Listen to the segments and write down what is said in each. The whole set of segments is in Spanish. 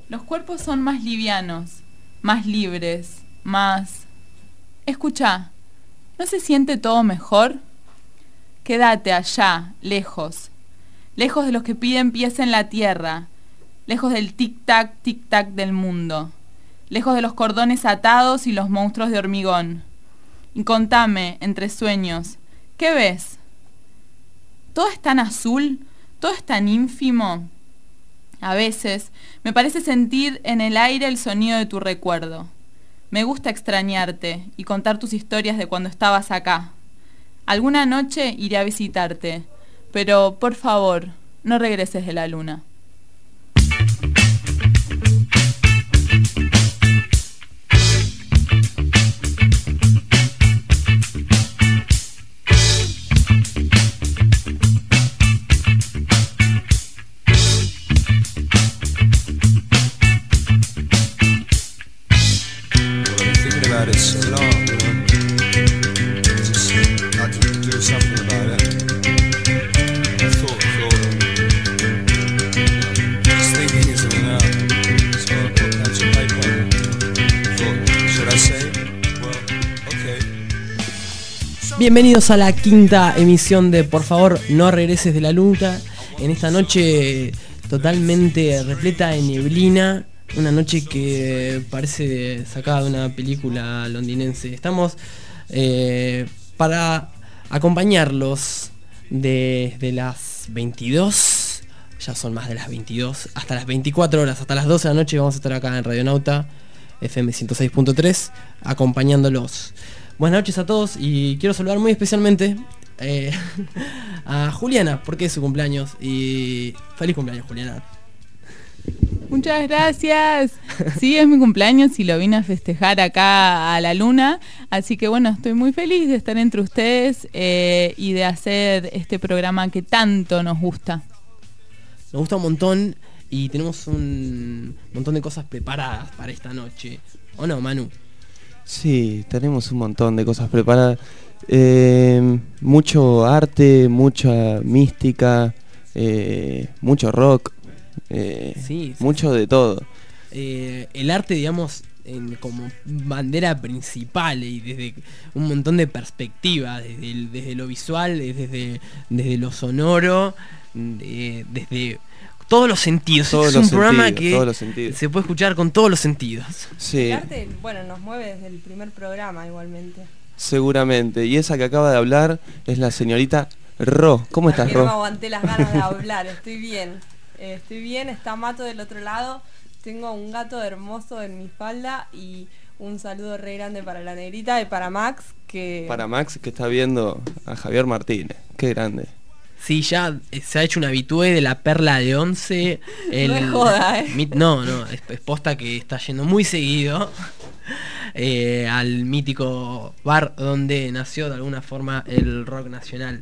Los cuerpos son más livianos, más libres, más... Escucha, ¿no se siente todo mejor? Quédate allá, lejos. Lejos de los que piden pies en la tierra. Lejos del tic-tac del mundo. Lejos de los cordones atados y los monstruos de hormigón. Y contame, entre sueños, ¿qué ves? ¿Todo es tan azul? ¿Todo es tan ínfimo? A veces me parece sentir en el aire el sonido de tu recuerdo. Me gusta extrañarte y contar tus historias de cuando estabas acá. Alguna noche iré a visitarte, pero por favor, no regreses de la luna. Bienvenidos a la quinta emisión de Por favor no regreses de la luna. En esta noche totalmente repleta de neblina, una noche que parece sacada de una película londinense. Estamos para acompañarlos desde las 22, ya son más de las 22, hasta las 24 horas, hasta las 12 de la noche vamos a estar acá en Radionauta FM 106.3 acompañándolos. Buenas noches a todos y quiero saludar muy especialmente a Juliana, porque es su cumpleaños. Y feliz cumpleaños, Juliana. Muchas gracias. Sí, es mi cumpleaños y lo vine a festejar acá a la luna. Así que bueno, estoy muy feliz de estar entre ustedes y de hacer este programa que tanto nos gusta. Nos gusta un montón y tenemos un montón de cosas preparadas para esta noche. ¿O no, Manu? Sí, tenemos un montón de cosas preparadas. Mucho arte, mucha mística, mucho rock, sí, mucho de todo. El arte, digamos, como bandera principal y desde un montón de perspectivas, desde lo visual, desde lo sonoro, desde... todos los sentidos. Es un programa que se puede escuchar con todos los sentidos. Sí. El arte, bueno, nos mueve desde el primer programa igualmente. Seguramente. Y esa que acaba de hablar es la señorita Ro. ¿Cómo estás, Ro? No me aguanté las ganas de hablar. Estoy bien. Está Mato del otro lado. Tengo un gato hermoso en mi falda y un saludo re grande para la negrita y para Max que... Para Max que está viendo a Javier Martínez. Qué grande. Sí, ya se ha hecho un habitué de la Perla de Once. No es joda, No, es posta que está yendo muy seguido al mítico bar donde nació de alguna forma el rock nacional.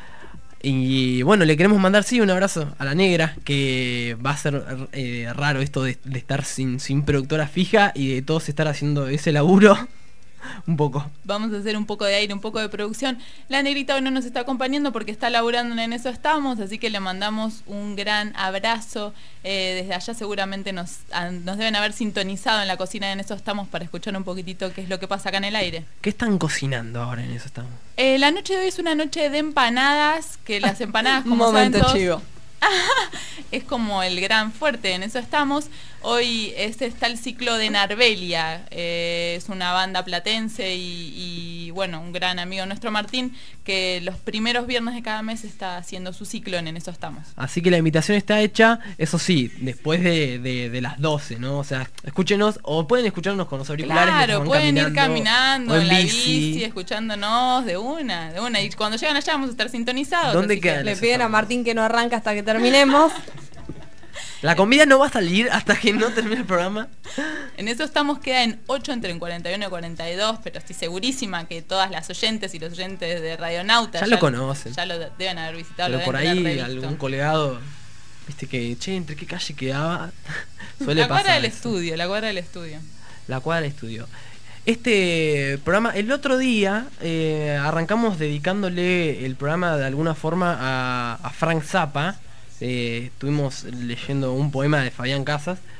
Y bueno, le queremos mandar un abrazo a la negra, que va a ser raro esto de estar sin productora fija y de todos estar haciendo ese laburo. Un poco. Vamos a hacer un poco de aire, un poco de producción. La negrita hoy no nos está acompañando porque está laburando en Eso Estamos, así que le mandamos un gran abrazo. Desde allá seguramente nos deben haber sintonizado en la cocina de En Eso Estamos para escuchar un poquitito qué es lo que pasa acá en el aire. ¿Qué están cocinando ahora en Eso Estamos? La noche de hoy es una noche de empanadas, que las empanadas, como momento saben todos, chivo. es como el gran fuerte, en eso estamos. Hoy está el ciclo de Narbelia, es una banda platense y bueno, un gran amigo nuestro Martín, que los primeros viernes de cada mes está haciendo su ciclo en eso estamos. Así que la invitación está hecha, eso sí, después de las 12, ¿no? O sea, escúchenos, o pueden escucharnos con los auriculares. Claro, pueden ir caminando en la bici, escuchándonos de una, y cuando llegan allá vamos a estar sintonizados. ¿Dónde quedan? Le piden a Martín que no arranque hasta que terminemos. La comida no va a salir hasta que no termine el programa. En eso estamos, queda en 8 entre en 41 y 42, pero estoy segurísima que todas las oyentes y los oyentes de Radionauta ya lo conocen. Ya lo deben haber visitado. Pero por ahí algún colgado, viste que, ¿entre qué calle quedaba? Suele pasar. La cuadra del estudio. La cuadra del estudio. Este programa, el otro día arrancamos dedicándole el programa de alguna forma a Frank Zappa. Estuvimos leyendo un poema de Fabián Casas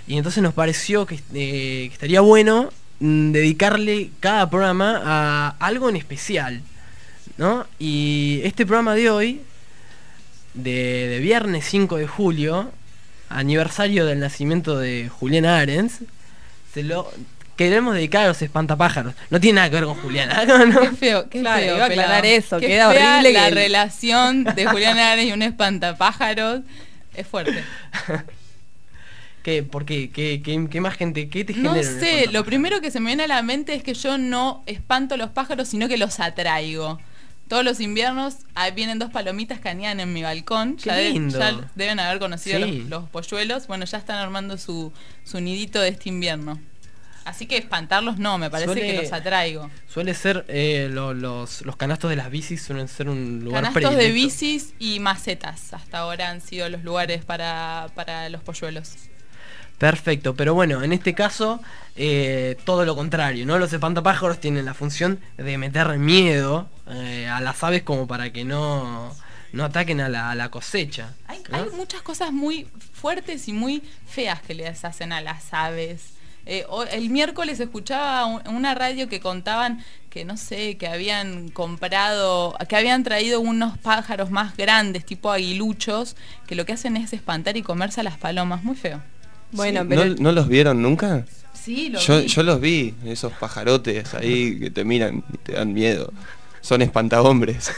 Y entonces nos pareció que estaría bueno dedicarle cada programa a algo en especial, ¿no? Y este programa de hoy, de viernes 5 de julio, aniversario del nacimiento de Julián Arens, se lo queremos dedicar a los espantapájaros. No tiene nada que ver con Julián, ¿no? Qué feo, qué Claro, feo. iba a aclarar pelado. eso, Qué queda fea horrible la que el- relación de Julián Arens y un espantapájaros es fuerte. ¿Por qué? ¿Qué más gente? ¿Qué te No genera un sé, espantapájaro? lo primero que se me viene a la mente es que yo no espanto los pájaros, sino que los atraigo. Todos los inviernos vienen 2 palomitas que anidan en mi balcón. Qué lindo. Ya deben haber conocido Sí. los polluelos. Bueno, ya están armando su nidito de este invierno. Así que espantarlos no, me parece que los atraigo. Suele ser, los canastos de las bicis suelen ser un lugar Canastos de predilecto. bicis y macetas hasta ahora han sido los lugares para los polluelos. Perfecto, pero bueno, en este caso, todo lo contrario, ¿no? Los espantapájaros tienen la función de meter miedo a las aves como para que no ataquen a la cosecha. Hay ¿no? muchas cosas muy fuertes y muy feas que les hacen a las aves. El miércoles escuchaba una radio que contaban que no sé, que habían traído unos pájaros más grandes, tipo aguiluchos, que lo que hacen es espantar y comerse a las palomas. Muy feo. Bueno, Sí, pero ¿No los vieron nunca? Sí, Yo los vi, esos pajarotes ahí que te miran y te dan miedo. Son espantahombres.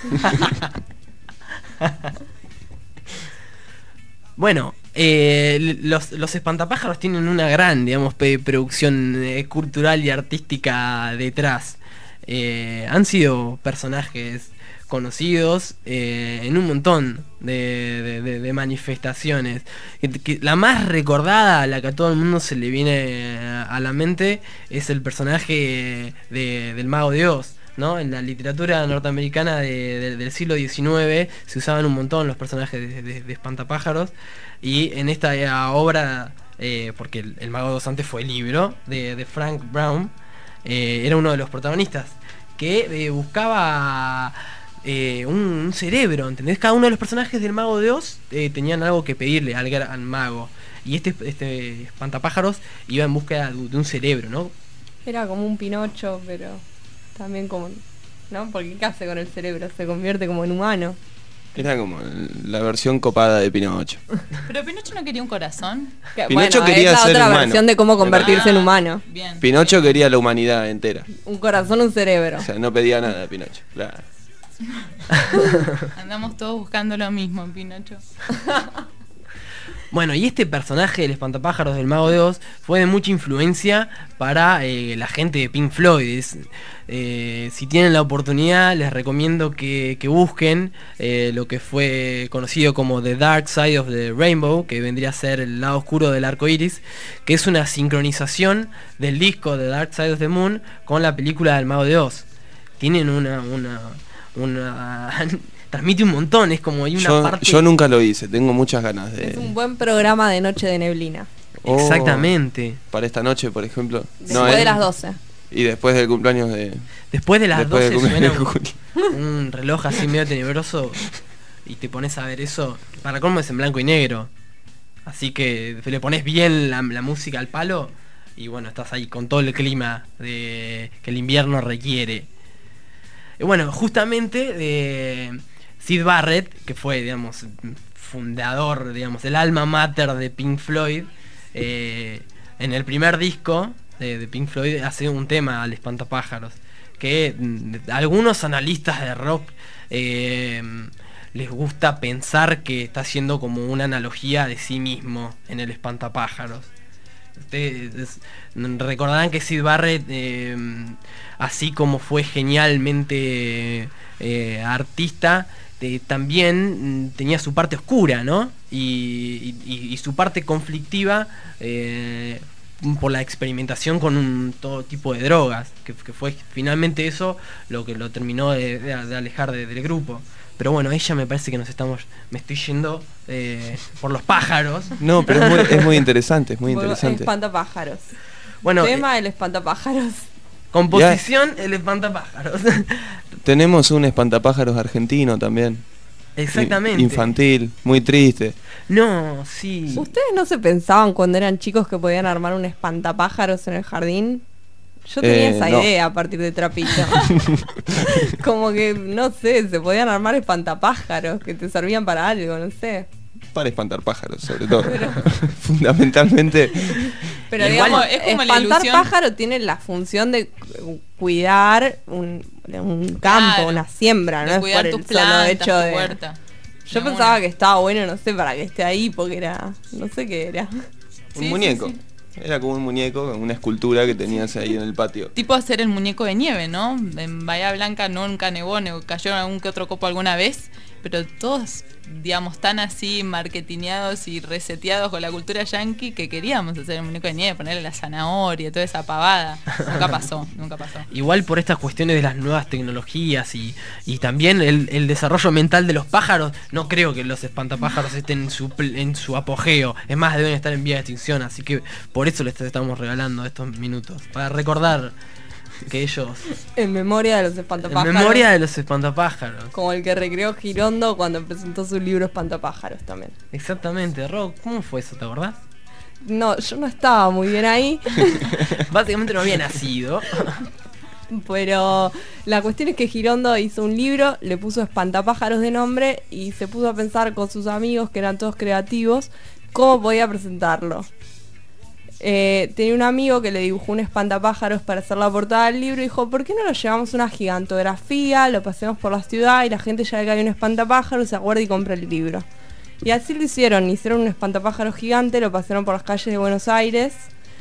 Bueno, los espantapájaros tienen una gran, digamos, producción cultural y artística detrás. Han sido personajes conocidos en un montón de manifestaciones. La más recordada, la que a todo el mundo se le viene a la mente, es el personaje del Mago de Oz, ¿no? En la literatura norteamericana del siglo XIX se usaban un montón los personajes de espantapájaros, y en esta obra, porque el Mago de Oz antes fue el libro de Frank Brown, era uno de los protagonistas que buscaba un cerebro, ¿entendés? Cada uno de los personajes del Mago de Oz tenían algo que pedirle al gran mago, y este espantapájaros iba en búsqueda de un cerebro, ¿no? era como un Pinocho, pero también como... ¿No? Porque ¿qué hace con el cerebro? Se convierte como en humano. Era como la versión copada de Pinocho. Pero Pinocho no quería un corazón. Pinocho quería es la ser otra humano. versión de cómo convertirse en Ah, humano. Bien. Pinocho quería la humanidad entera. Un corazón, un cerebro. O sea, no pedía nada Pinocho. Claro. Andamos todos buscando lo mismo en Pinocho. Bueno, y este personaje del espantapájaros del Mago de Oz fue de mucha influencia para la gente de Pink Floyd. Si tienen la oportunidad, les recomiendo que busquen lo que fue conocido como The Dark Side of the Rainbow, que vendría a ser el lado oscuro del arco iris, que es una sincronización del disco The Dark Side of the Moon con la película del Mago de Oz. Tienen una transmite un montón, es como hay una parte... Yo nunca lo hice, tengo muchas ganas de... Es un buen programa de Noche de Neblina. Oh, Exactamente. para esta noche, por ejemplo. Después de las 12. Y después del cumpleaños de... Después de las después 12 del cumpleaños suena de Juli. un reloj así medio tenebroso y te pones a ver eso. Para colmo es en blanco y negro. Así que le pones bien la música al palo y bueno, estás ahí con todo el clima que el invierno requiere. Y bueno, justamente Syd Barrett, que fue, digamos, fundador, digamos, el alma mater de Pink Floyd, en el primer disco de Pink Floyd hace un tema al espantapájaros, que algunos analistas de rock les gusta pensar que está haciendo como una analogía de sí mismo en el espantapájaros. Ustedes recordarán que Syd Barrett, así como fue genialmente artista, también tenía su parte oscura, ¿no? Y su parte conflictiva por la experimentación con todo tipo de drogas, que fue finalmente eso lo que lo terminó de alejar del grupo. Pero bueno, ella me parece que me estoy yendo por los pájaros. No, pero es muy interesante, es muy interesante. Espantapájaros. Bueno, Tema el espantapájaros. composición, el espantapájaros. Tenemos un espantapájaros argentino también. Exactamente. Infantil, muy triste. No, sí. ¿Ustedes no se pensaban cuando eran chicos que podían armar un espantapájaros en el jardín? Yo tenía esa no. idea a partir de Trapito. Como que, no sé, se podían armar espantapájaros que te servían para algo, no sé. Para espantar pájaros, sobre todo. Fundamentalmente. Pero Igual digamos, es como la espantar ilusión. pájaros tiene la función de cuidar un campo, Claro, una siembra, de no es cuidar por tus el solo plantas, hecho tu de... huerta. Yo De pensaba una. que estaba bueno, no sé, para que esté ahí, porque era... No sé qué era. Un Sí, muñeco. sí, Era como un muñeco, una escultura que tenías ahí en el patio. Tipo hacer el muñeco de nieve, ¿no? En Bahía Blanca nunca nevó, cayó algún que otro copo alguna vez, pero todos, digamos, tan así marketineados y reseteados con la cultura yankee que queríamos hacer el muñeco de nieve, ponerle la zanahoria, toda esa pavada. Nunca pasó, nunca pasó. Igual por estas cuestiones de las nuevas tecnologías y también el desarrollo mental de los pájaros, no creo que los espantapájaros estén en su apogeo. Es más, deben estar en vía de extinción, así que por eso les estamos regalando estos minutos. Para recordar que ellos... En memoria de los En espantapájaros. memoria de los espantapájaros. Como el que recreó Girondo cuando presentó su libro Espantapájaros también. Exactamente, Rob, ¿cómo fue eso? ¿Te acordás? No, yo no estaba muy bien ahí, Básicamente no había nacido. pero la cuestión es que Girondo hizo un libro, le puso Espantapájaros de nombre y se puso a pensar con sus amigos, que eran todos creativos, cómo podía presentarlo. Tenía un amigo que le dibujó un espantapájaros para hacer la portada del libro y dijo, ¿por qué no lo llevamos a una gigantografía, lo pasemos por la ciudad y la gente ya ve que hay un espantapájaros, se acuerda y compra el libro? Y así lo hicieron un espantapájaros gigante, lo pasaron por las calles de Buenos Aires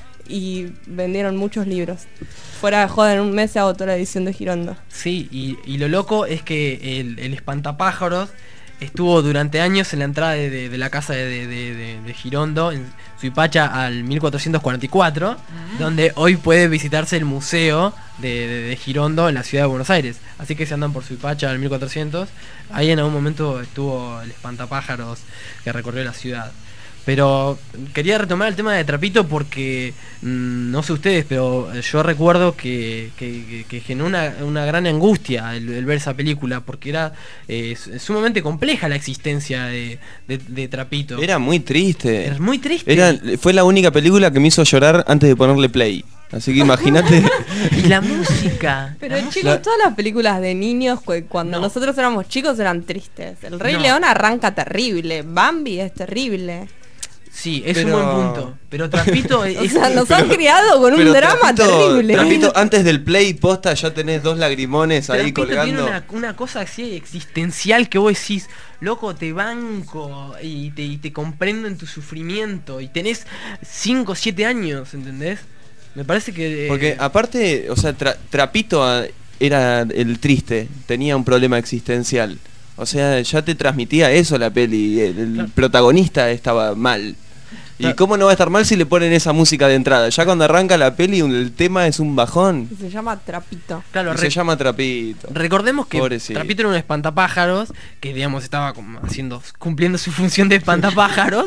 y vendieron muchos libros. Fuera de joda, en un mes se agotó la edición de Girondo. Sí, y lo loco es que el espantapájaros estuvo durante años en la entrada de la casa de Girondo, en Suipacha al 1444, donde hoy puede visitarse el museo de Girondo en la ciudad de Buenos Aires. Así que si andan por Suipacha al 1400, ahí en algún momento estuvo el espantapájaros que recorrió la ciudad. Pero quería retomar el tema de Trapito porque, no sé ustedes, pero yo recuerdo que generó una gran angustia el ver esa película, porque era sumamente compleja la existencia de Trapito. Era muy triste. Era muy triste. Fue la única película que me hizo llorar antes de ponerle play. Así que imagínate. Y la música. Pero la chicos, todas las películas de niños cuando No. nosotros éramos chicos eran tristes. El Rey No. León arranca terrible, Bambi es terrible. Sí, es Pero- un buen punto. Pero Trapito O es... sea, nos han criado con un Pero drama terrible. Trapito, antes del play posta ya tenés dos lagrimones ahí Trapito colgando. tiene una cosa así existencial que vos decís, loco, te banco y te comprendo en tu sufrimiento y tenés 5 o 7 años, ¿entendés? Me parece que... Porque aparte, o sea, Trapito era el triste, tenía un problema existencial. O sea, ya te transmitía eso la peli, el Claro. protagonista estaba mal. ¿Y Claro. cómo no va a estar mal si le ponen esa música de entrada? Ya cuando arranca la peli el tema es un bajón. Se llama Trapito. Claro, Y se llama Trapito. recordemos que Pobrecito. Trapito era un espantapájaros, que digamos estaba como cumpliendo su función de espantapájaros,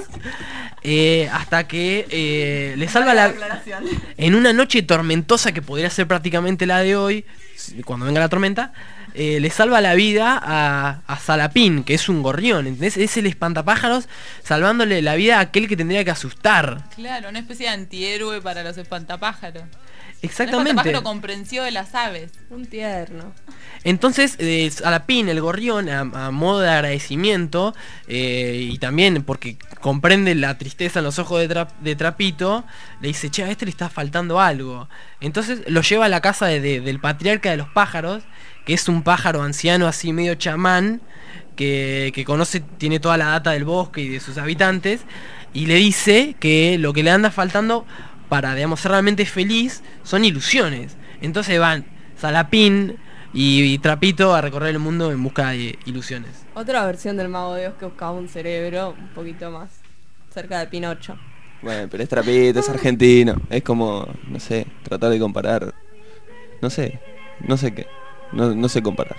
hasta que le salva la... En una noche tormentosa que podría ser prácticamente la de hoy, cuando venga la tormenta, le salva la vida a Salapín, que es un gorrión, ¿entendés? Es el espantapájaros salvándole la vida a aquel que tendría que asustar. Claro, una especie de antihéroe para los espantapájaros. Un Exactamente. espantapájaro comprensivo de las aves. Un tierno. Entonces, Salapín, el gorrión, a modo de agradecimiento, y también porque comprende la tristeza en los ojos de Trapito, le dice, che, a este le está faltando algo. Entonces lo lleva a la casa del patriarca de los pájaros, que es un pájaro anciano así medio chamán, que conoce, tiene toda la data del bosque y de sus habitantes, y le dice que lo que le anda faltando para, digamos, ser realmente feliz son ilusiones. Entonces van Salapín y Trapito a recorrer el mundo en busca de ilusiones. Otra versión del Mago de Oz que buscaba un cerebro un poquito más cerca de Pinocho. Bueno, pero es Trapito, es argentino. Es como, no sé, tratar de comparar. No sé qué. No sé comparar.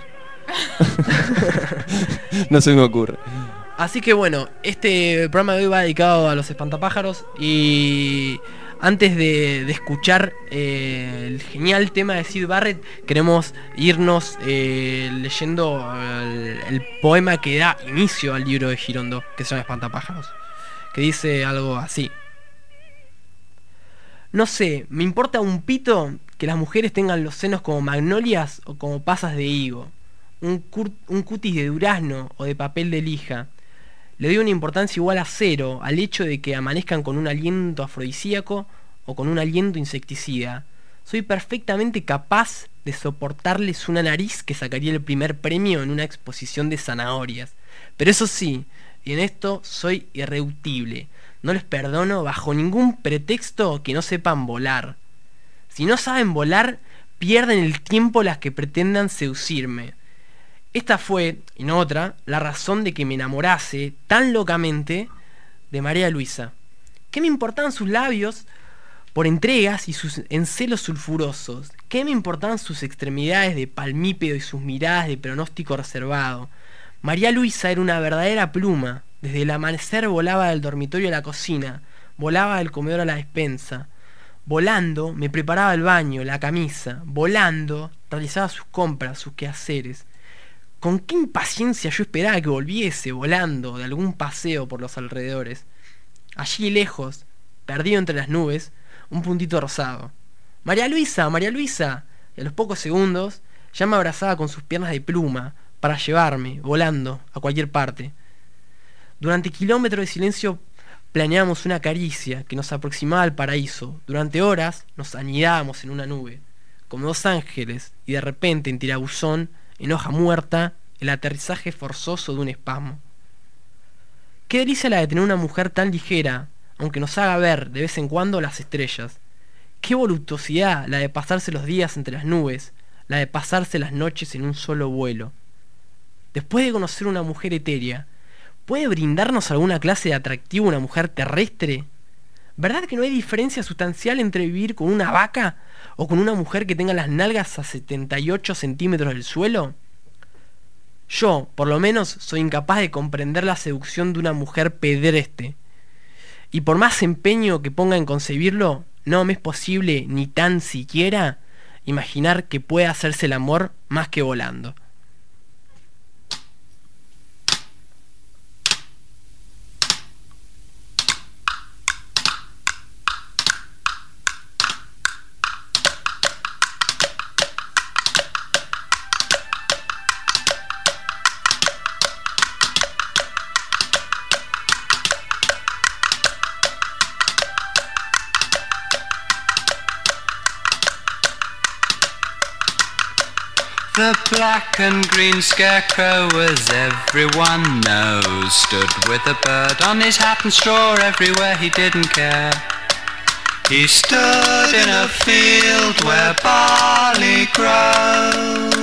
No se me ocurre. Así que bueno, este programa de hoy va dedicado a los espantapájaros y Antes de escuchar el genial tema de Syd Barrett, queremos irnos leyendo el poema que da inicio al libro de Girondo, que se llama Espantapájaros, que dice algo así. No sé, me importa un pito que las mujeres tengan los senos como magnolias o como pasas de higo, un cutis de durazno o de papel de lija. Le doy una importancia igual a 0 al hecho de que amanezcan con un aliento afrodisíaco o con un aliento insecticida. Soy perfectamente capaz de soportarles una nariz que sacaría el primer premio en una exposición de zanahorias. Pero eso sí, y en esto soy irreductible, no les perdono bajo ningún pretexto que no sepan volar. Si no saben volar, pierden el tiempo las que pretendan seducirme. Esta fue, y no otra, la razón de que me enamorase tan locamente de María Luisa. ¿Qué me importaban sus labios por entregas y sus encelos sulfurosos? ¿Qué me importaban sus extremidades de palmípedo y sus miradas de pronóstico reservado? María Luisa era una verdadera pluma. Desde el amanecer volaba del dormitorio a la cocina, volaba del comedor a la despensa. Volando me preparaba el baño, la camisa. Volando realizaba sus compras, sus quehaceres. Con qué impaciencia yo esperaba que volviese volando de algún paseo por los alrededores. Allí lejos, perdido entre las nubes, un puntito rosado. ¡María Luisa! ¡María Luisa! Y a los pocos segundos ya me abrazaba con sus piernas de pluma para llevarme, volando, a cualquier parte. Durante kilómetros de silencio planeábamos una caricia que nos aproximaba al paraíso. Durante horas nos anidábamos en una nube, como dos ángeles, y de repente en tirabuzón, en hoja muerta, el aterrizaje forzoso de un espasmo. Qué delicia la de tener una mujer tan ligera, aunque nos haga ver de vez en cuando las estrellas. Qué voluptuosidad la de pasarse los días entre las nubes, la de pasarse las noches en un solo vuelo. Después de conocer una mujer etérea, ¿puede brindarnos alguna clase de atractivo una mujer terrestre? ¿Verdad que no hay diferencia sustancial entre vivir con una vaca o con una mujer que tenga las nalgas a 78 centímetros del suelo? Yo, por lo menos, soy incapaz de comprender la seducción de una mujer pedeste. Y por más empeño que ponga en concebirlo, no me es posible ni tan siquiera imaginar que pueda hacerse el amor más que volando. The black and green scarecrow, as everyone knows, stood with a bird on his hat and straw everywhere, he didn't care. He stood in a field where barley grows.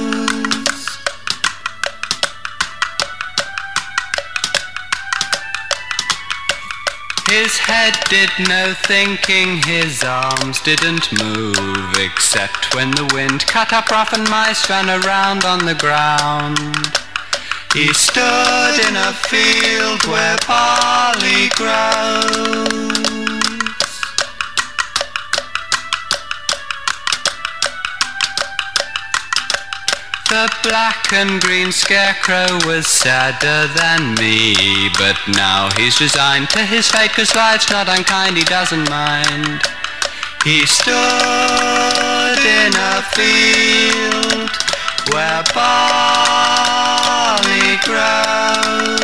His head did no thinking, his arms didn't move, except when the wind cut up rough and mice ran around on the ground. He stood in a field where barley grows. The black and green scarecrow was sadder than me, but now he's resigned to his fate, 'cause life's not unkind, he doesn't mind. He stood in a field where barley grows.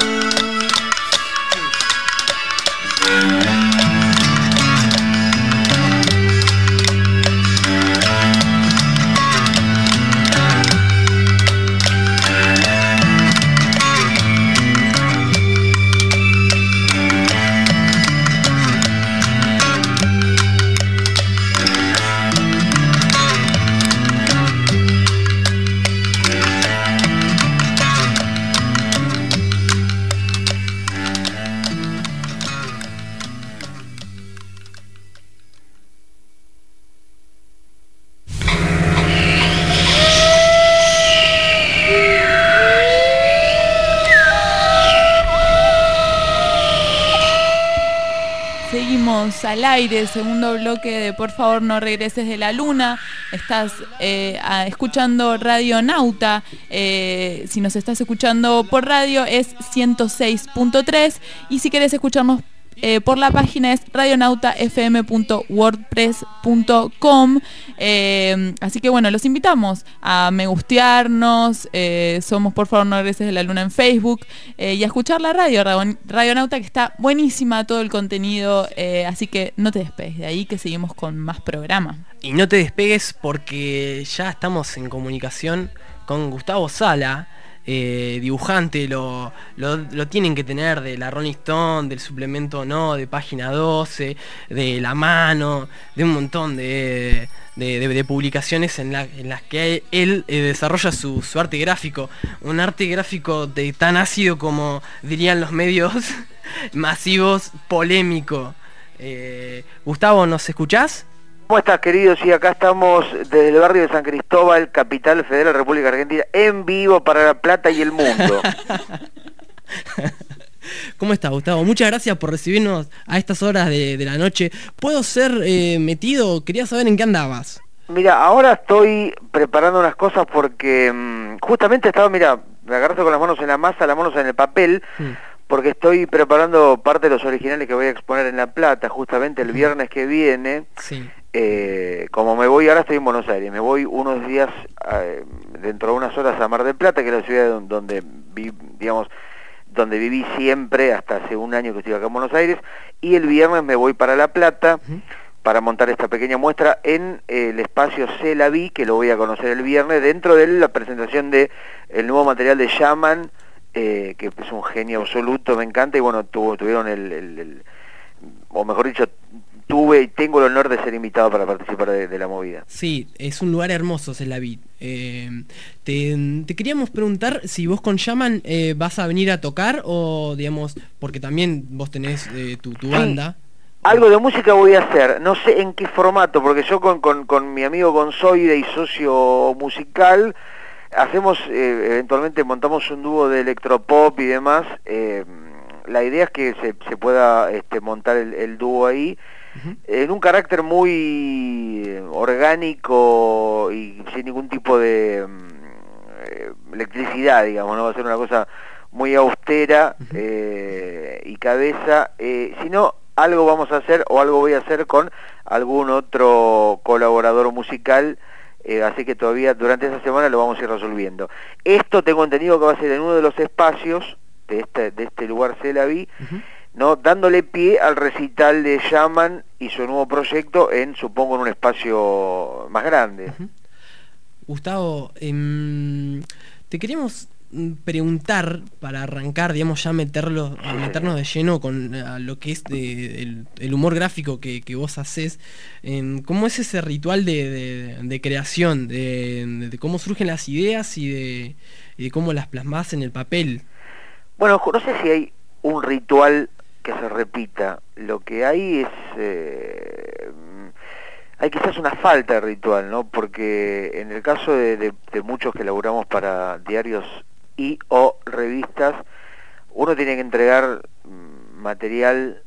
estamos al aire, segundo bloque de Por favor no regreses de la luna. Estás escuchando Radio Nauta. Si nos estás escuchando por radio es 106.3 y si querés escucharnos por la página es radionautafm.wordpress.com. Así que bueno, los invitamos a me gustearnos, somos Por favor no regreses de la luna en Facebook, y a escuchar la Radio Nauta, que está buenísima todo el contenido, así que no te despegues de ahí, que seguimos con más programa. Y no te despegues porque ya estamos en comunicación con Gustavo Sala, dibujante, lo tienen que tener de la Rolling Stone, del suplemento No, de Página 12, de La Mano, de un montón de publicaciones en las que él desarrolla su arte gráfico, un arte gráfico tan ácido como dirían los medios masivos, polémico. Gustavo, ¿nos escuchás? ¿Cómo estás, querido? Sí, acá estamos desde el barrio de San Cristóbal, capital federal de la República Argentina, en vivo para La Plata y el mundo. ¿Cómo estás, Gustavo? Muchas gracias por recibirnos a estas horas de la noche. ¿Puedo ser metido? Quería saber en qué andabas. Mira, ahora estoy preparando unas cosas porque justamente estaba, mira, me agarraste con las manos en la masa, las manos en el papel, porque estoy preparando parte de los originales que voy a exponer en La Plata, justamente el viernes que viene. Sí. Como me voy, ahora estoy en Buenos Aires, me voy unos días, dentro de unas horas, a Mar del Plata, que es la ciudad donde viví siempre, hasta hace un año que estoy acá en Buenos Aires, y el viernes me voy para La Plata, para montar esta pequeña muestra en el espacio Se la Vi, que lo voy a conocer el viernes, dentro de la presentación de el nuevo material de Shaman, que es un genio absoluto, me encanta, y bueno, tuvieron o mejor dicho, tuve y tengo el honor de ser invitado para participar de la movida. Sí, es un lugar hermoso, Se la Vi. Te queríamos preguntar si vos con Shaman vas a venir a tocar, o digamos, porque también vos tenés tu banda. Algo de música voy a hacer, no sé en qué formato, porque yo con mi amigo Gonzoide y socio musical, hacemos, eventualmente montamos un dúo de electropop y demás. La idea es que se pueda montar el dúo ahí, en un carácter muy orgánico y sin ningún tipo de electricidad, digamos, no va a ser una cosa muy austera y cabeza, sino algo vamos a hacer, o algo voy a hacer con algún otro colaborador musical, así que todavía durante esta semana lo vamos a ir resolviendo. Esto tengo entendido que va a ser en uno de los espacios de este lugar Se la Vi, ¿no? Dándole pie al recital de Shaman y su nuevo proyecto supongo en un espacio más grande. Gustavo, te queríamos preguntar, para arrancar, digamos, ya meternos de lleno con lo que es el humor gráfico que vos hacés, ¿cómo es ese ritual de creación, de cómo surgen las ideas y de cómo las plasmás en el papel? Bueno, no sé si hay un ritual que se repita, lo que hay es hay quizás una falta de ritual, ¿no? Porque en el caso de muchos que laburamos para diarios y o revistas, uno tiene que entregar material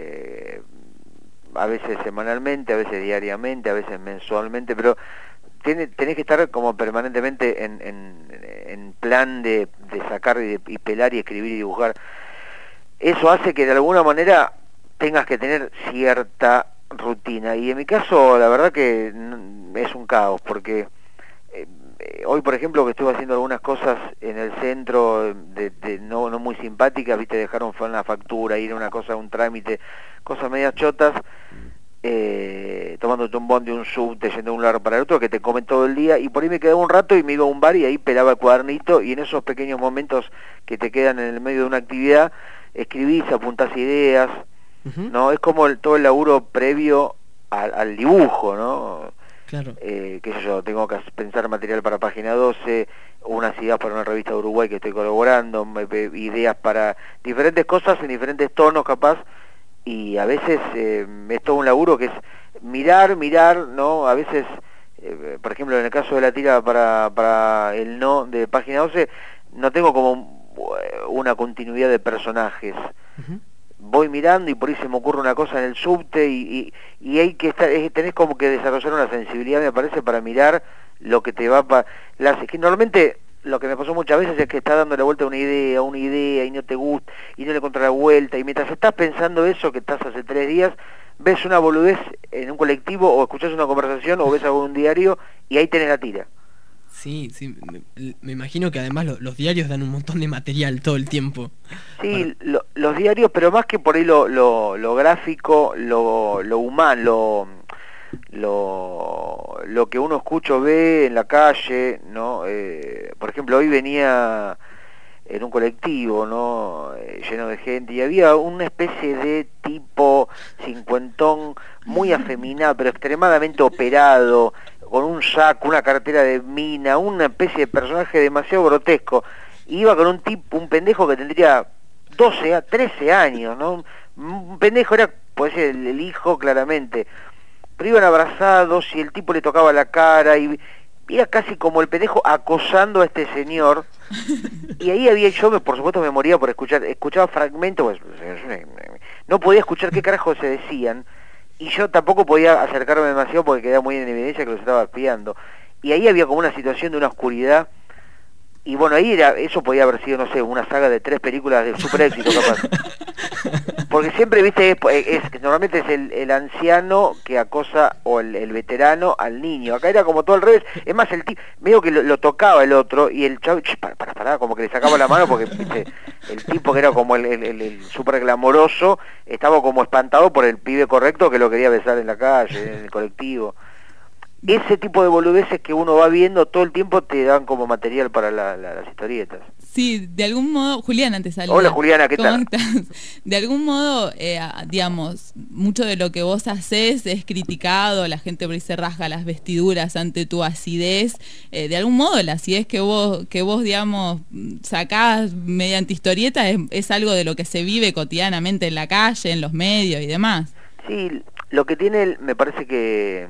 a veces semanalmente, a veces diariamente, a veces mensualmente, pero tenés que estar como permanentemente en plan de sacar y pelar y escribir y dibujar. Eso hace que de alguna manera tengas que tener cierta rutina, y en mi caso la verdad que es un caos, porque hoy por ejemplo que estuve haciendo algunas cosas en el centro no muy simpáticas, viste, dejaron una factura, ir a una cosa, un trámite, cosas medias chotas, tomando un bondi, un subte, yendo de un lado para el otro, que te comen todo el día, y por ahí me quedaba un rato y me iba a un bar y ahí pelaba el cuadernito, y en esos pequeños momentos que te quedan en el medio de una actividad, escribís, apuntás ideas, ¿no? Es como todo el laburo previo al dibujo, ¿no? Claro. Qué sé yo, tengo que pensar material para Página 12, unas ideas para una revista de Uruguay que estoy colaborando, ideas para diferentes cosas en diferentes tonos capaz, y a veces es todo un laburo que es mirar, ¿no? A veces, por ejemplo, en el caso de la tira para el No de Página 12, no tengo como una continuidad de personajes. voy mirando y por ahí se me ocurre una cosa en el subte y hay que estar, tenés como que desarrollar una sensibilidad, me parece, para mirar lo que te va que normalmente lo que me pasó muchas veces es que estás dando la vuelta a una idea y no te gusta y no le encuentras la vuelta, y mientras estás pensando eso que estás hace 3 días, ves una boludez en un colectivo o escuchás una conversación o ves algo en un diario y ahí tenés la tira. Sí, me imagino que además los diarios dan un montón de material todo el tiempo. Sí, los diarios, pero más que por ahí lo gráfico, lo humano, lo que uno escucha o ve en la calle, ¿no? Por ejemplo, hoy venía en un colectivo, ¿no? Lleno de gente, y había una especie de tipo cincuentón, muy afeminado, pero extremadamente operado, con un saco, una cartera de mina, una especie de personaje demasiado grotesco. Iba con un pendejo que tendría 13 años, ¿no? Un pendejo puede ser el hijo claramente, pero iban abrazados y el tipo le tocaba la cara y era casi como el pendejo acosando a este señor. Y ahí por supuesto me moría por escuchaba fragmentos, pues, no podía escuchar qué carajo se decían, y yo tampoco podía acercarme demasiado porque quedaba muy en evidencia que los estaba espiando. Y ahí había como una situación de una oscuridad, y bueno, eso podía haber sido, no sé, una saga de 3 películas de super éxito capaz. Porque siempre, viste, normalmente es el anciano que acosa, o el veterano al niño. Acá era como todo al revés. Es más, el tipo, medio que lo tocaba el otro, y el chavo, para, como que le sacaba la mano, porque, viste, el tipo que era como el súper glamoroso, estaba como espantado por el pibe correcto que lo quería besar en la calle, en el colectivo. Ese tipo de boludeces que uno va viendo todo el tiempo te dan como material para las historietas. Sí, de algún modo, Juliana te saluda. Hola Juliana, ¿qué tal? ¿Cómo estás? De algún modo, digamos, mucho de lo que vos hacés es criticado, la gente por ahí se rasga las vestiduras ante tu acidez. De algún modo la acidez que vos digamos, sacás mediante historieta es algo de lo que se vive cotidianamente en la calle, en los medios y demás. Sí, lo que tiene, me parece que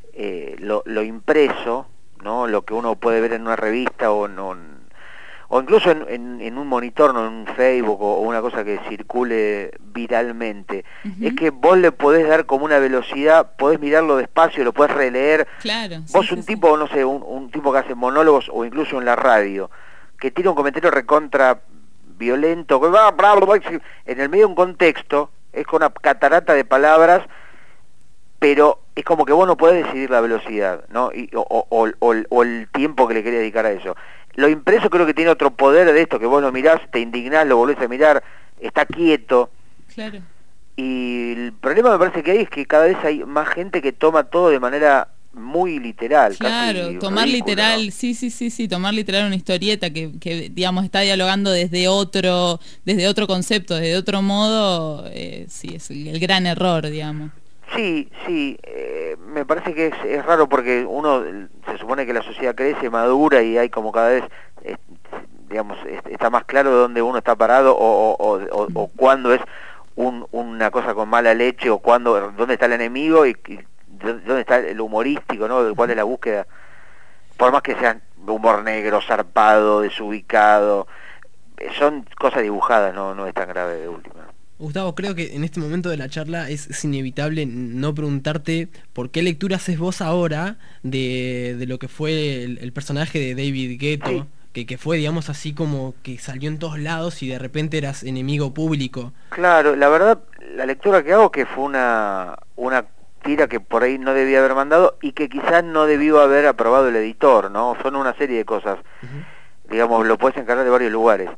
lo impreso, ¿no? Lo que uno puede ver en una revista o incluso en un monitor, ¿no? En un Facebook o una cosa que circule viralmente, es que vos le podés dar como una velocidad, podés mirarlo despacio, lo podés releer. Claro. Vos tipo, no sé, un tipo que hace monólogos o incluso en la radio, que tira un comentario recontra violento, en el medio de un contexto, es con una catarata de palabras, pero es como que vos no podés decidir la velocidad, ¿no? O el tiempo que le querés dedicar a eso. Lo impreso creo que tiene otro poder de esto, que vos lo mirás, te indignás, lo volvés a mirar, está quieto. Claro. Y el problema me parece que hay es que cada vez hay más gente que toma todo de manera muy literal. Claro, casi tomar ridícula, literal, ¿no? Sí, tomar literal una historieta que digamos está dialogando desde otro concepto, desde otro modo, sí, es el gran error, digamos. Sí, me parece que es raro porque uno se supone que la sociedad crece, madura y hay como cada vez, digamos, está más claro de dónde uno está parado o cuándo es una cosa con mala leche o dónde está el enemigo y dónde está el humorístico, ¿no? ¿Cuál es la búsqueda? Por más que sean humor negro, zarpado, desubicado, son cosas dibujadas, no es tan grave de última. Gustavo, creo que en este momento de la charla es inevitable no preguntarte por qué lectura haces vos ahora de lo que fue el personaje de David Guetto, sí, que fue, digamos, así como que salió en todos lados y de repente eras enemigo público. Claro, la verdad, la lectura que hago que fue una tira que por ahí no debía haber mandado y que quizás no debió haber aprobado el editor, ¿no? Son una serie de cosas. Digamos, lo puedes encargar de varios lugares.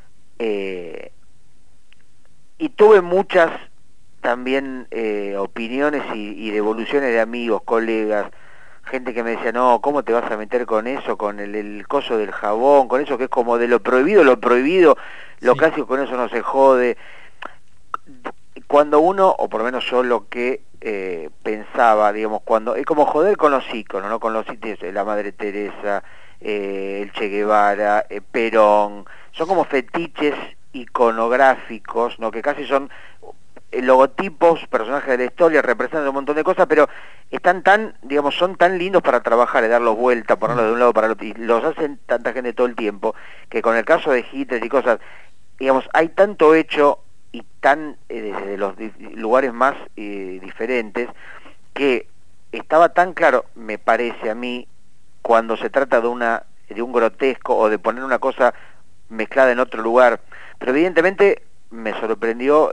Y tuve muchas también opiniones y devoluciones de amigos, colegas, gente que me decía, no, ¿cómo te vas a meter con eso, con el coso del jabón, con eso que es como de lo prohibido, lo clásico, con eso no se jode? Cuando uno, o por lo menos yo lo que pensaba, digamos, cuando es como joder con los íconos, ¿no? Con los sitios, la Madre Teresa, el Che Guevara, Perón, son como fetiches iconográficos, ¿no? Que casi son logotipos, personajes de la historia, representan un montón de cosas, pero están son tan lindos para trabajar y darlos vuelta, ponerlos de un lado para el otro, y los hacen tanta gente todo el tiempo, que con el caso de Hitler y cosas, digamos, hay tanto hecho y tan desde los lugares más diferentes, que estaba tan claro, me parece a mí, cuando se trata de un grotesco o de poner una cosa mezclada en otro lugar. Pero evidentemente me sorprendió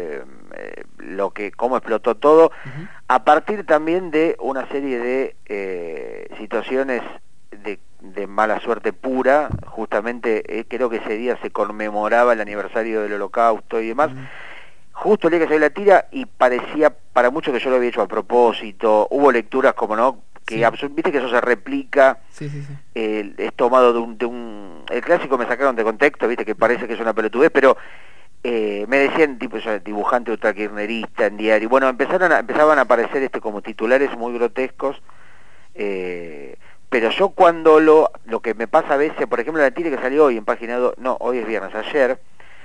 cómo explotó todo, a partir también de una serie de situaciones de mala suerte pura. Justamente creo que ese día se conmemoraba el aniversario del Holocausto y demás. Justo el día que salió la tira, y parecía para muchos que yo lo había hecho a propósito. Hubo lecturas como no, que viste que eso se replica, es tomado de un... El clásico me sacaron de contexto, viste que parece que es una pelotudez, pero me decían, tipo, yo, dibujante ultrakirchnerista en diario. Bueno, empezaban a aparecer como titulares muy grotescos, pero yo cuando lo que me pasa a veces, por ejemplo la tira que salió hoy en Página 2, no, hoy es viernes, ayer,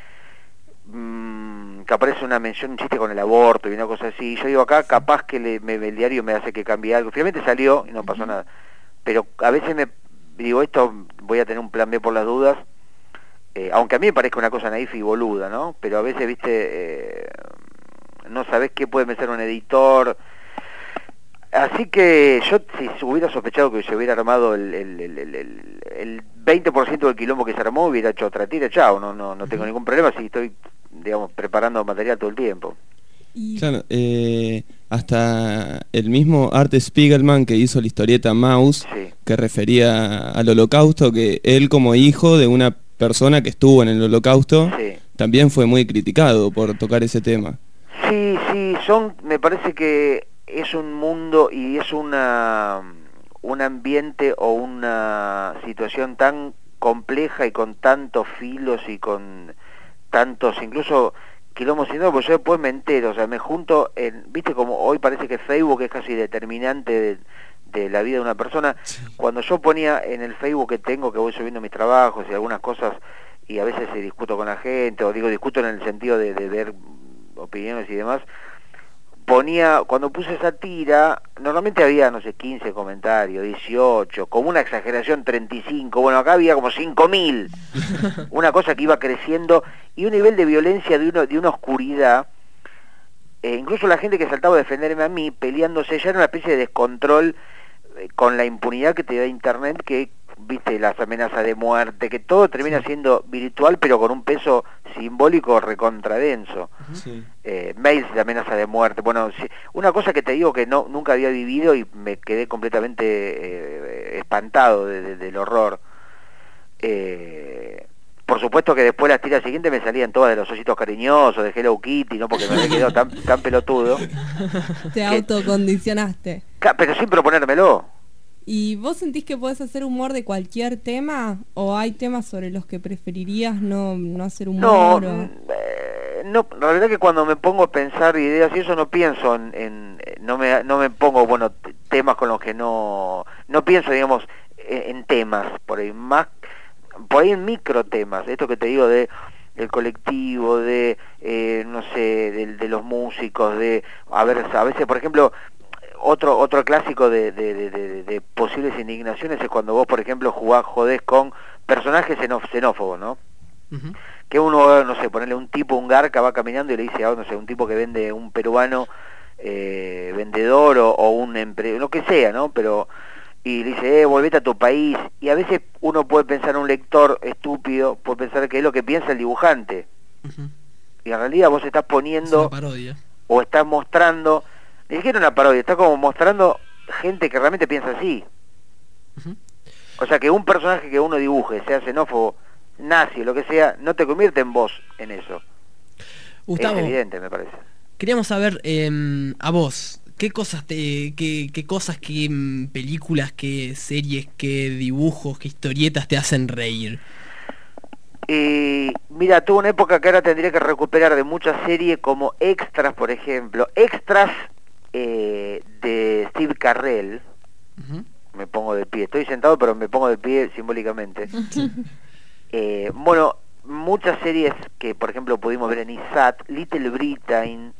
que aparece una mención, un chiste con el aborto y una cosa así, yo digo acá, capaz que el diario me hace que cambie algo. Finalmente salió y no pasó nada, pero a veces me digo, esto voy a tener un plan B por las dudas, aunque a mí me parezca una cosa naif y boluda, ¿no? Pero a veces, viste, no sabés qué puede pensar un editor. Así que yo, si hubiera sospechado que se hubiera armado el 20% del quilombo que se armó, hubiera hecho otra tira, chao, no tengo ningún problema si estoy, digamos, preparando material todo el tiempo. Claro, hasta el mismo Art Spiegelman, que hizo la historieta Maus, que refería al Holocausto, que él como hijo de una persona que estuvo en el Holocausto, también fue muy criticado por tocar ese tema. Sí, me parece que es un mundo y es un ambiente o una situación tan compleja y con tantos filos y con tantos, incluso quilombos, pues yo después me entero, o sea, me junto viste como hoy parece que Facebook es casi determinante de la vida de una persona. Cuando yo ponía en el Facebook que tengo, que voy subiendo mis trabajos y algunas cosas, y a veces discuto con la gente, o discuto en el sentido de ver opiniones y demás, cuando puse esa tira, normalmente había, no sé, 15 comentarios, 18, como una exageración 35, bueno, acá había como 5.000, una cosa que iba creciendo, y un nivel de violencia de una oscuridad, incluso la gente que saltaba a defenderme a mí, peleándose, ya era una especie de descontrol, con la impunidad que te da Internet, que, viste, las amenazas de muerte, que todo termina siendo virtual, pero con un peso simbólico recontradenso. Mails de amenaza de muerte. Bueno, una cosa que te digo que nunca había vivido y me quedé completamente espantado del horror. Por supuesto que después las tiras siguientes me salían todas de los ositos cariñosos, de Hello Kitty, ¿no? Porque me había quedado tan pelotudo. Te autocondicionaste. Pero sin proponérmelo. ¿Y vos sentís que podés hacer humor de cualquier tema? ¿O hay temas sobre los que preferirías no hacer humor? No, la verdad que cuando me pongo a pensar ideas y eso no pienso no me pongo, bueno, temas con los que no pienso, digamos, en temas, por ahí en micro temas, esto que te digo del colectivo, no sé, de los músicos, a veces, por ejemplo, otro clásico de posibles indignaciones es cuando vos, por ejemplo, jodés con personajes xenófobos, ¿no? Que uno, no sé, ponerle un garca va caminando y le dice a, no sé, un tipo que vende, un peruano vendedor o un lo que sea, ¿no? Pero, y le dice, volvete a tu país, y a veces uno puede pensar, un lector estúpido puede pensar que es lo que piensa el dibujante, y en realidad vos estás poniendo, es una parodia, o estás mostrando, ni siquiera una parodia, estás como mostrando gente que realmente piensa así. O sea, que un personaje que uno dibuje, sea xenófobo, nazi, lo que sea, no te convierte en vos en eso. Gustavo, es evidente, me parece. Queríamos saber, a vos, qué cosas, qué películas, qué series, qué dibujos, qué historietas te hacen reír. Mira, tuve una época que ahora tendría que recuperar de muchas series, como Extras, por ejemplo. Extras de Steve Carell. Me pongo de pie, estoy sentado pero me pongo de pie simbólicamente. Bueno, muchas series que por ejemplo pudimos ver en ISAT, Little Britain,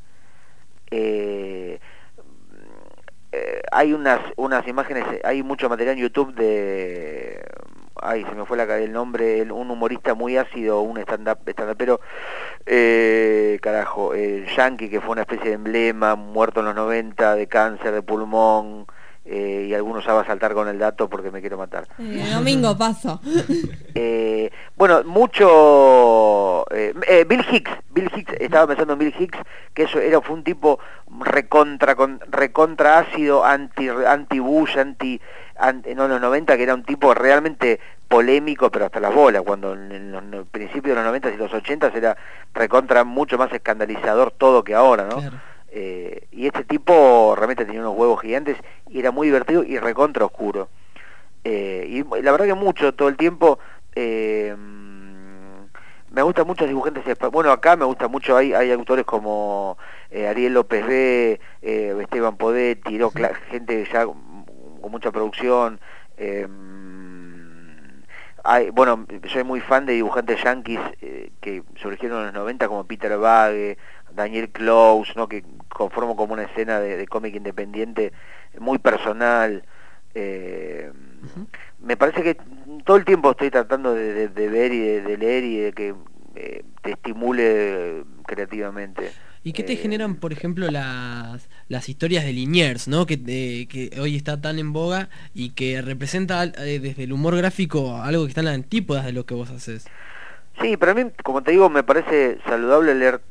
hay unas imágenes, hay mucho material en YouTube ay, se me fue el nombre, un humorista muy ácido, un stand-upero, carajo, Yankee, que fue una especie de emblema, muerto en los 90, de cáncer de pulmón, y algunos ya va a saltar con el dato porque me quiero matar. Domingo Paso. Bueno, mucho... Bill Hicks, estaba pensando en Bill Hicks, que fue un tipo recontra ácido, anti-Bush, no, en los 90, que era un tipo realmente polémico, pero hasta las bolas, cuando en los principios de los 90 y los 80 era recontra mucho más escandalizador todo que ahora, ¿no? Claro. Y este tipo realmente tenía unos huevos gigantes y era muy divertido y recontra oscuro. Y la verdad que mucho, todo el tiempo... me gustan mucho los dibujantes españoles. Bueno, acá me gusta mucho, hay autores como Ariel López B, Esteban Podetti, gente ya con mucha producción. Bueno, soy muy fan de dibujantes yanquis que surgieron en los 90, como Peter Bagge, Daniel Close, ¿no? Que conforman como una escena de cómic independiente muy personal. Me parece que todo el tiempo estoy tratando de ver y de leer y de que te estimule creativamente. ¿Y qué te generan, por ejemplo, las historias de Liniers, ¿no? Que hoy está tan en boga y que representa desde el humor gráfico algo que está en las antípodas de lo que vos haces? Sí, pero a mí, como te digo, me parece saludable leer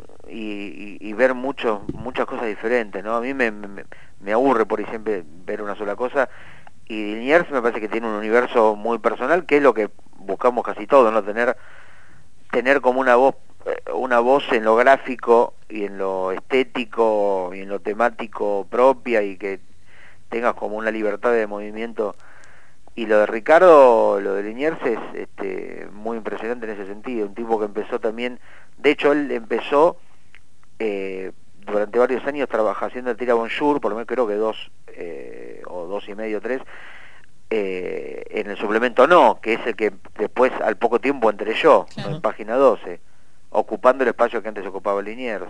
y ver muchas cosas diferentes, ¿no? A mí me aburre por ejemplo ver una sola cosa, y Liniers me parece que tiene un universo muy personal, que es lo que buscamos casi todos, ¿no? Tener como una voz en lo gráfico y en lo estético y en lo temático propia, y que tengas como una libertad de movimiento. Y lo de Ricardo, lo de Liniers es muy impresionante en ese sentido, un tipo que empezó también, de hecho él empezó durante varios años haciendo el Tira Bonjour, por lo menos creo que 2 o 2 y medio, 3, en el suplemento No, que es el que después al poco tiempo entré yo, claro, en página 12, ocupando el espacio que antes ocupaba Liniers.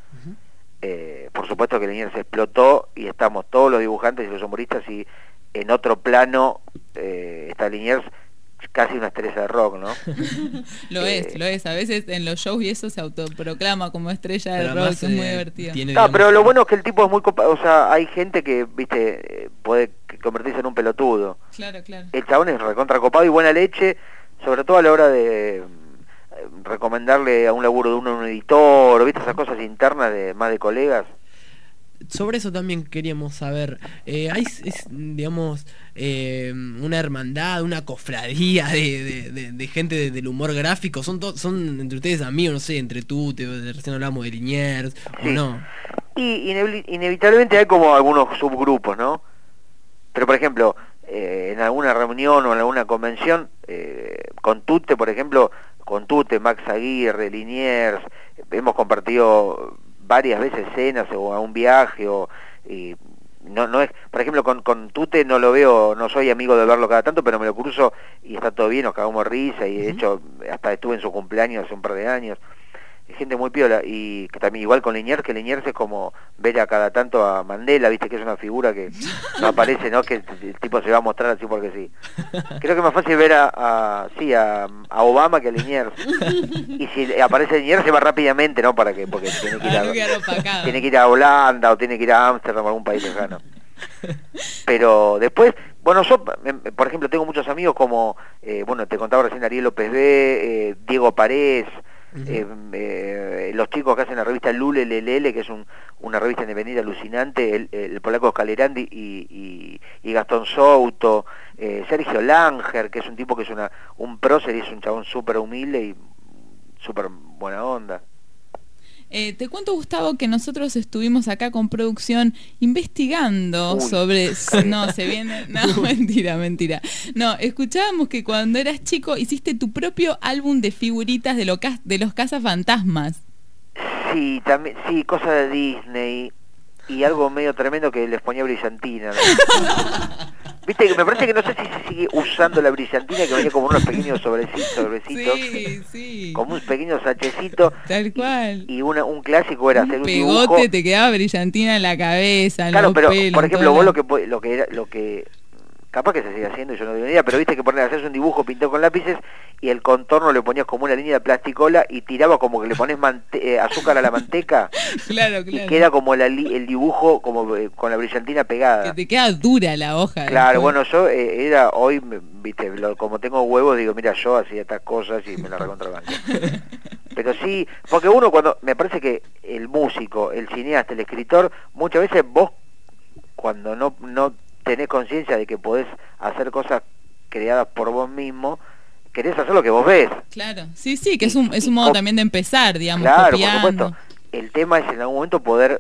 Por supuesto que Liniers explotó y estamos todos los dibujantes y los humoristas, y en otro plano está Liniers, casi una estrella de rock, ¿no? Lo es. A veces en los shows y eso se autoproclama como estrella de rock, es muy divertido. No, pero lo bueno es que el tipo es muy copado, o sea, hay gente que, viste, puede convertirse en un pelotudo. Claro. El chabón es recontra copado y buena leche, sobre todo a la hora de recomendarle a un laburo de un editor, o viste esas cosas internas más de colegas. Sobre eso también queríamos saber, hay, digamos, una hermandad, una cofradía de gente del humor gráfico, son entre ustedes amigos, no sé, entre tú, recién hablamos de Liniers, sí, o no. Y inevitablemente hay como algunos subgrupos, ¿no? Pero por ejemplo, en alguna reunión o en alguna convención, con Tute, por ejemplo, Max Aguirre, Liniers, hemos compartido varias veces cenas o a un viaje, y no es, por ejemplo, con Tute no lo veo, no soy amigo de verlo cada tanto, pero me lo cruzo y está todo bien, nos cagamos risa, y de hecho hasta estuve en su cumpleaños hace un par de años. Es gente muy piola, y que también igual con Liniers, que Liniers es como ver a cada tanto a Mandela, viste, que es una figura que no aparece, ¿no? Que el tipo se va a mostrar así porque sí. Creo que es más fácil ver a Obama que a Liniers. Y si aparece Liniers se va rápidamente, ¿no? Porque tiene que ir a Holanda o tiene que ir a Ámsterdam o algún país lejano. Pero después, bueno, yo, por ejemplo, tengo muchos amigos como, bueno, te contaba recién Ariel López B, Diego Parés, los chicos que hacen la revista Lule Lelele, que es una revista independiente alucinante, el polaco Scalerandi y Gastón Souto, Sergio Langer, que es un tipo que es un prócer y es un chabón súper humilde y súper buena onda. Te cuento, Gustavo, que nosotros estuvimos acá con producción investigando sobre... No, se viene... No, mentira. No, escuchábamos que cuando eras chico hiciste tu propio álbum de figuritas de los cazafantasmas. Sí, también, sí, cosas de Disney y algo medio tremendo que les ponía brillantina, ¿no? Viste, que me parece que no sé si se sigue usando la brillantina, que venía como unos pequeños sobrecitos, sí, como unos pequeños sachecitos. Tal cual. Y un clásico era hacer un pegote, dibujo. Te quedaba brillantina en la cabeza, en claro, los pero pelos, por ejemplo, vos lo que capaz que se sigue haciendo y yo no tengo ni idea, pero viste que haces un dibujo pintado con lápices y el contorno le ponías como una línea de plasticola y tiraba como que le pones azúcar a la manteca. Claro. Y queda como el dibujo como con la brillantina pegada. Que te queda dura la hoja. Claro, bueno, yo era hoy, viste, como tengo huevos, digo, mira, yo hacía estas cosas y me la recontrabanco. Pero sí, porque uno me parece que el músico, el cineasta, el escritor, muchas veces vos, cuando no tenés conciencia de que podés hacer cosas creadas por vos mismo, querés hacer lo que vos ves. Claro, sí, que es un modo también de empezar, digamos, claro, copiando. Por supuesto. El tema es en algún momento poder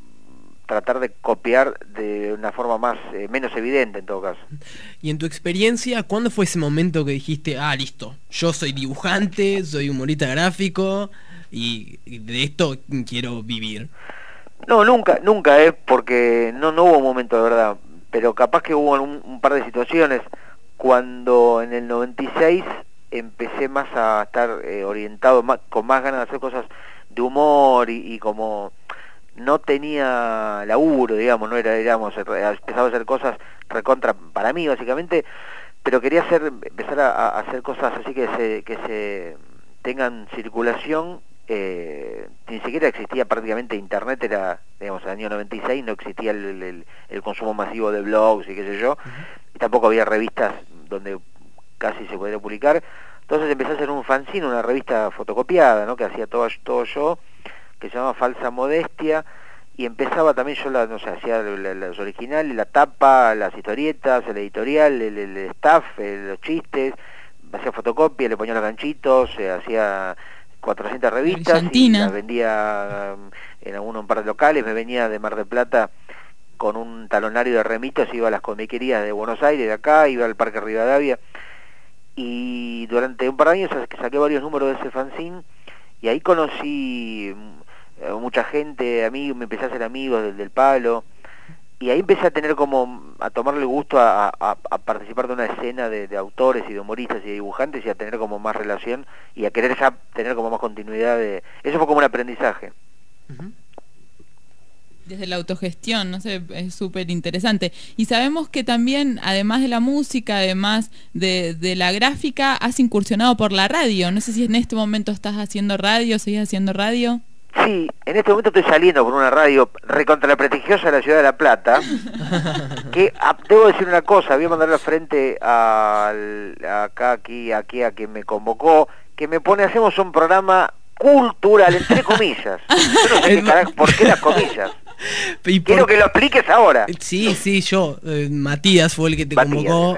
tratar de copiar de una forma menos evidente en todo caso. Y en tu experiencia, ¿cuándo fue ese momento que dijiste, listo, yo soy dibujante, soy humorista gráfico y de esto quiero vivir? No, nunca, porque no hubo un momento de verdad, pero capaz que hubo un par de situaciones. Cuando en el 96 empecé más a estar orientado, con más ganas de hacer cosas de humor y como no tenía laburo, digamos, empezaba a hacer cosas recontra para mí básicamente, pero quería empezar a hacer cosas así que se tengan circulación. Ni siquiera existía prácticamente internet, era, digamos, en el año 96 no existía el consumo masivo de blogs y qué sé yo, y tampoco había revistas donde casi se podía publicar. Entonces empecé a hacer un fanzine, una revista fotocopiada, ¿no?, que hacía todo yo, que se llamaba Falsa Modestia, y empezaba también yo, hacía los originales, la tapa, las historietas, el editorial, el staff, los chistes, hacía fotocopia, le ponía los ganchitos, hacía 400 revistas y las vendía en un par de locales. Me venía de Mar del Plata con un talonario de remitos, iba a las comiquerías de Buenos Aires, de acá, iba al Parque Rivadavia, y durante un par de años saqué varios números de ese fanzine, y ahí conocí mucha gente, amigos, me empecé a hacer amigos del palo, y ahí empecé a tener a tomarle gusto a participar de una escena de autores y de humoristas y de dibujantes, y a tener como más relación y a querer ya tener como más continuidad eso fue como un aprendizaje. Uh-huh. Desde la autogestión, no sé, es súper interesante. Y sabemos que también, además de la música, además de la gráfica, has incursionado por la radio. No sé si en este momento estás haciendo radio, seguís haciendo radio. Sí, en este momento estoy saliendo por una radio recontra la prestigiosa de la ciudad de La Plata, que debo decir una cosa, voy a mandar al frente aquí a quien me convocó, que me pone, hacemos un programa cultural, entre comillas. Yo no sé por qué las comillas. Quiero que lo expliques ahora. Sí, yo, Matías fue el que te convocó.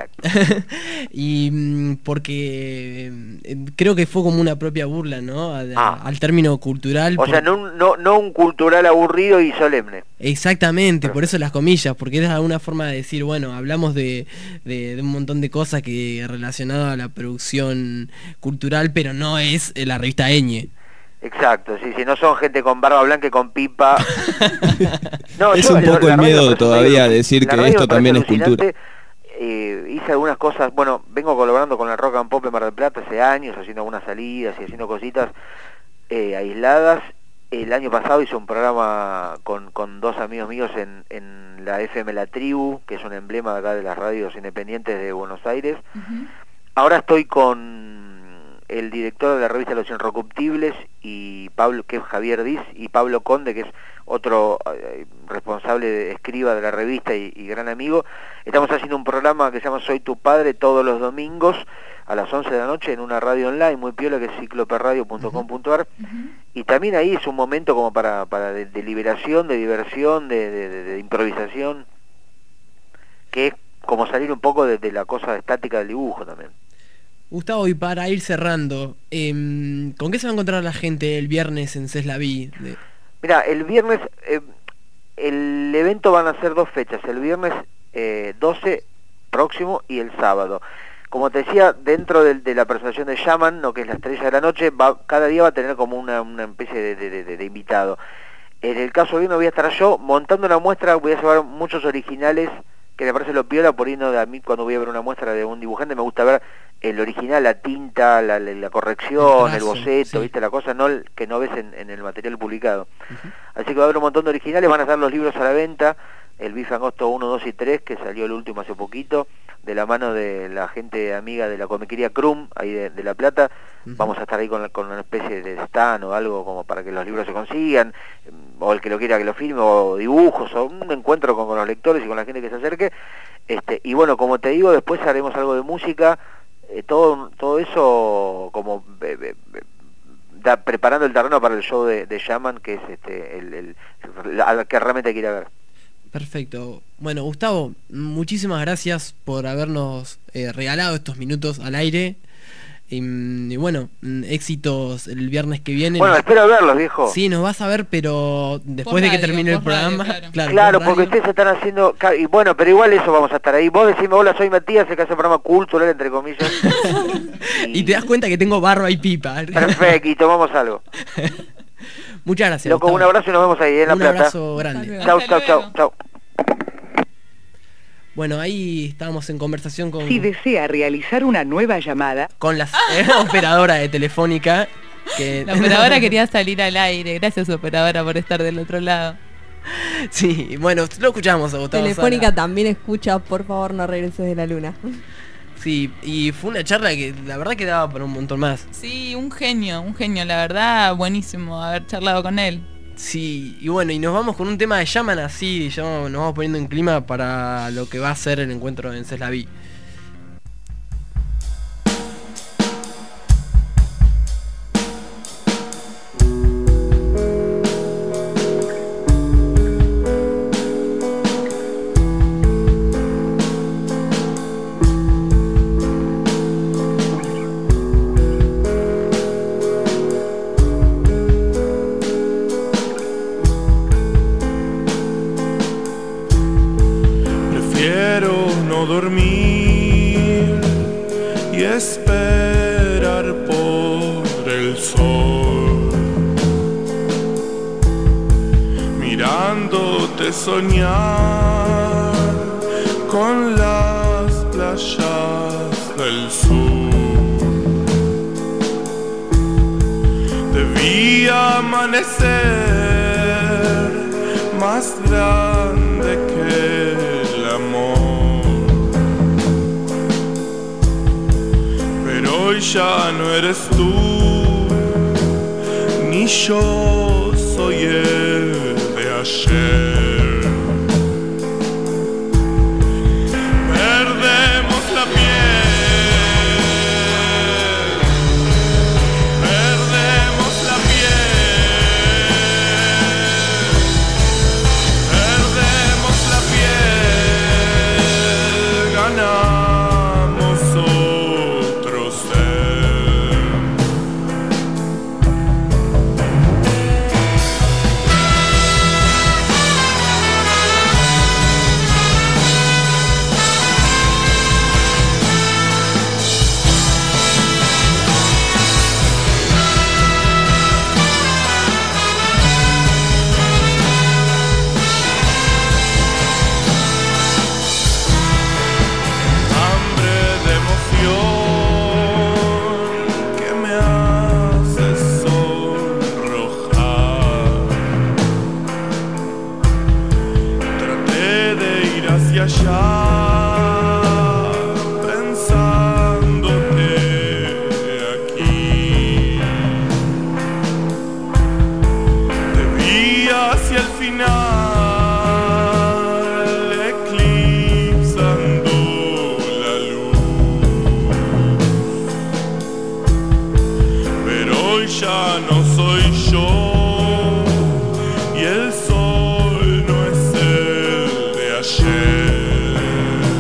Y porque creo que fue como una propia burla, ¿no? Al término cultural. O sea, no un cultural aburrido y solemne. Exactamente, por eso las comillas, porque es alguna forma de decir, bueno, hablamos de un montón de cosas que relacionadas a la producción cultural, pero no es la revista Ñ. Exacto, sí, no son gente con barba blanca y con pipa. No, es un poco el miedo todavía a decir que esto también es cultura. Hice algunas cosas, bueno, vengo colaborando con el Rock and Pop en Mar del Plata hace años, haciendo algunas salidas y haciendo cositas aisladas. El año pasado hice un programa con dos amigos míos en la FM La Tribu, que es un emblema de acá de las radios independientes de Buenos Aires. Uh-huh. Ahora estoy con el director de la revista Los Inrecuptibles, y Pablo, que es Javier Diz, y Pablo Conde, que es otro responsable escriba de la revista y gran amigo. Estamos haciendo un programa que se llama Soy tu padre, todos los domingos a las 11 de la noche en una radio online muy piola, que es cicloperradio.com.ar. Uh-huh. Y también ahí es un momento como para de liberación, de diversión, de improvisación, que es como salir un poco de la cosa estática del dibujo también. Gustavo, y para ir cerrando, ¿con qué se va a encontrar la gente el viernes en Ceslaví? Mira, el viernes, el evento van a ser 2 fechas, el viernes 12 próximo y el sábado. Como te decía, dentro de la presentación de Shaman, ¿no?, que es la estrella de la noche, cada día va a tener como una especie de invitado. En el caso de hoy no voy a estar yo montando una muestra, voy a llevar muchos originales, que me parece lo piola, por ahí no, a mí cuando voy a ver una muestra de un dibujante me gusta ver el original, la tinta, la corrección, el boceto, sí, ¿viste? La cosa que no ves en el material publicado. Uh-huh. Así que va a haber un montón de originales, van a estar los libros a la venta, el Bife Angosto 1, 2 y 3, que salió el último hace poquito, de la mano de la gente amiga de la comiquería Crum, ahí de La Plata. Vamos a estar ahí con una especie de stand o algo como para que los libros se consigan, o el que lo quiera que lo filme, o dibujos, o un encuentro con los lectores y con la gente que se acerque. Y bueno, como te digo, después haremos algo de música, todo eso como preparando el terreno para el show de Shaman, que es al que realmente quiere ver. Perfecto. Bueno, Gustavo, muchísimas gracias por habernos regalado estos minutos al aire. Y bueno, éxitos el viernes que viene. Bueno, espero verlos, viejo. Sí, nos vas a ver, pero después de que termine el programa. Claro, porque ustedes están haciendo... Y bueno, pero igual eso vamos a estar ahí. Vos decime, hola, soy Matías, el que hace un programa cultural, entre comillas. y te das cuenta que tengo barba y pipa. Perfecto, y tomamos algo. Muchas gracias. Loco, Gustavo. Un abrazo y nos vemos ahí en La Plata. Un abrazo grande. Chau. Bueno, ahí estábamos en conversación con... Si desea realizar una nueva llamada... Con la operadora de Telefónica. Que... La operadora quería salir al aire. Gracias, operadora, por estar del otro lado. Sí, bueno, lo escuchamos a Gustavo Telefónica Sala. también escucha, por favor, no regreses de la luna. Sí, y fue una charla que la verdad que daba para un montón más. Sí, un genio, la verdad, buenísimo haber charlado con él. Sí, y bueno, y nos vamos con un tema de Shaman, así ya nos vamos poniendo en clima para lo que va a ser el encuentro en Ceslaví. Dormir y esperar por el sol, mirándote soñar con las playas del sur. Debía amanecer más grande que el amor. Hoy ya no eres tú, ni yo soy el de ayer. Perdemos la piel, perdemos la piel, perdemos la piel, ganamos otro ser. Hambre de emoción que me hace sonrojar. Traté de ir hacia allá pensándote aquí. Te vi hacia el final, eclipsando la luz. Pero hoy ya no soy yo, y el sol no es el de ayer.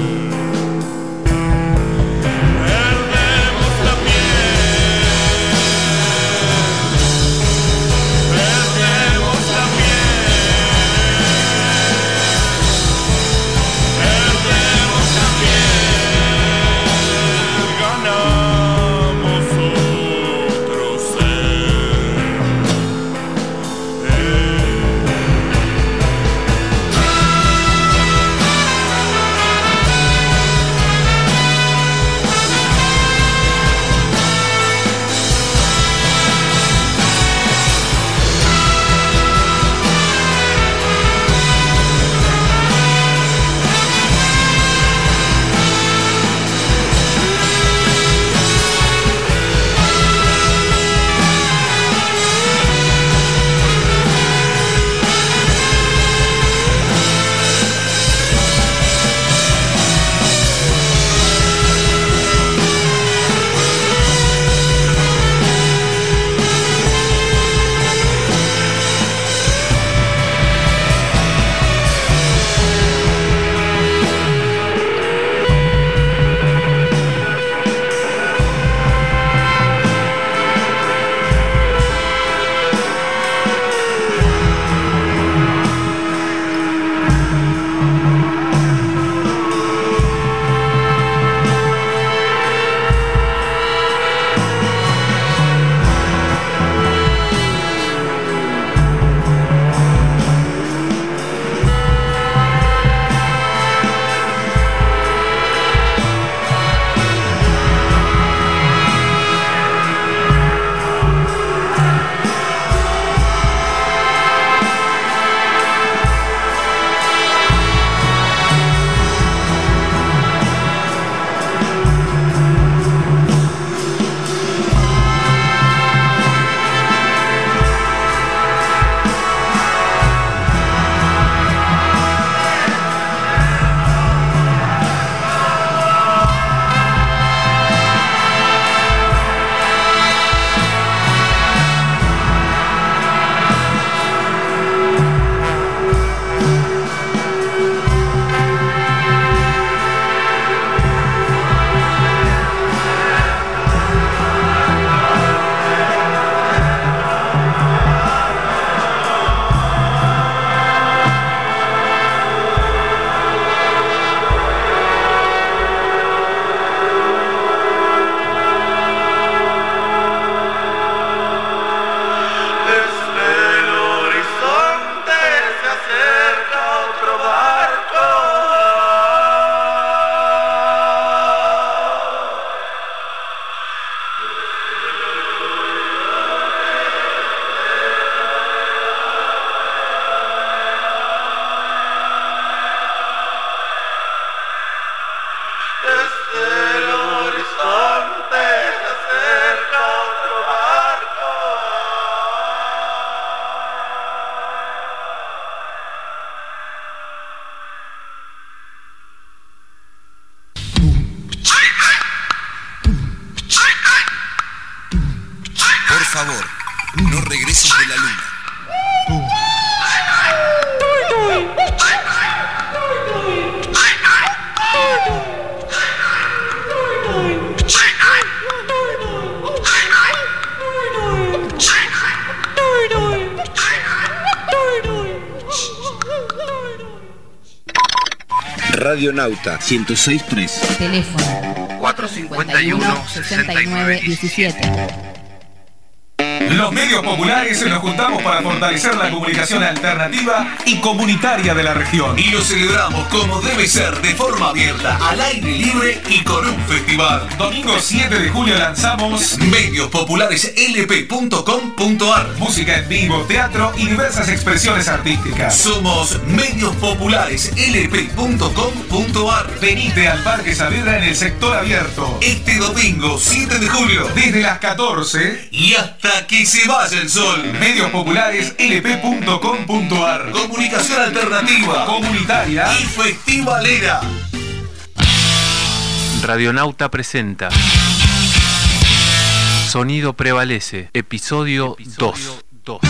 Desde el horizonte se acerca otro barco. Por favor, no regreses de la luna. Radionauta 106.3. Teléfono 451-6917. Los medios populares nos juntamos para fortalecer la comunicación alternativa y comunitaria de la región. Y lo celebramos como debe ser, de forma abierta, al aire libre y con un festival. Domingo 7 de julio lanzamos mediospopularslp.com.ar. Música en vivo, teatro y diversas expresiones artísticas. Somos mediospopularslp.com.ar. Venite al Parque Saavedra en el sector abierto. Este domingo 7 de julio. Desde las 14 y hasta que se vaya el sol. Mediospopularslp.com.ar. Comunicación alternativa, comunitaria y festivalera. Radionauta presenta Sonido Prevalece, episodio 2.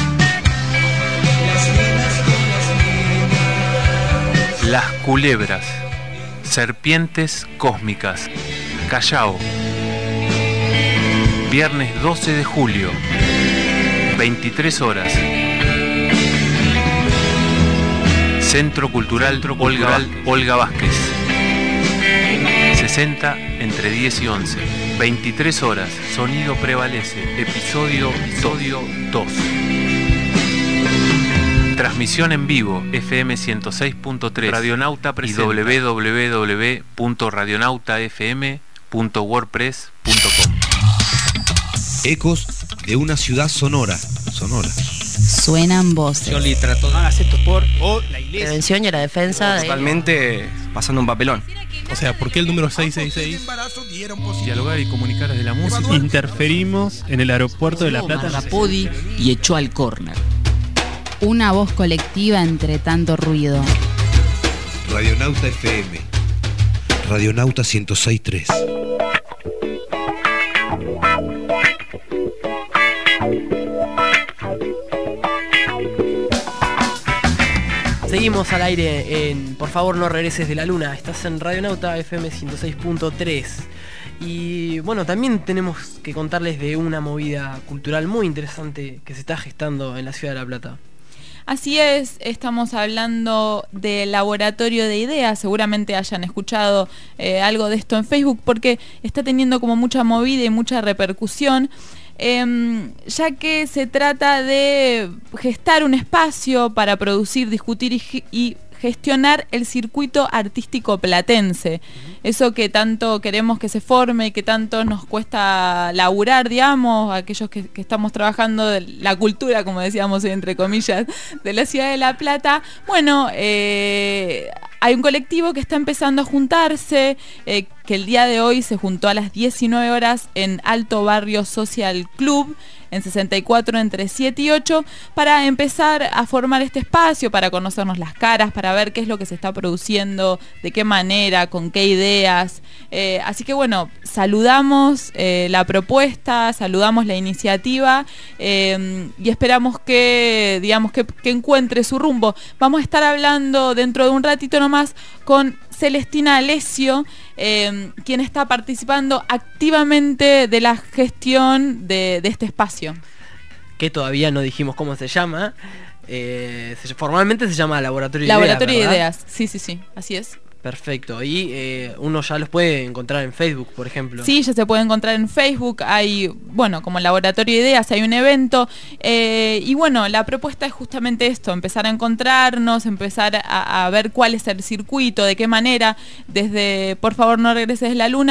Las culebras, serpientes cósmicas, Callao. Viernes 12 de julio, 23 horas. Centro Cultural Olga Vázquez. 60 entre 10 y 11. 23 horas. Sonido Prevalece. Episodio 2. Transmisión en vivo. FM 106.3. Radionauta presenta. Y www.radionautafm.wordpress.com. Ecos de una ciudad sonora. Suenan voces. Yoli trató de hacer esto por la iglesia. Prevención y la defensa. Totalmente pasando un papelón. O sea, ¿por qué el número 666? Dialogar y comunicar desde la música. Interferimos en el aeropuerto de La Plata. Rapodi y echó al córner. Una voz colectiva entre tanto ruido. Radionauta FM. Radionauta 106.3. Seguimos al aire en Por favor no regreses de la luna. Estás en Radionauta FM 106.3. Y bueno, también tenemos que contarles de una movida cultural muy interesante que se está gestando en la ciudad de La Plata. Así es, estamos hablando del Laboratorio de Ideas. Seguramente hayan escuchado algo de esto en Facebook porque está teniendo como mucha movida y mucha repercusión. Ya que se trata de gestar un espacio para producir, discutir y gestionar el circuito artístico platense. Eso que tanto queremos que se forme y que tanto nos cuesta laburar, digamos, aquellos que estamos trabajando de la cultura, como decíamos entre comillas, de la ciudad de La Plata. Bueno, hay un colectivo que está empezando a juntarse, que el día de hoy se juntó a las 19 horas en Alto Barrio Social Club, en 64 entre 7 y 8, para empezar a formar este espacio, para conocernos las caras, para ver qué es lo que se está produciendo, de qué manera, con qué ideas. Así que bueno, saludamos la propuesta, saludamos la iniciativa y esperamos que, digamos, que encuentre su rumbo. Vamos a estar hablando dentro de un ratito nomás con Celestina Alessio, quien está participando activamente de la gestión de este espacio. Que todavía no dijimos cómo se llama. Formalmente se llama Laboratorio de Ideas. Sí, así es. Perfecto, y uno ya los puede encontrar en Facebook, por ejemplo. Sí, ya se puede encontrar en Facebook. Hay, bueno, como Laboratorio de Ideas, hay un evento. Y bueno, la propuesta es justamente esto, empezar a encontrarnos, empezar a ver cuál es el circuito, de qué manera, desde Por favor no regreses de la luna,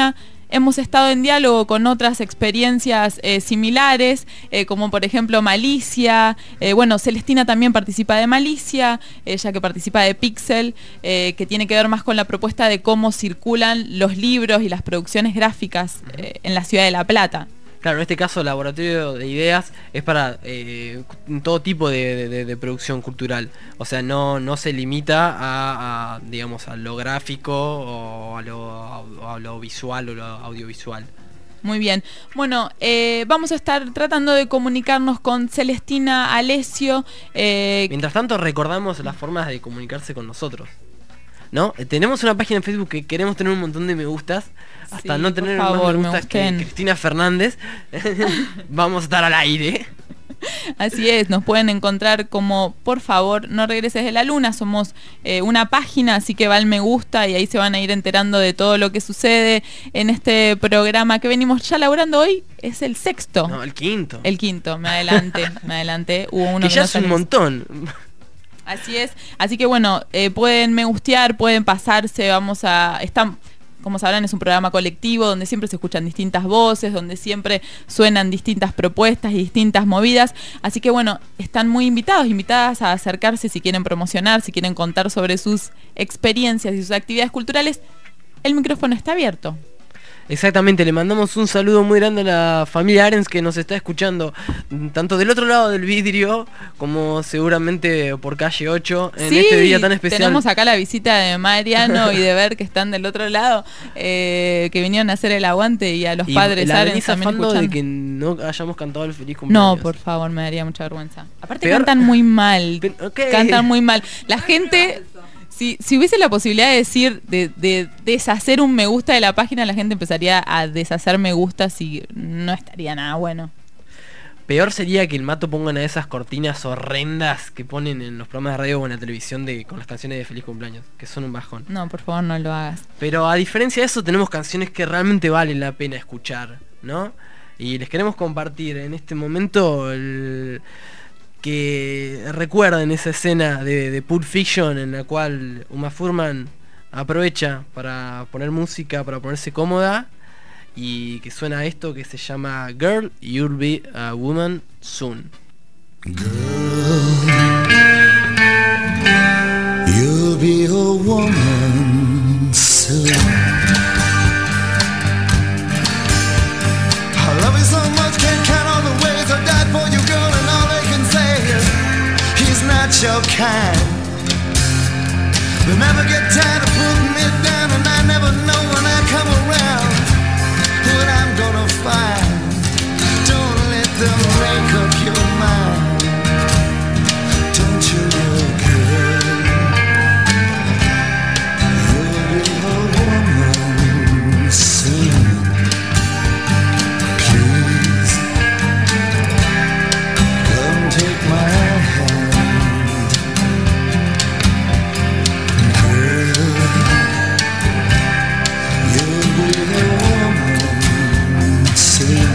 hemos estado en diálogo con otras experiencias similares, como por ejemplo Malicia. Bueno, Celestina también participa de Malicia, ella que participa de Pixel, que tiene que ver más con la propuesta de cómo circulan los libros y las producciones gráficas en la ciudad de La Plata. Claro, en este caso Laboratorio de Ideas es para todo tipo de producción cultural. O sea, no se limita a digamos, a lo gráfico o a lo visual o lo audiovisual. Muy bien. Bueno, vamos a estar tratando de comunicarnos con Celestina Alessio. Mientras tanto, recordamos las formas de comunicarse con nosotros, ¿no? Tenemos una página en Facebook que queremos tener un montón de me gustas. Hasta no tener más me gustas que Cristina Fernández. Vamos a estar al aire. Así es, nos pueden encontrar como Por favor no regreses de la luna. Somos una página, así que va al me gusta y ahí se van a ir enterando de todo lo que sucede en este programa que venimos ya laburando hoy. Es el sexto. No, el quinto. El quinto, me adelanté. Hubo uno que ya es un montón. Así es, así que bueno, pueden me gustear, pueden pasarse, como sabrán, es un programa colectivo donde siempre se escuchan distintas voces, donde siempre suenan distintas propuestas y distintas movidas. Así que bueno, están muy invitadas a acercarse si quieren promocionar, si quieren contar sobre sus experiencias y sus actividades culturales. El micrófono está abierto. Exactamente, le mandamos un saludo muy grande a la familia Arens que nos está escuchando, tanto del otro lado del vidrio como seguramente por calle 8 en este día tan especial. Tenemos acá la visita de Mariano y de Ver que están del otro lado, que vinieron a hacer el aguante, y a los padres Arens también escuchando. De que no hayamos cantado el feliz cumpleaños. No, por favor, me daría mucha vergüenza. Aparte cantan muy mal, cantan muy mal. La gente... Si hubiese la posibilidad de decir, de deshacer un me gusta de la página, la gente empezaría a deshacer me gustas y no estaría nada bueno. Peor sería que el Mato ponga una de esas cortinas horrendas que ponen en los programas de radio o en la televisión con las canciones de feliz cumpleaños, que son un bajón. No, por favor, no lo hagas. Pero a diferencia de eso, tenemos canciones que realmente valen la pena escuchar, ¿no? Y les queremos compartir en este momento que recuerden esa escena de Pulp Fiction en la cual Uma Thurman aprovecha para poner música, para ponerse cómoda, y que suena esto que se llama Girl, You'll Be a Woman Soon. Girl, you'll be a woman soon. I love you so much, can't count all the ways I died for you, girl, and all they can say is he's not your kind. They never get tired of putting me down, and I never know when I come around what I'm gonna find. Don't let them make up your mind. Don't you know, girl, you'll be a woman soon. Please, come take my hand. Girl, you'll be a woman soon.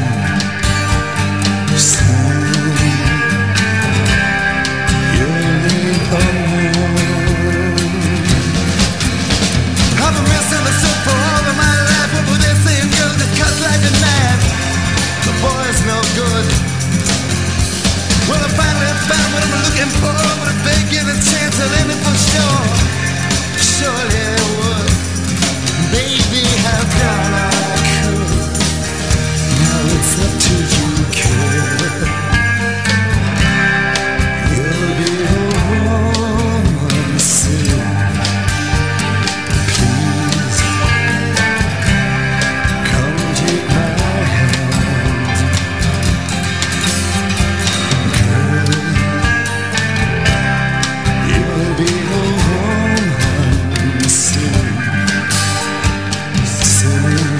I've been missing the soup for all of my life. What were they saying, girl, just cut like a knife. The boy's no good. Well, I finally found what I'm looking for, but if they get a chance, I'll end it for sure. Surely I would. Baby, how down I could. Now it's up to you, kid. You'll be a woman soon. Please, come take my hand. Girl, you'll be a woman soon. Soon.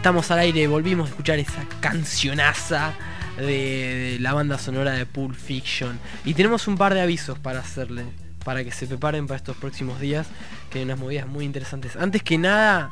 estamos al aire, volvimos a escuchar esa cancionaza de la banda sonora de Pulp Fiction. Y tenemos un par de avisos para hacerle, para que se preparen para estos próximos días, que hay unas movidas muy interesantes. Antes que nada,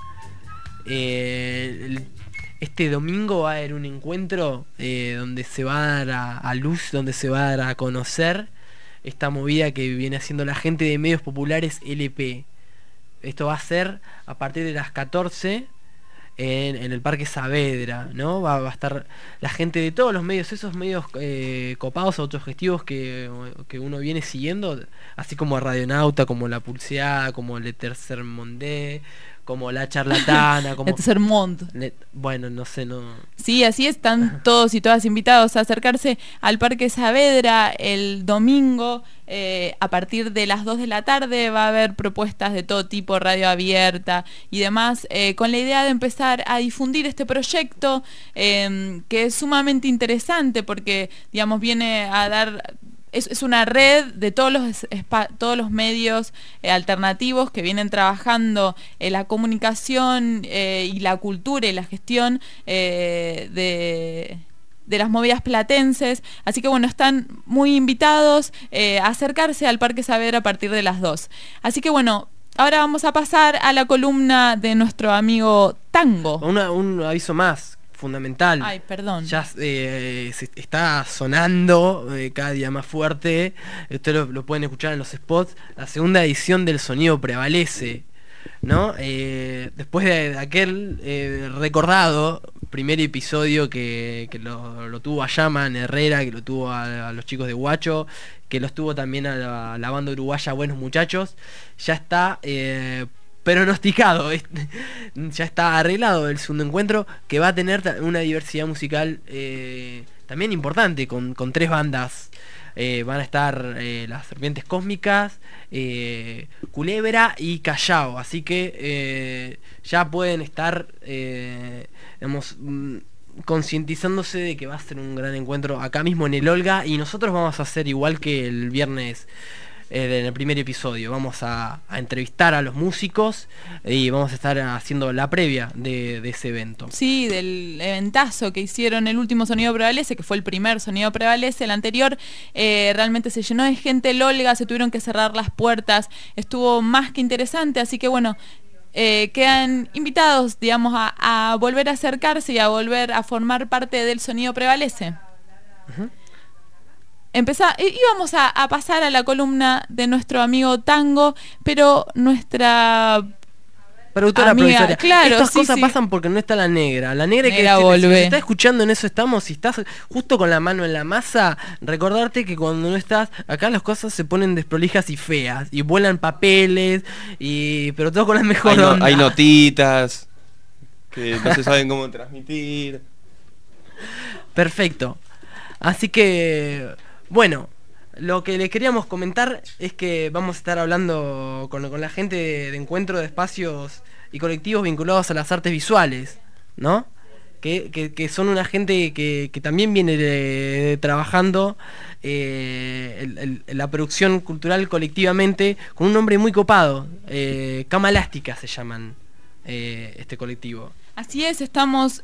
este domingo va a haber un encuentro donde se va a dar a luz, donde se va a dar a conocer esta movida que viene haciendo la gente de Medios Populares LP. Esto va a ser a partir de las 14 en el Parque Saavedra, ¿no? Va a estar la gente de todos los medios, esos medios copados, autogestivos que uno viene siguiendo, así como Radionauta, como La Pulseada, como Le Tercer Monde, como La Charlatana, como... Le Tercer Monde. Bueno, no sé, no... Sí, así están todos y todas invitados a acercarse al Parque Saavedra el domingo. A partir de las 2 de la tarde va a haber propuestas de todo tipo, radio abierta y demás, con la idea de empezar a difundir este proyecto, que es sumamente interesante porque, digamos, viene a dar... Es una red de todos los medios alternativos que vienen trabajando en la comunicación y la cultura y la gestión de las movidas platenses. Así que bueno, están muy invitados a acercarse al Parque Saavedra a partir de las 2. Así que bueno, ahora vamos a pasar a la columna de nuestro amigo Tango. Un aviso más fundamental. Ay, perdón. Ya se está sonando cada día más fuerte. Ustedes lo pueden escuchar en los spots. La segunda edición del Sonido Prevalece, ¿no? Después de aquel recordado primer episodio que lo tuvo a Yaman Herrera, que lo tuvo a los chicos de Guacho, que los tuvo también a la banda uruguaya Buenos Muchachos, ya está pronosticado, ya está arreglado el segundo encuentro, que va a tener una diversidad musical también importante, con 3 bandas. Van a estar Las Serpientes Cósmicas, Culebra y Callao, así que ya pueden estar digamos, concientizándose de que va a ser un gran encuentro acá mismo en el Olga, y nosotros vamos a hacer igual que el viernes en el primer episodio. Vamos a entrevistar a los músicos y vamos a estar haciendo la previa de ese evento. Sí, del eventazo que hicieron el último Sonido Prevalece, que fue el primer Sonido Prevalece. El anterior realmente se llenó de gente el Olga, se tuvieron que cerrar las puertas, estuvo más que interesante, así que bueno, quedan invitados, digamos, a volver a acercarse y a volver a formar parte del Sonido Prevalece. Uh-huh. Íbamos a pasar a la columna de nuestro amigo Tango, pero nuestra productora amiga, provisoria. Claro, estas sí, cosas sí. pasan porque no está la negra. La negra que volvé. si nos está escuchando, en eso estamos. Si estás justo con la mano en la masa, recordarte que cuando no estás acá, las cosas se ponen desprolijas y feas, y vuelan papeles, pero todo con la mejor onda. Hay notitas que no se saben cómo transmitir. Perfecto. Así que bueno, lo que les queríamos comentar es que vamos a estar hablando con la gente de encuentro de espacios y colectivos vinculados a las artes visuales, ¿no? Que son una gente que también viene trabajando la producción cultural colectivamente, con un nombre muy copado. Cama Elástica se llaman este colectivo. Así es, estamos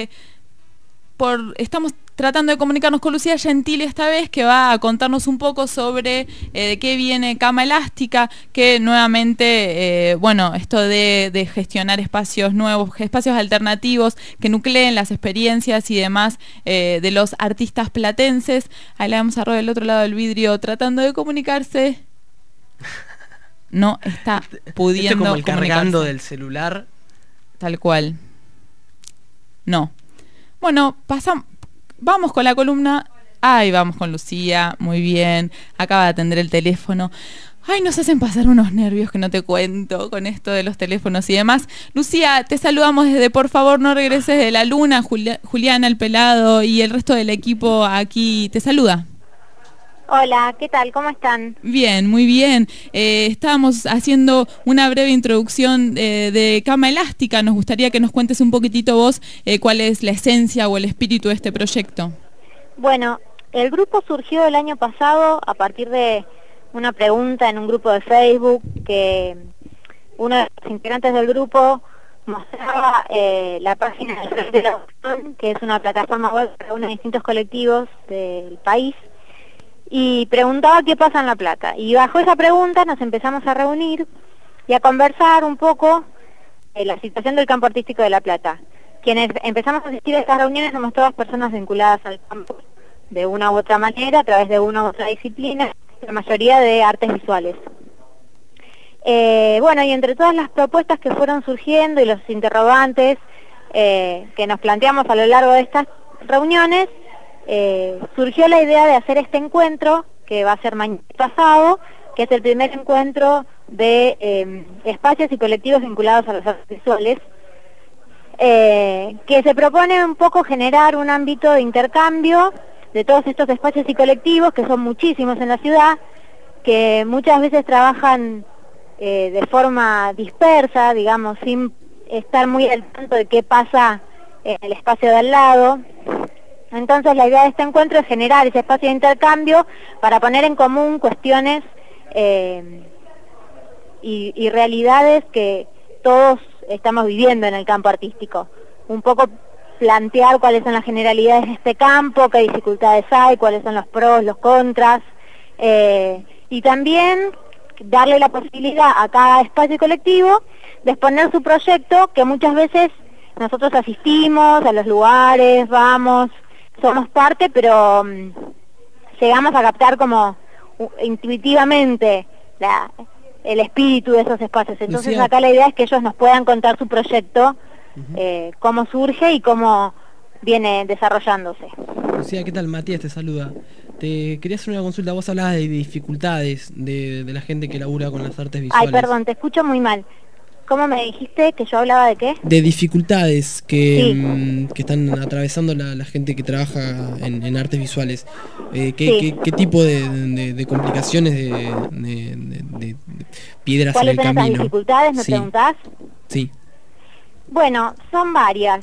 tratando de comunicarnos con Lucía Gentili esta vez, que va a contarnos un poco sobre de qué viene Cama Elástica, que nuevamente, bueno, esto de gestionar espacios nuevos, espacios alternativos que nucleen las experiencias y demás de los artistas platenses. Ahí le vamos a robar del otro lado del vidrio tratando de comunicarse. No está pudiendo como el cargando comunicarse. del celular. Tal cual. No. Bueno, vamos con la columna. Ay, vamos con Lucía, muy bien. Acaba de atender el teléfono. Ay, nos hacen pasar unos nervios que no te cuento con esto de los teléfonos y demás. Lucía, te saludamos desde Por favor no regreses de la luna. Juliana, el pelado y el resto del equipo aquí te saluda. Hola, ¿qué tal? ¿Cómo están? Bien, muy bien. Estábamos haciendo una breve introducción de Cama Elástica. Nos gustaría que nos cuentes un poquitito vos cuál es la esencia o el espíritu de este proyecto. Bueno, el grupo surgió el año pasado a partir de una pregunta en un grupo de Facebook que uno de los integrantes del grupo mostraba la página del Red de la Opción, que es una plataforma web que reúne distintos colectivos del país, y preguntaba qué pasa en La Plata. Y bajo esa pregunta nos empezamos a reunir y a conversar un poco la situación del campo artístico de La Plata. Quienes empezamos a asistir a estas reuniones somos todas personas vinculadas al campo de una u otra manera, a través de una u otra disciplina, la mayoría de artes visuales. Bueno, y entre todas las propuestas que fueron surgiendo y los interrogantes que nos planteamos a lo largo de estas reuniones, surgió la idea de hacer este encuentro, que va a ser mañana pasado, que es el primer encuentro de espacios y colectivos vinculados a las artes visuales, que se propone un poco generar un ámbito de intercambio de todos estos espacios y colectivos, que son muchísimos en la ciudad, que muchas veces trabajan de forma dispersa, digamos, sin estar muy al tanto de qué pasa en el espacio de al lado. Entonces la idea de este encuentro es generar ese espacio de intercambio para poner en común cuestiones y realidades que todos estamos viviendo en el campo artístico. Un poco plantear cuáles son las generalidades de este campo, qué dificultades hay, cuáles son los pros, los contras, y también darle la posibilidad a cada espacio colectivo de exponer su proyecto, que muchas veces nosotros asistimos a los lugares, vamos, somos parte, pero llegamos a captar como intuitivamente el espíritu de esos espacios. Entonces Lucía, acá la idea es que ellos nos puedan contar su proyecto, cómo surge y cómo viene desarrollándose. Lucía, ¿qué tal? Matías te saluda. Te quería hacer una consulta. Vos hablabas de dificultades de la gente que labura con las artes visuales. Ay, perdón, te escucho muy mal. ¿Cómo me dijiste que yo hablaba de qué? De dificultades que están atravesando la gente que trabaja en artes visuales. ¿Qué tipo de complicaciones, de piedras en el camino? ¿Cuáles son esas dificultades, me preguntás? Sí. Bueno, son varias.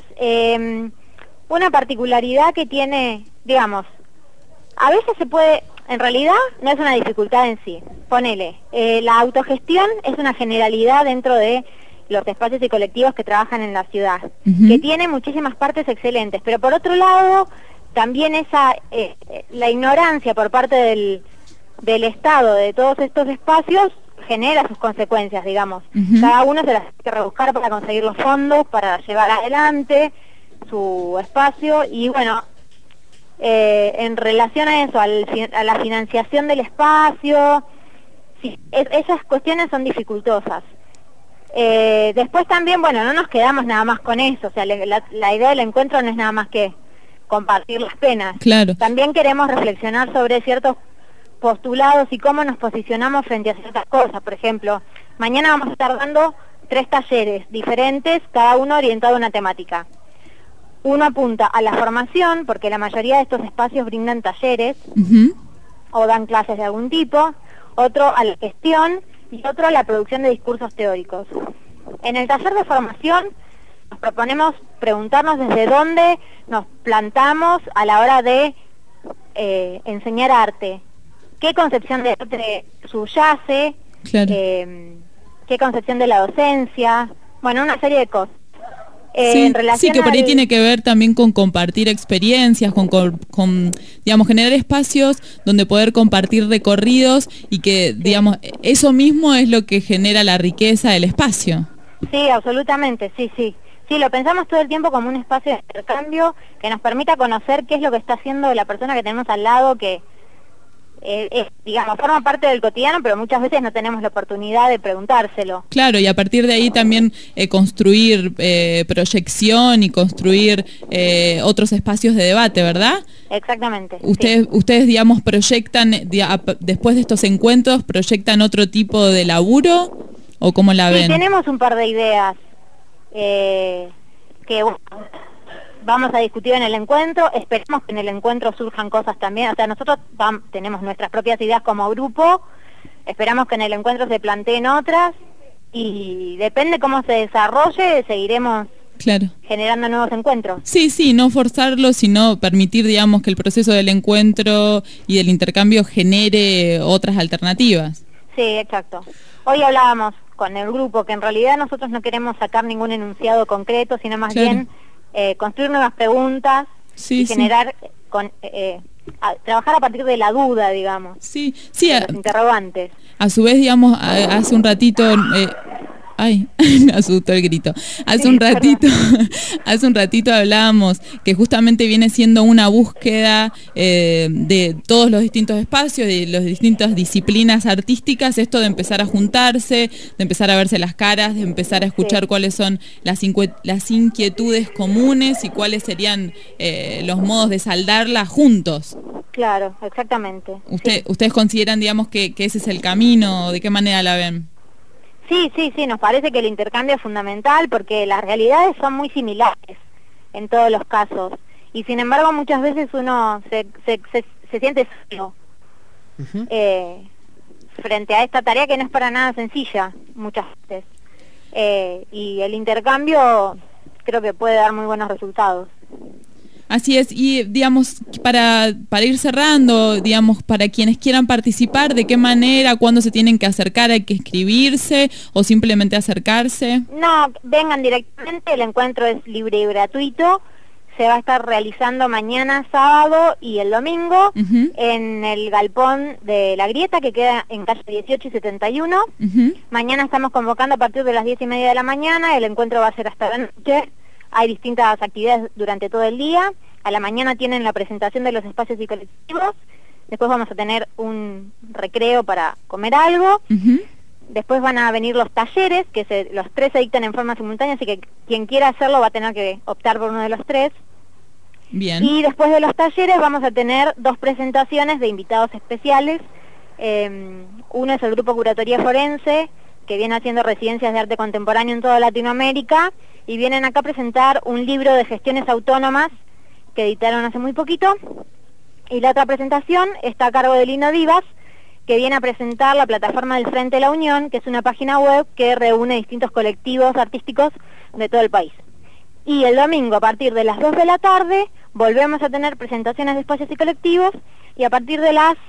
Una particularidad que tiene, digamos, a veces se puede, en realidad no es una dificultad en sí, ponele, la autogestión es una generalidad dentro de los espacios y colectivos que trabajan en la ciudad, que tiene muchísimas partes excelentes, pero por otro lado, también la ignorancia por parte del Estado de todos estos espacios genera sus consecuencias, digamos. Cada uno se las tiene que rebuscar para conseguir los fondos, para llevar adelante su espacio, y bueno, en relación a eso, a la financiación del espacio, sí, esas cuestiones son dificultosas. Después también, bueno, no nos quedamos nada más con eso, o sea, la idea del encuentro no es nada más que compartir las penas. Claro. También queremos reflexionar sobre ciertos postulados y cómo nos posicionamos frente a ciertas cosas. Por ejemplo, mañana vamos a estar dando 3 talleres diferentes, cada uno orientado a una temática. Uno apunta a la formación, porque la mayoría de estos espacios brindan talleres o dan clases de algún tipo, otro a la gestión y otro a la producción de discursos teóricos. En el taller de formación nos proponemos preguntarnos desde dónde nos plantamos a la hora de enseñar arte. ¿Qué concepción de arte subyace? Claro. ¿Qué concepción de la docencia? Bueno, una serie de cosas. Sí, que por ahí tiene que ver también con compartir experiencias, con digamos, generar espacios donde poder compartir recorridos y que, digamos, eso mismo es lo que genera la riqueza del espacio. Sí, absolutamente, sí. Sí, lo pensamos todo el tiempo como un espacio de intercambio que nos permita conocer qué es lo que está haciendo la persona que tenemos al lado, que digamos, forma parte del cotidiano, pero muchas veces no tenemos la oportunidad de preguntárselo. Claro, y a partir de ahí también construir proyección y construir otros espacios de debate, ¿verdad? Exactamente. Ustedes, digamos, proyectan, después de estos encuentros, ¿proyectan otro tipo de laburo? ¿O cómo la ven? Sí, tenemos un par de ideas que vamos a discutir en el encuentro. Esperemos que en el encuentro surjan cosas también. O sea, nosotros tenemos nuestras propias ideas como grupo, esperamos que en el encuentro se planteen otras, y depende cómo se desarrolle, seguiremos generando nuevos encuentros. Sí, no forzarlo, sino permitir, digamos, que el proceso del encuentro y del intercambio genere otras alternativas. Sí, exacto. Hoy hablábamos con el grupo, que en realidad nosotros no queremos sacar ningún enunciado concreto, sino más bien construir nuevas preguntas y generar, trabajar a partir de la duda, digamos, de los interrogantes. A su vez, digamos, hace un ratito... Ay, me asustó el grito. Hace un ratito hablábamos que justamente viene siendo una búsqueda de todos los distintos espacios, de las distintas disciplinas artísticas, esto de empezar a juntarse, de empezar a verse las caras, de empezar a escuchar cuáles son las inquietudes comunes y cuáles serían los modos de saldarlas juntos. Claro, exactamente. ¿Ustedes consideran, digamos, que ese es el camino? ¿De qué manera la ven? Sí, nos parece que el intercambio es fundamental porque las realidades son muy similares en todos los casos y sin embargo muchas veces uno se siente solo frente a esta tarea que no es para nada sencilla muchas veces y el intercambio creo que puede dar muy buenos resultados. Así es, y digamos, para ir cerrando, digamos, para quienes quieran participar, ¿de qué manera, cuándo se tienen que acercar? ¿Hay que inscribirse o simplemente acercarse? No, vengan directamente, el encuentro es libre y gratuito, se va a estar realizando mañana, sábado y el domingo en el galpón de La Grieta, que queda en calle 18 y 71. Mañana estamos convocando a partir de las 10:30 de la mañana, el encuentro va a ser hasta la noche. Hay distintas actividades durante todo el día. A la mañana tienen la presentación de los espacios y colectivos. Después vamos a tener un recreo para comer algo. Después van a venir los talleres, que los 3 se dictan en forma simultánea, así que quien quiera hacerlo va a tener que optar por uno de los 3. Bien. Y después de los talleres vamos a tener 2 presentaciones de invitados especiales. Uno es el Grupo Curatoría Forense, que viene haciendo residencias de arte contemporáneo en toda Latinoamérica, y vienen acá a presentar un libro de gestiones autónomas que editaron hace muy poquito. Y la otra presentación está a cargo de Lino Divas, que viene a presentar la plataforma del Frente de la Unión, que es una página web que reúne distintos colectivos artísticos de todo el país. Y el domingo, a partir de las 2 de la tarde, volvemos a tener presentaciones de espacios y colectivos, y a partir de las...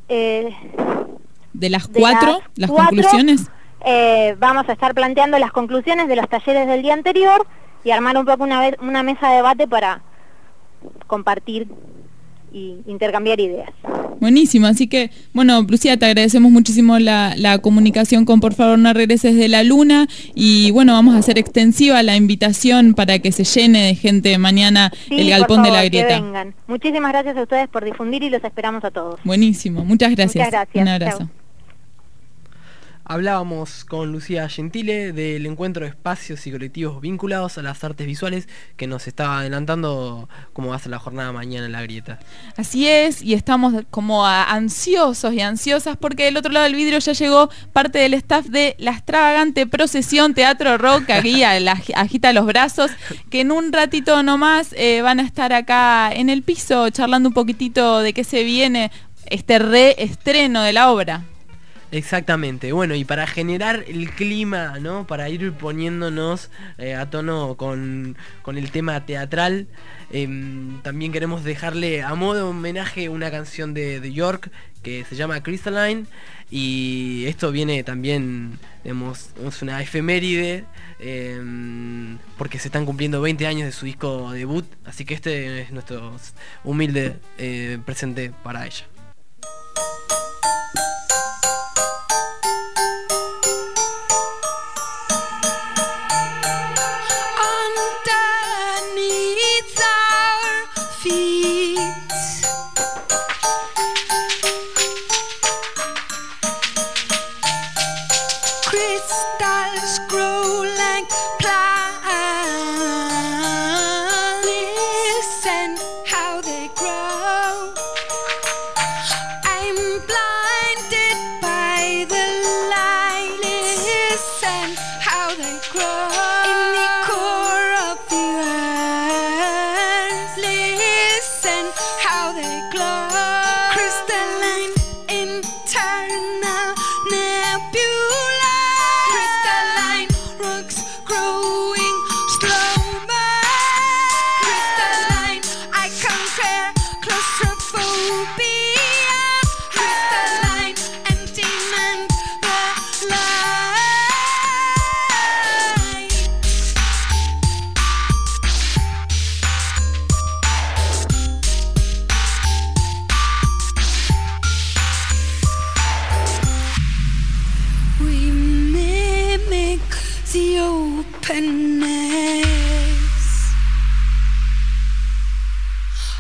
¿De las 4? ¿Las conclusiones? Vamos a estar planteando las conclusiones de los talleres del día anterior y armar un poco una mesa de debate para compartir y intercambiar ideas. Buenísimo, así que, bueno, Lucía, te agradecemos muchísimo la comunicación con Por favor no regreses de la luna, y bueno, vamos a hacer extensiva la invitación para que se llene de gente mañana el galpón de La Grieta. Que vengan. Muchísimas gracias a ustedes por difundir y los esperamos a todos. Buenísimo, muchas gracias. Muchas gracias. Un abrazo. Chau. Hablábamos con Lucía Gentile del encuentro de espacios y colectivos vinculados a las artes visuales, que nos estaba adelantando cómo va a ser la jornada mañana en La Grieta. Así es, y estamos como ansiosos y ansiosas porque del otro lado del vidrio ya llegó parte del staff de la extravagante procesión Teatro Rock, aquí agita los brazos, que en un ratito nomás van a estar acá en el piso charlando un poquitito de qué se viene este reestreno de la obra. Exactamente, bueno, y para generar el clima, ¿no? Para ir poniéndonos a tono con el tema teatral, también queremos dejarle a modo de homenaje una canción de York que se llama Crystalline, y esto viene también, digamos, es una efeméride, porque se están cumpliendo 20 años de su disco debut, así que este es nuestro humilde presente para ella. Crystals grow like plants. Listen how they grow.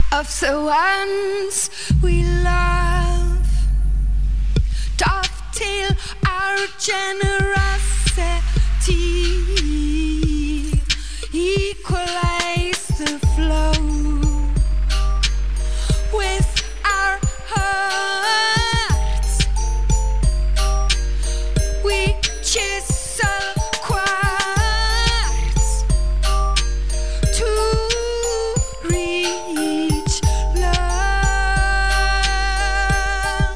of the ones we love. Dovetail our generosity, equalize the flow with our hearts. We chisel quartz to reach love.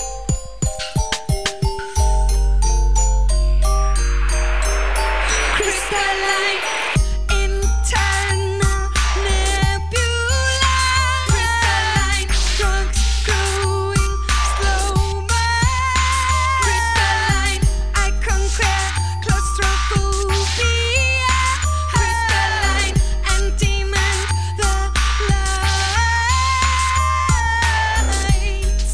Crystalline internal nebula. Crystalline drugs growing slow-mo. Crystalline I conquer claustrophobia. Crystalline and demand the lights.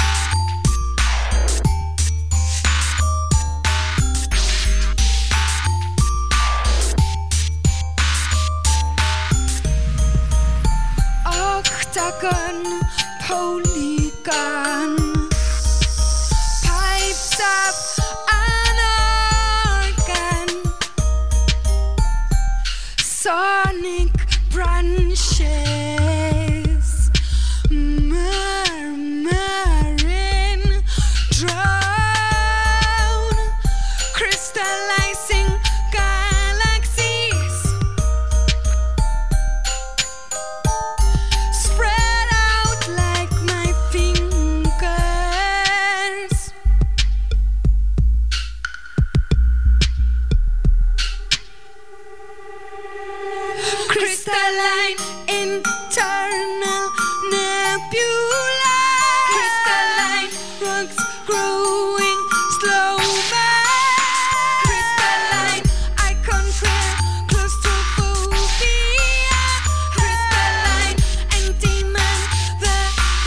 Octagon, polygon, pipes up an organ, sonic branches, murmuring drone, crystallizing galaxies. Spread out like my fingers. Crystalline internal nebula. Crystalline rocks growing slow-mo. Crystalline I conquer claustrophobia. Crystalline and demand the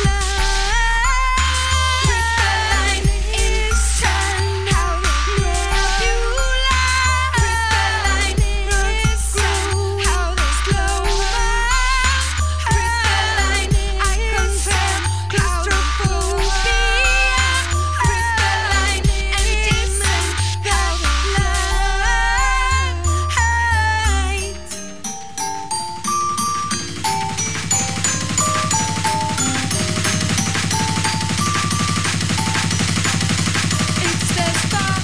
light. Crystalline internal nebula. Crystalline rocks grow how they slow-mo. Crystalline I conquer claustrophobia. Crystalline and demand the light. It's the spark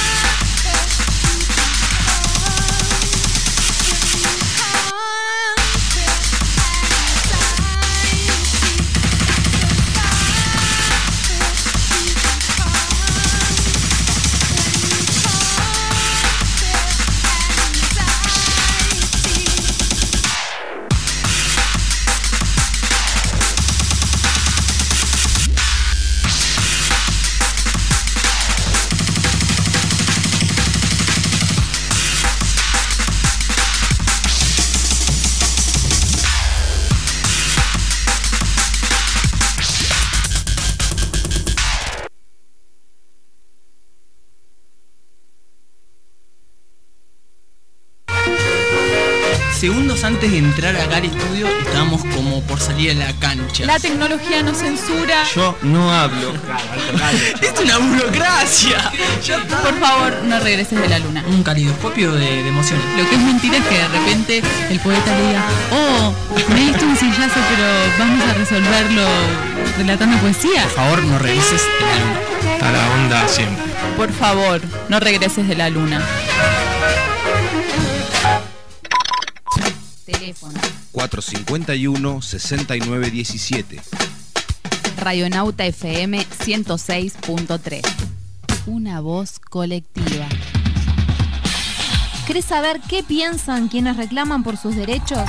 Segundos antes de entrar acá al estudio estábamos como por salir a la cancha. La tecnología nos censura. Yo no hablo. ¡Es una burocracia! Por favor, no regreses de la luna. Un calidoscopio de emociones. Lo que es mentira es que de repente el poeta le diga: oh, me diste un sillazo, pero vamos a resolverlo relatando poesía. Por favor, no regreses de la luna. Está la onda siempre. Por favor, no regreses de la luna. Teléfono. 451-6917. Radionauta FM 106.3. Una voz colectiva. ¿Querés saber qué piensan quienes reclaman por sus derechos?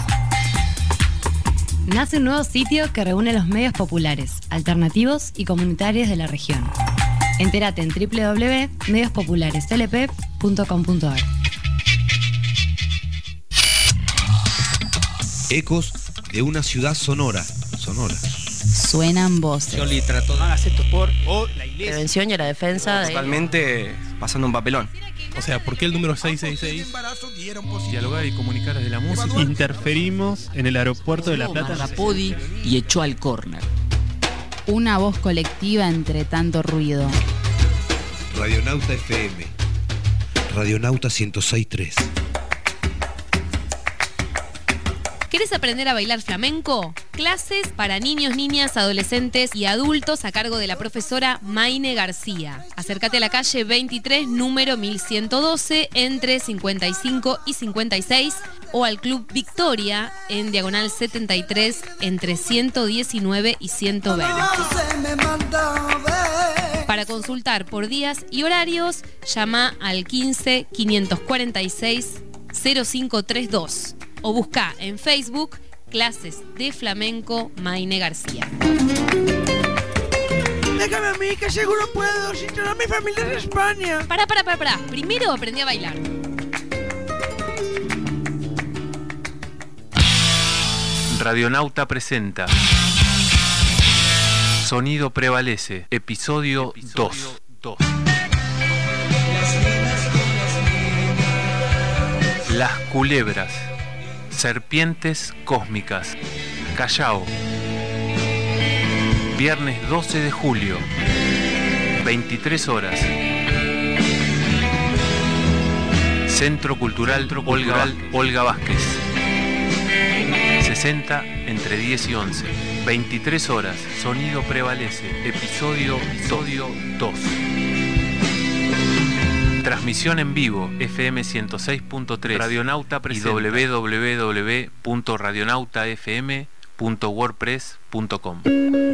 Nace un nuevo sitio que reúne los medios populares, alternativos y comunitarios de la región. Entérate en www.mediospopulareslp.com.ar. Ecos de una ciudad sonora. Suenan voces. Yoli trató de hacer esto por la iglesia. Prevención y la defensa de... Totalmente pasando un papelón. O sea, ¿por qué el número 666? Dialogar y comunicar desde la música. Interferimos en el aeropuerto de La Plata. Rapodi y echó al córner. Una voz colectiva entre tanto ruido. Radionauta FM. Radionauta 106.3. ¿Querés aprender a bailar flamenco? Clases para niños, niñas, adolescentes y adultos a cargo de la profesora Maine García. Acércate a la calle 23, número 1112, entre 55 y 56, o al Club Victoria, en diagonal 73, entre 119 y 120. Para consultar por días y horarios, llama al 15 546 0532 o busca en Facebook Clases de Flamenco Maine García. Déjame a mí, que seguro puedo, si toda mi familia es de España. Pará. Primero aprendí a bailar. Radionauta presenta Sonido Prevalece, episodio 2. Las culebras, serpientes cósmicas, Callao. Viernes 12 de julio, 23 horas. Centro Cultural Olga Vázquez. 60 entre 10 y 11. 23 horas. Sonido Prevalece. Episodio 2. Transmisión en vivo. FM 106.3. Radionauta presenta. Y www.radionautafm.wordpress.com.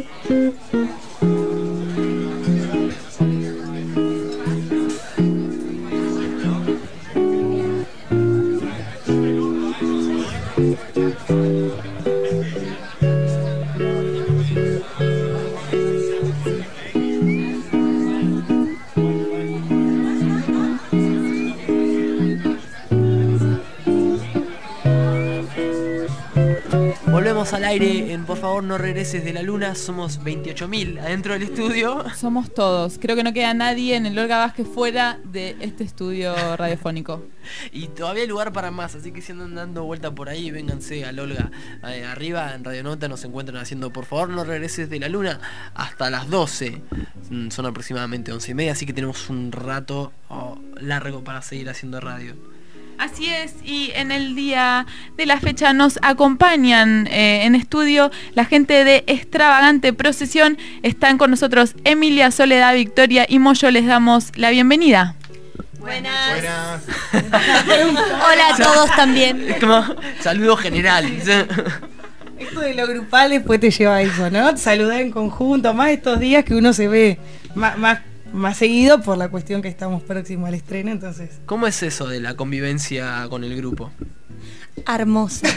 Volvemos al aire en Por favor no regreses de la luna. Somos 28.000 adentro del estudio. Somos todos. Creo que no queda nadie en el Olga Vázquez fuera de este estudio radiofónico. Y todavía hay lugar para más, así que si andan dando vuelta por ahí, vénganse al Olga. Arriba en Radionauta nos encuentran haciendo Por favor no regreses de la luna hasta las 12. Son aproximadamente 11:30, así que tenemos un rato largo para seguir haciendo radio. Así es, y en el día de la fecha nos acompañan en estudio la gente de Extravagante Procesión. Están con nosotros Emilia, Soledad, Victoria y Moyo. Les damos la bienvenida. Buenas. Hola a todos también. Es como saludo general. Esto de lo grupal después te lleva a eso, ¿no? Saludar en conjunto, más estos días que uno se ve más seguido por la cuestión que estamos próximos al estreno, entonces. ¿Cómo es eso de la convivencia con el grupo? Hermosa.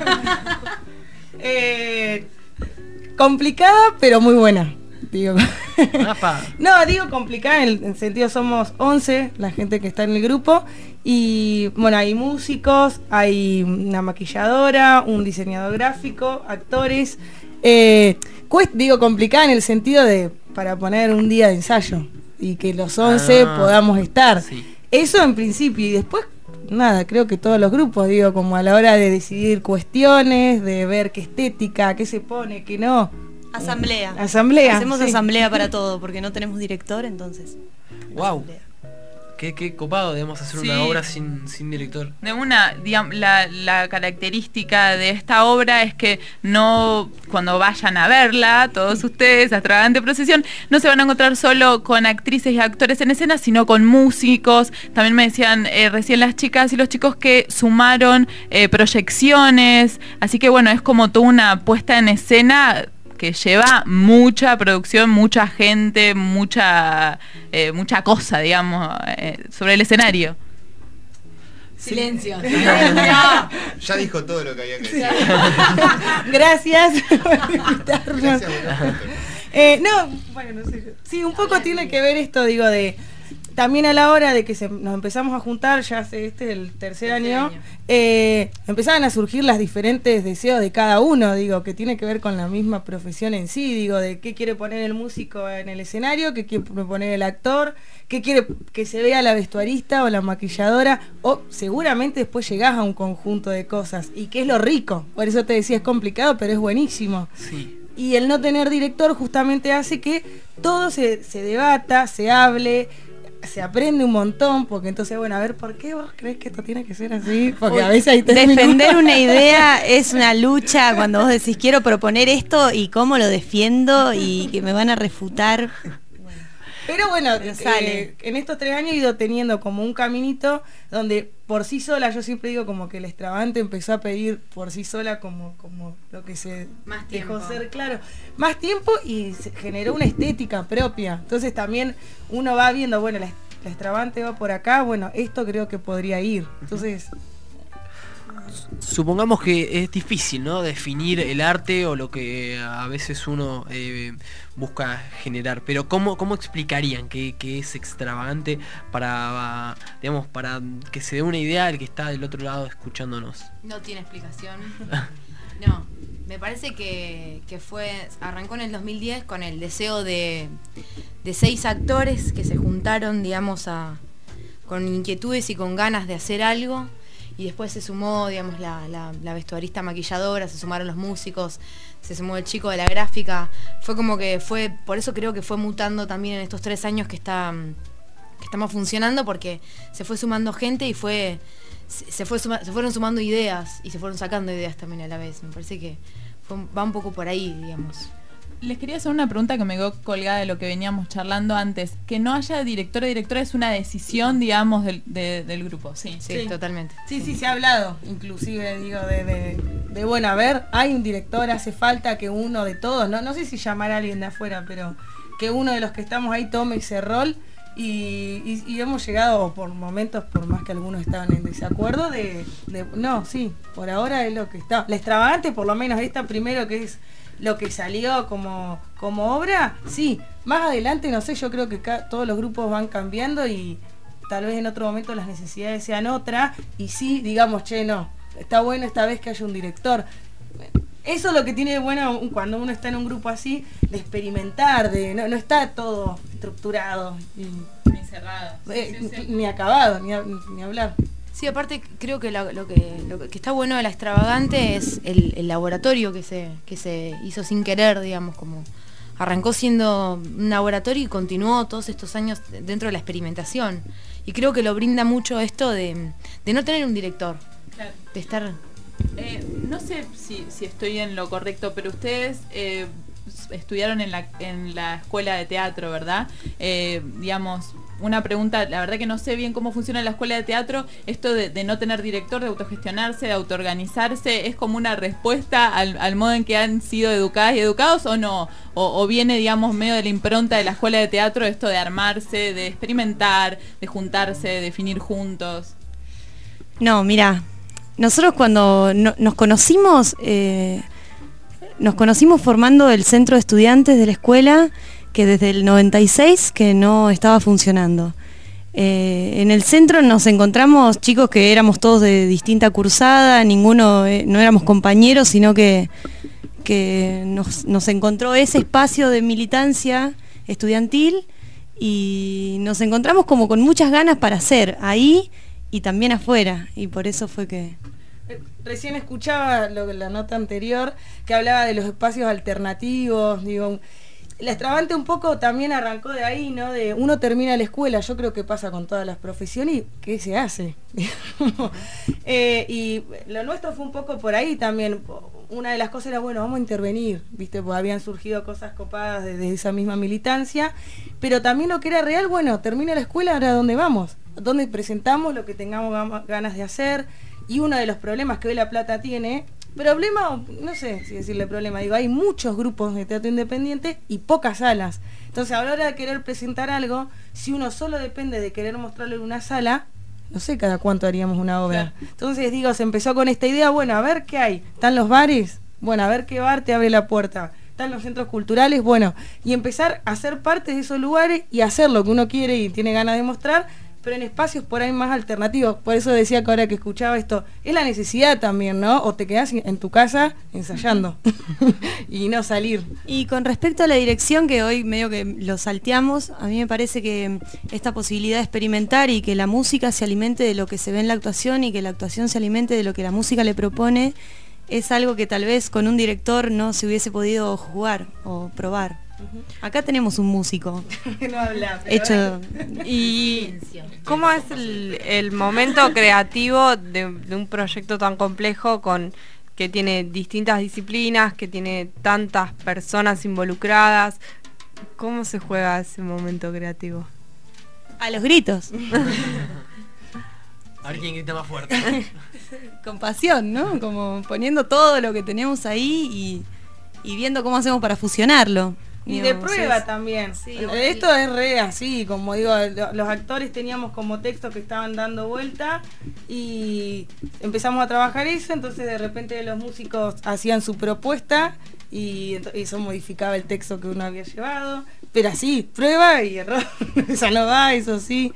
Complicada, pero muy buena. Digo. No, digo complicada en el sentido, somos 11 la gente que está en el grupo y bueno, hay músicos, hay una maquilladora, un diseñador gráfico, actores. Digo complicada en el sentido de para poner un día de ensayo y que los 11 podamos estar. Sí. Eso en principio, y después nada, creo que todos los grupos, digo, como a la hora de decidir cuestiones, de ver qué estética, qué se pone, qué no. Asamblea. Hacemos asamblea para todo, porque no tenemos director, entonces. Wow. Qué copado, debemos hacer una obra sin director. De una, digamos, la característica de esta obra es que no, cuando vayan a verla, todos ustedes, Extravagante Procesión, no se van a encontrar solo con actrices y actores en escena, sino con músicos. También me decían recién las chicas y los chicos que sumaron proyecciones. Así que bueno, es como toda una puesta en escena que lleva mucha producción, mucha gente, mucha cosa, digamos, sobre el escenario. Silencio. Ya dijo todo lo que había que decir. Gracias por invitarnos. No sé. Sí, un poco tiene que ver esto, digo, de también a la hora de que nos empezamos a juntar, ya hace el tercer año, empezaban a surgir los diferentes deseos de cada uno, digo, que tiene que ver con la misma profesión en sí, digo, de qué quiere poner el músico en el escenario, qué quiere poner el actor, qué quiere que se vea la vestuarista o la maquilladora, o seguramente después llegás a un conjunto de cosas, y que es lo rico, por eso te decía, es complicado, pero es buenísimo. Sí. Y el no tener director justamente hace que todo se debata, se hable, se aprende un montón, porque entonces, bueno, a ver, ¿por qué vos crees que esto tiene que ser así? Porque a veces hay defender una idea es una lucha cuando vos decís quiero proponer esto y cómo lo defiendo y que me van a refutar. Pero bueno, en estos 3 años he ido teniendo como un caminito donde por sí sola, yo siempre digo como que el Extravagante empezó a pedir por sí sola como lo que se dejó ser, claro, más tiempo, y se generó una estética propia. Entonces también uno va viendo, bueno, la Extravagante va por acá, bueno, esto creo que podría ir. Entonces... Supongamos que es difícil, ¿no?, definir el arte o lo que a veces uno busca generar, pero ¿cómo explicarían qué es Extravagante para, digamos, para que se dé una idea al que está del otro lado escuchándonos? No tiene explicación. No, me parece que arrancó en el 2010 con el deseo de 6 actores que se juntaron, digamos, con inquietudes y con ganas de hacer algo. Y después se sumó, digamos, la vestuarista maquilladora, se sumaron los músicos, se sumó el chico de la gráfica. Fue como que por eso creo que fue mutando también en estos 3 años que estamos funcionando, porque se fue sumando gente y se fueron sumando ideas y se fueron sacando ideas también a la vez. Me parece que va un poco por ahí, digamos. Les quería hacer una pregunta que me quedó colgada de lo que veníamos charlando antes. Que no haya director o directora es una decisión, digamos, del grupo. Sí, totalmente. Sí, se ha hablado, inclusive, digo, de bueno, a ver, hay un director, hace falta que uno de todos, no sé si llamar a alguien de afuera, pero que uno de los que estamos ahí tome ese rol. Y hemos llegado por momentos, por más que algunos estaban en desacuerdo, por ahora es lo que está. La Extravagante, por lo menos esta primero, que es lo que salió como obra, sí. Más adelante, no sé, yo creo que todos los grupos van cambiando y tal vez en otro momento las necesidades sean otras, y sí, digamos, no, está bueno esta vez que haya un director. Eso es lo que tiene de bueno cuando uno está en un grupo así, de experimentar, no está todo estructurado ni cerrado, ni acabado, ni hablar. Sí, aparte creo que lo que está bueno de la Extravagante es el laboratorio que se hizo sin querer, digamos, como arrancó siendo un laboratorio y continuó todos estos años dentro de la experimentación. Y creo que lo brinda mucho esto de no tener un director, claro, de estar... no sé si estoy en lo correcto, pero ustedes estudiaron en la escuela de teatro, ¿verdad? Digamos, una pregunta, la verdad que no sé bien cómo funciona la escuela de teatro, esto de no tener director, de autogestionarse, de autoorganizarse, ¿es como una respuesta al modo en que han sido educadas y educados o no? O viene, digamos, medio de la impronta de la escuela de teatro esto de armarse, de experimentar, de juntarse, de definir juntos. No, mira, nosotros cuando nos conocimos formando el centro de estudiantes de la escuela, que desde el 96 que no estaba funcionando. En el centro nos encontramos chicos que éramos todos de distinta cursada, ninguno, no éramos compañeros, sino que nos encontró ese espacio de militancia estudiantil y nos encontramos como con muchas ganas para hacer ahí y también afuera, y por eso fue que... Recién escuchaba la nota anterior que hablaba de los espacios alternativos, digo, la Extravagante un poco también arrancó de ahí, ¿no? De uno termina la escuela, yo creo que pasa con todas las profesiones, y ¿qué se hace? Y lo nuestro fue un poco por ahí también. Una de las cosas era, bueno, vamos a intervenir, ¿viste? Pues habían surgido cosas copadas desde esa misma militancia, pero también lo que era real, bueno, termina la escuela, ahora ¿dónde vamos? ¿Dónde presentamos lo que tengamos ganas de hacer? Y uno de los problemas que hoy La Plata tiene, problema, no sé si decirle problema, digo, hay muchos grupos de teatro independiente y pocas salas. Entonces, a la hora de querer presentar algo, si uno solo depende de querer mostrarlo en una sala, no sé cada cuánto haríamos una obra. Claro. Entonces, digo, se empezó con esta idea, bueno, a ver qué hay. ¿Están los bares? Bueno, a ver qué bar te abre la puerta. están los centros culturales, bueno, y empezar a ser parte de esos lugares y hacer lo que uno quiere y tiene ganas de mostrar, pero en espacios por ahí más alternativos. Por eso decía que ahora que escuchaba esto, es la necesidad también, ¿no? O te quedás en tu casa ensayando y no salir. Y con respecto a la dirección, que hoy medio que lo salteamos, a mí me parece que esta posibilidad de experimentar y que la música se alimente de lo que se ve en la actuación y que la actuación se alimente de lo que la música le propone, es algo que tal vez con un director no se hubiese podido jugar o probar. Acá tenemos un músico no habla, hecho. ¿Y cómo es el momento creativo de un proyecto tan complejo que tiene distintas disciplinas, que tiene tantas personas involucradas? ¿Cómo se juega ese momento creativo? A los gritos. A ver quién grita más fuerte. Con pasión, ¿no? Como poniendo todo lo que tenemos ahí y viendo cómo hacemos para fusionarlo. Y de prueba también. Sí, esto es re así, como digo, los actores teníamos como textos que estaban dando vuelta y empezamos a trabajar eso, entonces de repente los músicos hacían su propuesta y eso modificaba el texto que uno había llevado, pero así, prueba y error. Esa no va, eso sí.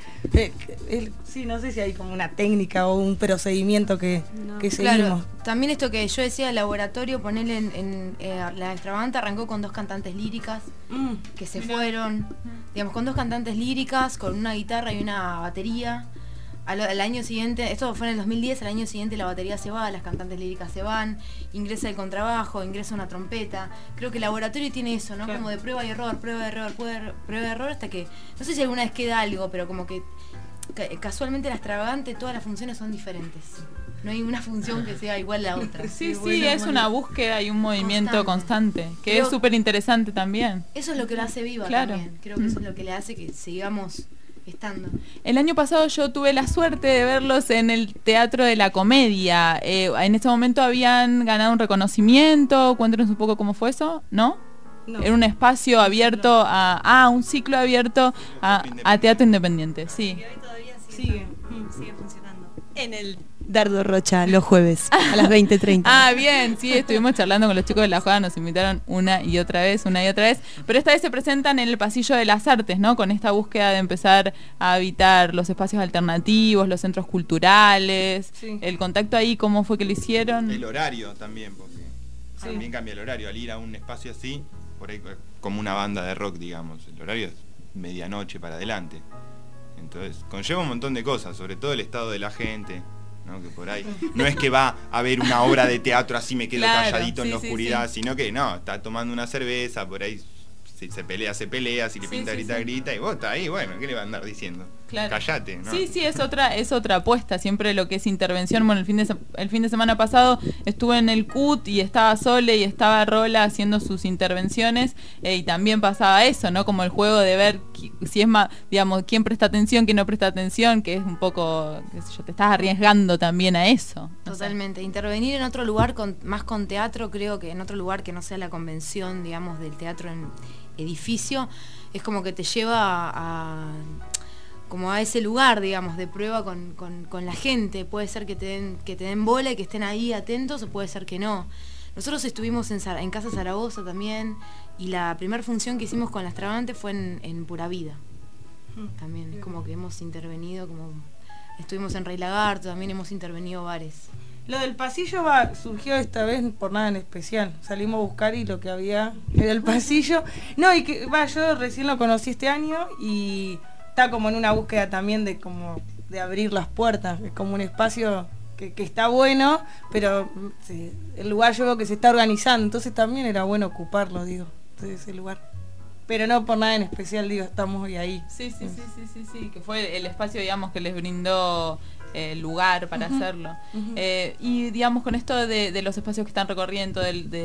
Sí, no sé si hay como una técnica o un procedimiento que seguimos. Claro, también esto que yo decía, el laboratorio, ponerle en la extravagante arrancó con 2 cantantes líricas que se fueron, digamos, con 2 cantantes líricas, con una guitarra y una batería. Al año siguiente, esto fue en el 2010, al año siguiente la batería se va, las cantantes líricas se van, ingresa el contrabajo, ingresa una trompeta. Creo que el laboratorio tiene eso, ¿no? Claro. Como de prueba y error, prueba y error, hasta que, no sé si alguna vez queda algo, pero como que casualmente la extravagante, todas las funciones son diferentes. No hay una función que sea igual a la otra. Sí, es una búsqueda y un movimiento constante que es súper interesante también. Eso es lo que lo hace viva también. Creo que eso es lo que le hace que sigamos estando. El año pasado yo tuve la suerte de verlos en el Teatro de la Comedia. En ese momento habían ganado un reconocimiento. Cuéntenos un poco cómo fue eso, ¿no? Era un espacio abierto un ciclo abierto a teatro independiente, sí. Y hoy todavía sigue funcionando. En el Dardo Rocha, los jueves, a las 20:30. Bien, sí, estuvimos charlando con los chicos de la Joda, nos invitaron una y otra vez, pero esta vez se presentan en el Pasillo de las Artes, ¿no? Con esta búsqueda de empezar a habitar los espacios alternativos, los centros culturales, el contacto ahí, ¿cómo fue que lo hicieron? El horario también, porque también cambia el horario, al ir a un espacio así, por ahí como una banda de rock, digamos, el horario es medianoche para adelante. Entonces, conlleva un montón de cosas, sobre todo el estado de la gente, ¿no? Que por ahí no es que va a ver una obra de teatro así me quedo calladito en la oscuridad, sino que no, está tomando una cerveza, por ahí si se pelea, si le pinta grita y vos está ahí, bueno, ¿qué le va a andar diciendo? Claro. Callate, ¿no? Sí, es otra apuesta, siempre lo que es intervención. Bueno, el fin de semana pasado estuve en el CUT y estaba Sole y estaba Rola haciendo sus intervenciones y también pasaba eso, ¿no? Como el juego de ver si es más, digamos, quién presta atención, quién no presta atención, que es un poco, qué sé yo, te estás arriesgando también a eso. Totalmente, intervenir en otro lugar más con teatro, creo que en otro lugar que no sea la convención, digamos, del teatro en edificio, es como que te lleva como a ese lugar, digamos, de prueba con la gente. Puede ser que te den bola y que estén ahí atentos, o puede ser que no. Nosotros estuvimos en Casa Zaragoza también, y la primera función que hicimos con la extravagante fue en Pura Vida. También, es como que hemos intervenido, como estuvimos en Rey Lagarto, también hemos intervenido bares. Lo del pasillo surgió esta vez por nada en especial. Salimos a buscar y lo que había era el pasillo. No, y que yo recién lo conocí este año y está como en una búsqueda también de abrir las puertas. Es como un espacio que está bueno, pero el lugar yo veo que se está organizando, entonces también era bueno ocuparlo, digo, ese lugar. Pero no por nada en especial, digo, estamos hoy ahí. Sí, que fue el espacio, digamos, que les brindó lugar para hacerlo. Y digamos, con esto de los espacios que están recorriendo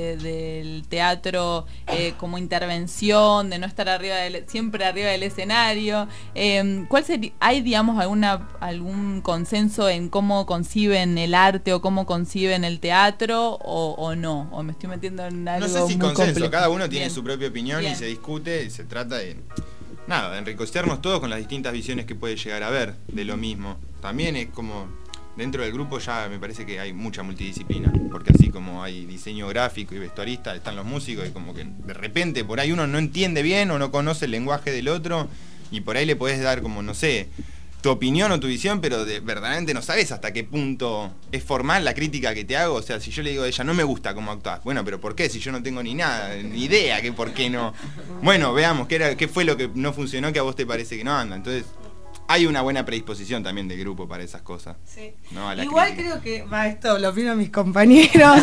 del teatro como intervención, de no estar siempre arriba del escenario, ¿cuál sería, hay, digamos, algún consenso en cómo conciben el arte o cómo conciben el teatro o no? ¿O me estoy metiendo en algo? No sé si muy consenso, complejo. cada uno tiene su propia opinión y se discute y se trata de enriquecernos todos con las distintas visiones que puede llegar a ver de lo mismo. También es como dentro del grupo ya me parece que hay mucha multidisciplina, porque así como hay diseño gráfico y vestuarista, están los músicos y como que de repente por ahí uno no entiende bien o no conoce el lenguaje del otro y por ahí le podés dar como, no sé, tu opinión o tu visión, pero verdaderamente no sabes hasta qué punto es formal la crítica que te hago. O sea, si yo le digo a ella, no me gusta cómo actuás, bueno, pero ¿por qué? Si yo no tengo ni idea que por qué no. Bueno, veamos, ¿qué fue lo que no funcionó que a vos te parece que no anda? Entonces, hay una buena predisposición también del grupo para esas cosas. Sí. ¿No? Igual creo que, esto lo opino mis compañeros,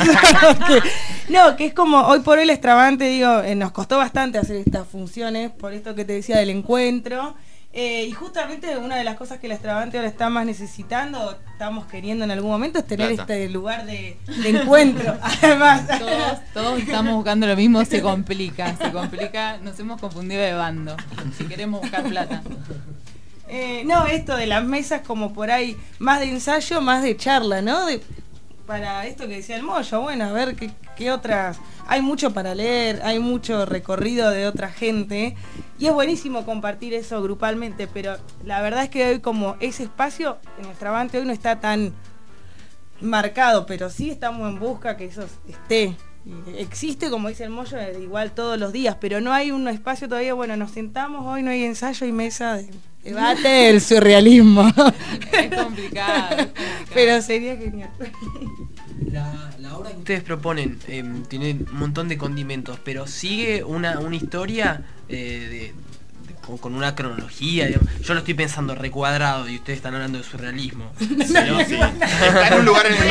que es como, hoy por hoy el Extravagante, digo, nos costó bastante hacer estas funciones, por esto que te decía del encuentro. Y justamente una de las cosas que el Extravagante ahora está más necesitando, estamos queriendo en algún momento, es tener este lugar de encuentro. Además, todos estamos buscando lo mismo, se complica, nos hemos confundido de bando, si queremos buscar plata. No, esto de las mesas como por ahí, más de ensayo, más de charla, ¿no? Para esto que decía el Moyo, bueno, a ver qué otras... Hay mucho para leer, hay mucho recorrido de otra gente y es buenísimo compartir eso grupalmente, pero la verdad es que hoy como ese espacio en Extravagante hoy no está tan marcado, pero sí estamos en busca que eso esté. Existe, como dice el Moyo, igual todos los días, pero no hay un espacio todavía, bueno, nos sentamos, hoy no hay ensayo y mesa de debate del surrealismo. Es complicado. Pero sería genial. La obra que ustedes proponen tiene un montón de condimentos, pero sigue una historia con una cronología, digamos. Yo lo estoy pensando recuadrado y ustedes están hablando de surrealismo. Pero, sí. Está en un lugar en el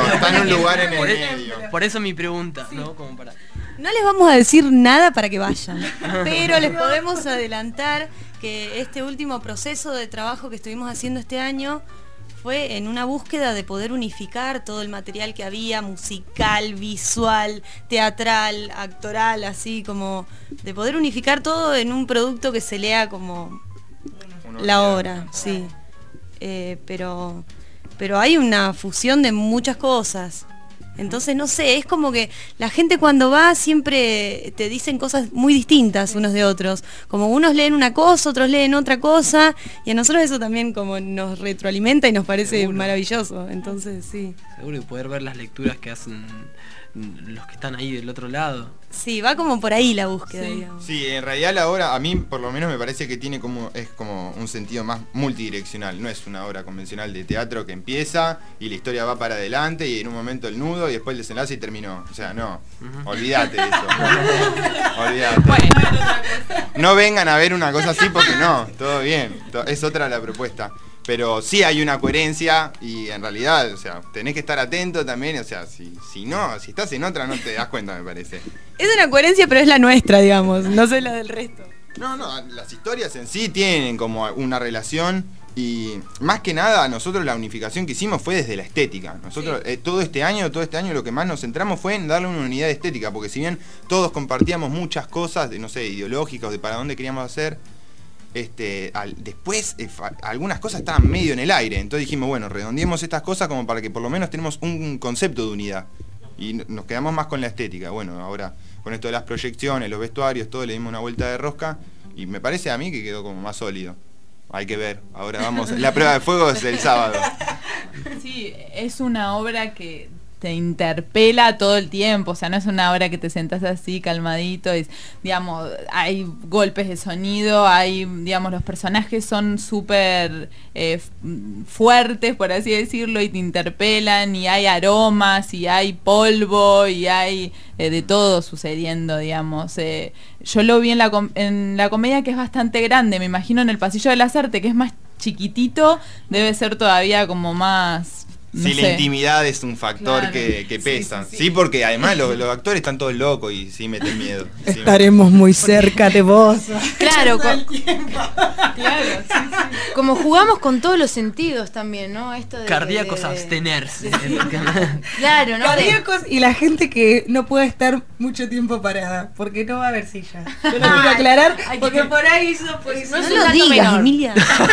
medio. Por eso mi pregunta, ¿no? Como para... No les vamos a decir nada para que vayan, pero les podemos adelantar que este último proceso de trabajo que estuvimos haciendo este año fue en una búsqueda de poder unificar todo el material que había, musical, visual, teatral, actoral, así como de poder unificar todo en un producto que se lea como la obra, sí. Pero hay una fusión de muchas cosas. Entonces, no sé, es como que la gente cuando va siempre te dicen cosas muy distintas unos de otros. Como unos leen una cosa, otros leen otra cosa, y a nosotros eso también como nos retroalimenta y nos parece maravilloso. Entonces, sí. Seguro, y poder ver las lecturas que hacen los que están ahí del otro lado. Sí, va como por ahí la búsqueda, digamos. Sí, en realidad la obra, a mí por lo menos me parece que tiene es como un sentido más multidireccional. No es una obra convencional de teatro que empieza y la historia va para adelante y en un momento el nudo y después el desenlace y terminó. O sea, no, olvídate de eso. Olvídate. No vengan a ver una cosa así porque no, todo bien. Es otra la propuesta. Pero sí hay una coherencia y en realidad, o sea, tenés que estar atento también, o sea, si estás en otra no te das cuenta, me parece. Es una coherencia, pero es la nuestra, digamos, no sé la del resto. No, las historias en sí tienen como una relación y más que nada nosotros la unificación que hicimos fue desde la estética. Nosotros todo este año lo que más nos centramos fue en darle una unidad estética, porque si bien todos compartíamos muchas cosas, no sé, ideológicas, de para dónde queríamos hacer, después algunas cosas estaban medio en el aire, entonces dijimos, bueno, redondeemos estas cosas como para que por lo menos tenemos un concepto de unidad y nos quedamos más con la estética. Bueno, ahora con esto de las proyecciones, los vestuarios, todo le dimos una vuelta de rosca y me parece a mí que quedó como más sólido. Hay que ver, ahora vamos, la prueba de fuego es el sábado. Sí, es una obra que te interpela todo el tiempo, o sea, no es una obra que te sentás así calmadito, digamos, hay golpes de sonido, hay, digamos, los personajes son súper fuertes, por así decirlo, y te interpelan, y hay aromas, y hay polvo, y hay de todo sucediendo, digamos. Yo lo vi en la comedia, que es bastante grande, me imagino en el Pasillo de las Artes, que es más chiquitito, debe ser todavía como más... Sí, la intimidad es un factor, claro, que pesa. Sí, porque además los actores están todos locos y sí meten miedo. Estaremos muy cerca de vos. Claro, claro, sí. Como jugamos con todos los sentidos también, ¿no? Esto de cardíacos abstenerse. Claro, ¿no? Cardíacos y la gente que no puede estar mucho tiempo parada, porque no va a haber silla. Yo lo quiero aclarar, porque por ahí eso no lo digas, Emilia.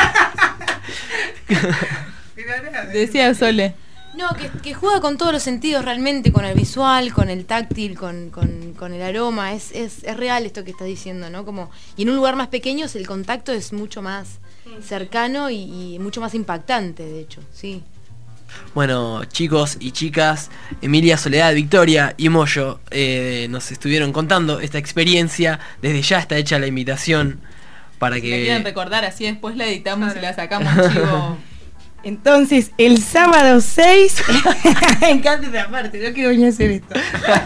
Decía Sole. No, que juega con todos los sentidos realmente, con el visual, con el táctil, con el aroma. Es real esto que estás diciendo, ¿no? Como, y en un lugar más pequeño el contacto es mucho más cercano y mucho más impactante, de hecho, sí. Bueno, chicos y chicas, Emilia, Soledad, Victoria y Moyo nos estuvieron contando esta experiencia. Desde ya está hecha la invitación para que... Si la quieren recordar, así después la editamos y la sacamos chivo. Entonces, el sábado 6... Me encanta esta parte, no quiero venir a hacer esto.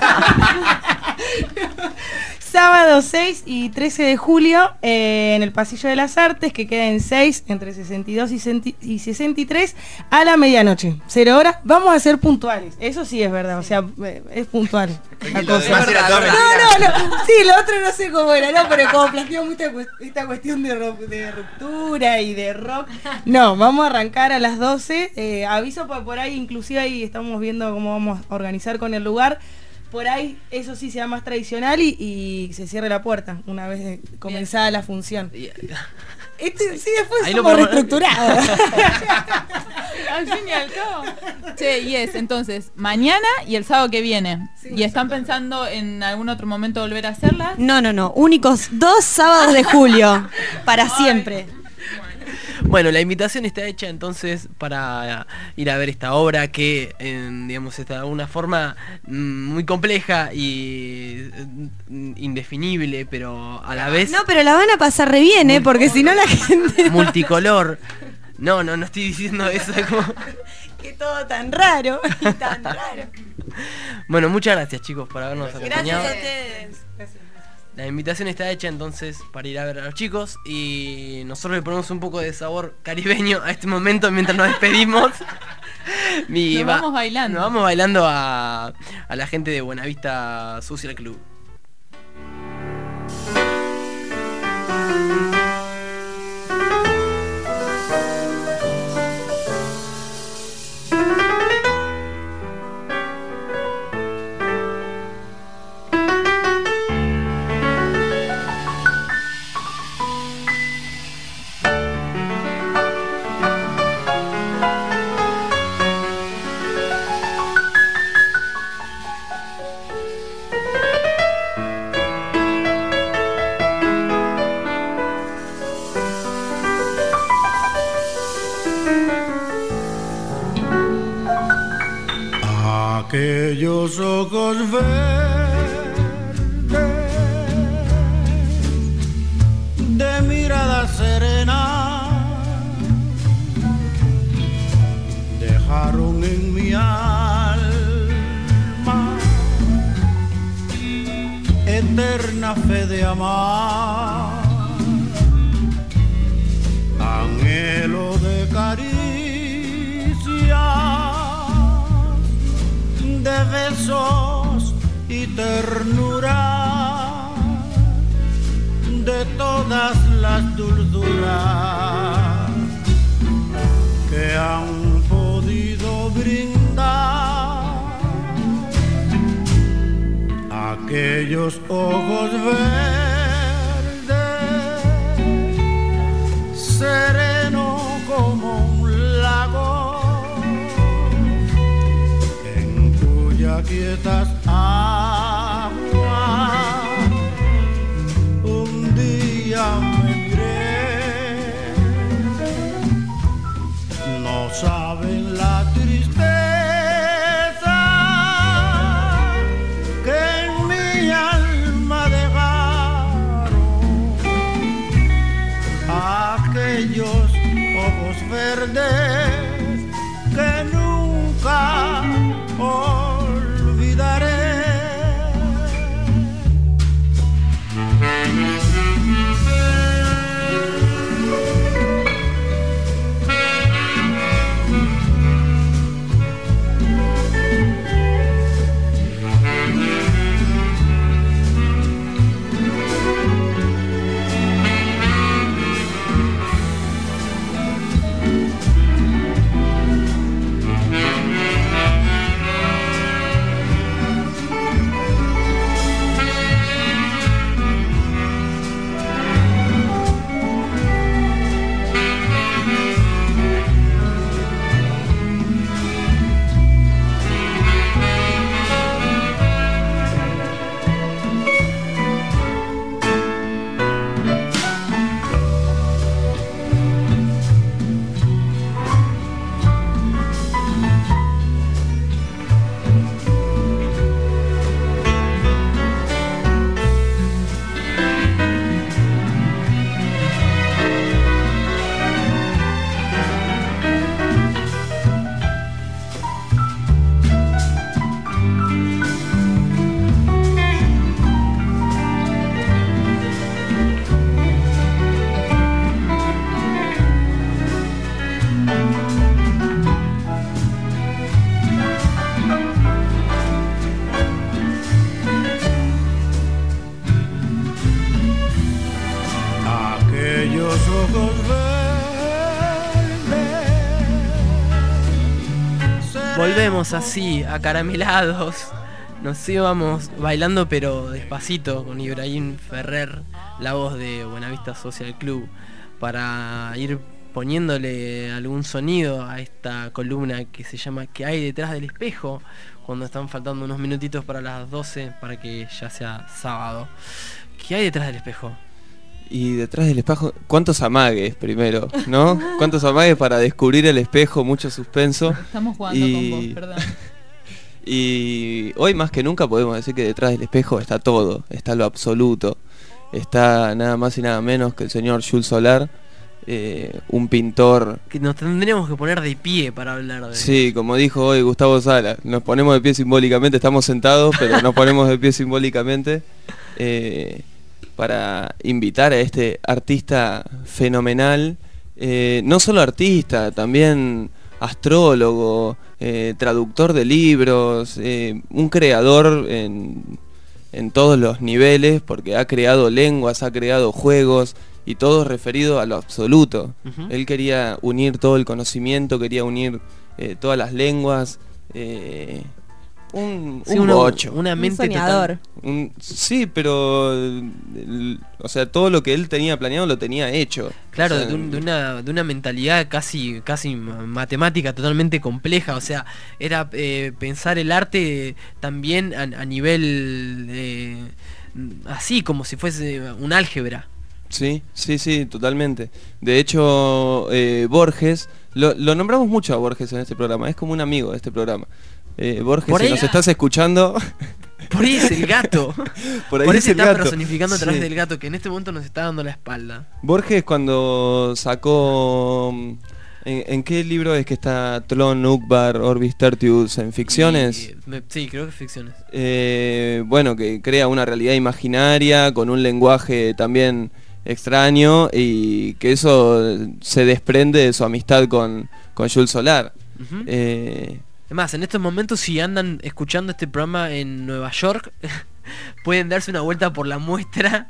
Sábado 6 y 13 de julio en el Pasillo de las Artes, que queda en 6, entre 62 y 63, a la medianoche, 0 horas. Vamos a ser puntuales, eso sí es verdad, o sea, es puntual la cosa. No, sí, lo otro no sé cómo era, no, pero como planteamos esta cuestión de ruptura y de rock, no, vamos a arrancar a las 12, aviso por ahí, inclusive ahí estamos viendo cómo vamos a organizar con el lugar. Por ahí, eso sí sea más tradicional y se cierre la puerta una vez comenzada la función. Sí, después somos reestructurados. Al fin y al cabo. Che, y es entonces mañana y el sábado que viene. Sí, ¿y están pensando en algún otro momento volver a hacerla? No. Únicos 2 sábados de julio. Para siempre. Bueno, la invitación está hecha entonces para ir a ver esta obra que, digamos, está de alguna forma muy compleja y indefinible, pero a la vez... No, pero la van a pasar re bien, porque si no la gente... Multicolor. No estoy diciendo eso. Como... Que todo tan raro y tan raro. Bueno, muchas gracias, chicos, por habernos acompañado. Gracias a ustedes. Gracias. La invitación está hecha entonces para ir a ver a los chicos y nosotros le ponemos un poco de sabor caribeño a este momento mientras nos despedimos. Nos vamos bailando. Nos vamos bailando a la gente de Buenavista Social Club. Aquellos ojos verdes de mirada serena dejaron en mi alma eterna fe de amar, anhelo de caricia, de besos y ternura, de todas las dulzuras que han podido brindar aquellos ojos verdes, sereno como un lago, quietas aguas, un día me miré, no saben la tristeza que en mi alma dejaron aquellos ojos verdes que nunca volvemos así, acaramelados. Nos íbamos bailando pero despacito con Ibrahim Ferrer, la voz de Buenavista Social Club, para ir poniéndole algún sonido a esta columna que se llama ¿Qué hay detrás del espejo? Cuando están faltando unos minutitos para las 12 para que ya sea sábado. ¿Qué hay detrás del espejo? Y detrás del espejo, ¿cuántos amagues primero, no? ¿Cuántos amagues para descubrir el espejo? Mucho suspenso. Estamos jugando con vos, perdón. Y hoy más que nunca podemos decir que detrás del espejo está todo, está lo absoluto. Está nada más y nada menos que el señor Jules Solar, un pintor... Que nos tendríamos que poner de pie para hablar de... Sí, como dijo hoy Gustavo Sala, nos ponemos de pie simbólicamente, estamos sentados, pero nos ponemos de pie simbólicamente para invitar a este artista fenomenal, no solo artista, también astrólogo, traductor de libros, un creador en todos los niveles, porque ha creado lenguas, ha creado juegos, y todo referido a lo absoluto. Él quería unir todo el conocimiento, quería unir todas las lenguas, un bocho. Una mente soñador. Sí, pero o sea, todo lo que él tenía planeado lo tenía hecho. Claro, o sea, de una mentalidad casi matemática, totalmente compleja. O sea, era pensar el arte también a nivel así, como si fuese un álgebra. Sí, totalmente. De hecho, Borges, lo nombramos mucho a Borges en este programa, es como un amigo de este programa. Borges, si nos estás escuchando... Por ahí es el gato. Por ahí se está gato. personificando a través del gato, que en este momento nos está dando la espalda. Borges, cuando sacó... ¿En qué libro es que está Tlön, Uqbar, Orbis Tertius? ¿En ficciones? Sí, creo que ficciones. Bueno, que crea una realidad imaginaria con un lenguaje también extraño, y que eso se desprende de su amistad con Jules Solar. Además, en estos momentos, si andan escuchando este programa en Nueva York, pueden darse una vuelta por la muestra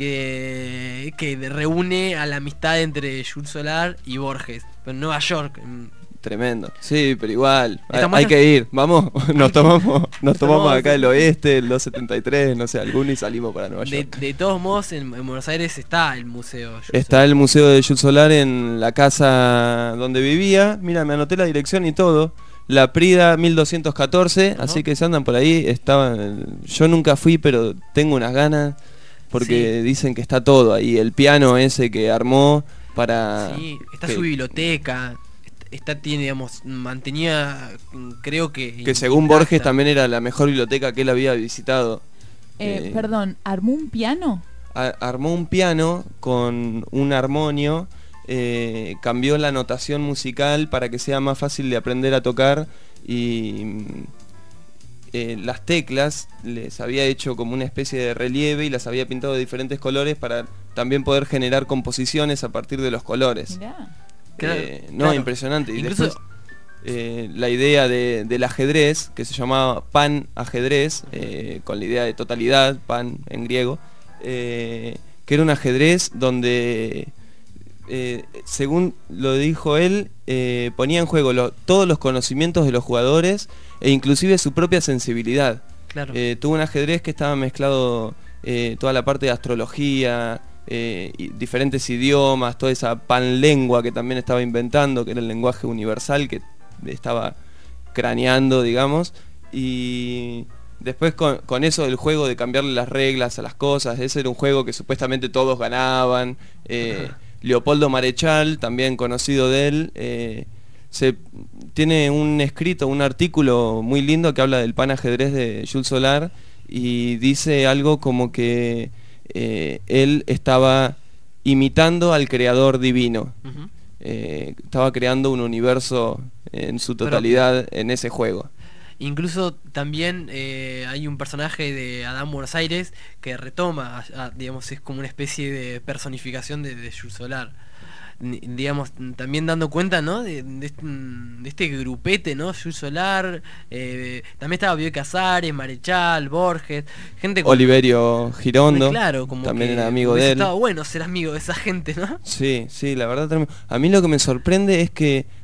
que reúne a la amistad entre Jules Solar y Borges. Pero en Nueva York. Tremendo. Sí, pero igual, hay que ir. Vamos, nos tomamos acá el oeste, el 273, no sé, alguno, y salimos para Nueva York. De todos modos, en Buenos Aires está el museo. Está el museo de Jules Solar en la casa donde vivía. Mira, me anoté la dirección y todo. La Prida 1214, así que se andan por ahí. Yo nunca fui, pero tengo unas ganas, porque dicen que está todo ahí. El piano ese que armó para... Sí, está su biblioteca. Tiene, digamos, mantenía, creo que según Borges también era la mejor biblioteca que él había visitado. Perdón, ¿armó un piano? Armó un piano con un armonio. Cambió la notación musical para que sea más fácil de aprender a tocar, y las teclas les había hecho como una especie de relieve y las había pintado de diferentes colores para también poder generar composiciones a partir de los colores. Claro. Impresionante. Y incluso después la idea del ajedrez, que se llamaba pan ajedrez, con la idea de totalidad, pan en griego, que era un ajedrez donde... según lo dijo él, ponía en juego todos los conocimientos de los jugadores e inclusive su propia sensibilidad. Claro. Tuvo un ajedrez que estaba mezclado toda la parte de astrología, y diferentes idiomas, toda esa panlengua que también estaba inventando, que era el lenguaje universal que estaba craneando, digamos, y después con eso del juego de cambiarle las reglas a las cosas, ese era un juego que supuestamente todos ganaban. Leopoldo Marechal, también conocido de él, tiene un artículo muy lindo que habla del pan ajedrez de Jules Solar, y dice algo como que él estaba imitando al creador divino. Estaba creando un universo en su totalidad en ese juego. Incluso también hay un personaje de Adán Buenos Aires que retoma, digamos, es como una especie de personificación de Jules Solar. Digamos, también dando cuenta, ¿no? de este grupete, ¿no? Jules Solar, también estaba Bioy Casares, Marechal, Borges, gente como... Oliverio Girondo, claro, como también era amigo de él. Estaba bueno ser amigo de esa gente, ¿no? Sí, la verdad. A mí lo que me sorprende es que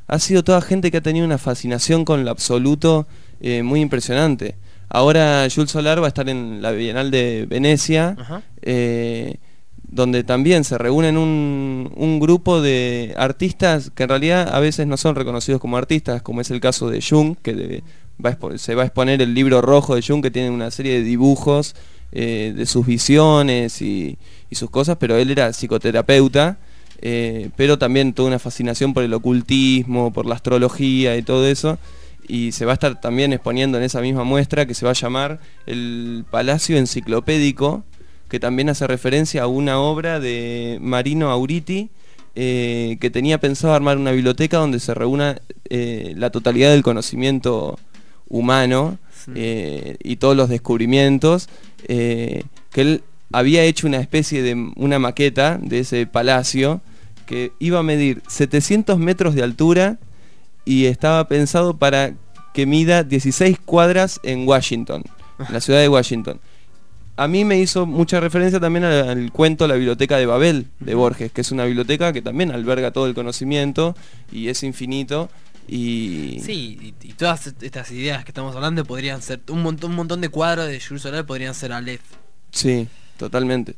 ha sido toda gente que ha tenido una fascinación con lo absoluto muy impresionante. Ahora Jules Solar va a estar en la Bienal de Venecia, donde también se reúnen un grupo de artistas que en realidad a veces no son reconocidos como artistas, como es el caso de Jung, que se va a exponer el libro rojo de Jung, que tiene una serie de dibujos de sus visiones y sus cosas, pero él era psicoterapeuta, pero también toda una fascinación por el ocultismo, por la astrología y todo eso, y se va a estar también exponiendo en esa misma muestra, que se va a llamar el Palacio Enciclopédico, que también hace referencia a una obra de Marino Auriti, que tenía pensado armar una biblioteca donde se reúna la totalidad del conocimiento humano, y todos los descubrimientos, que él había hecho una especie de una maqueta de ese palacio que iba a medir 700 metros de altura y estaba pensado para que mida 16 cuadras en Washington, en la ciudad de Washington. A mí me hizo mucha referencia también al cuento La Biblioteca de Babel, de Borges, que es una biblioteca que también alberga todo el conocimiento y es infinito. Sí, y todas estas ideas que estamos hablando podrían ser, un montón de cuadros de Jules Solar podrían ser Aleph. Sí, totalmente.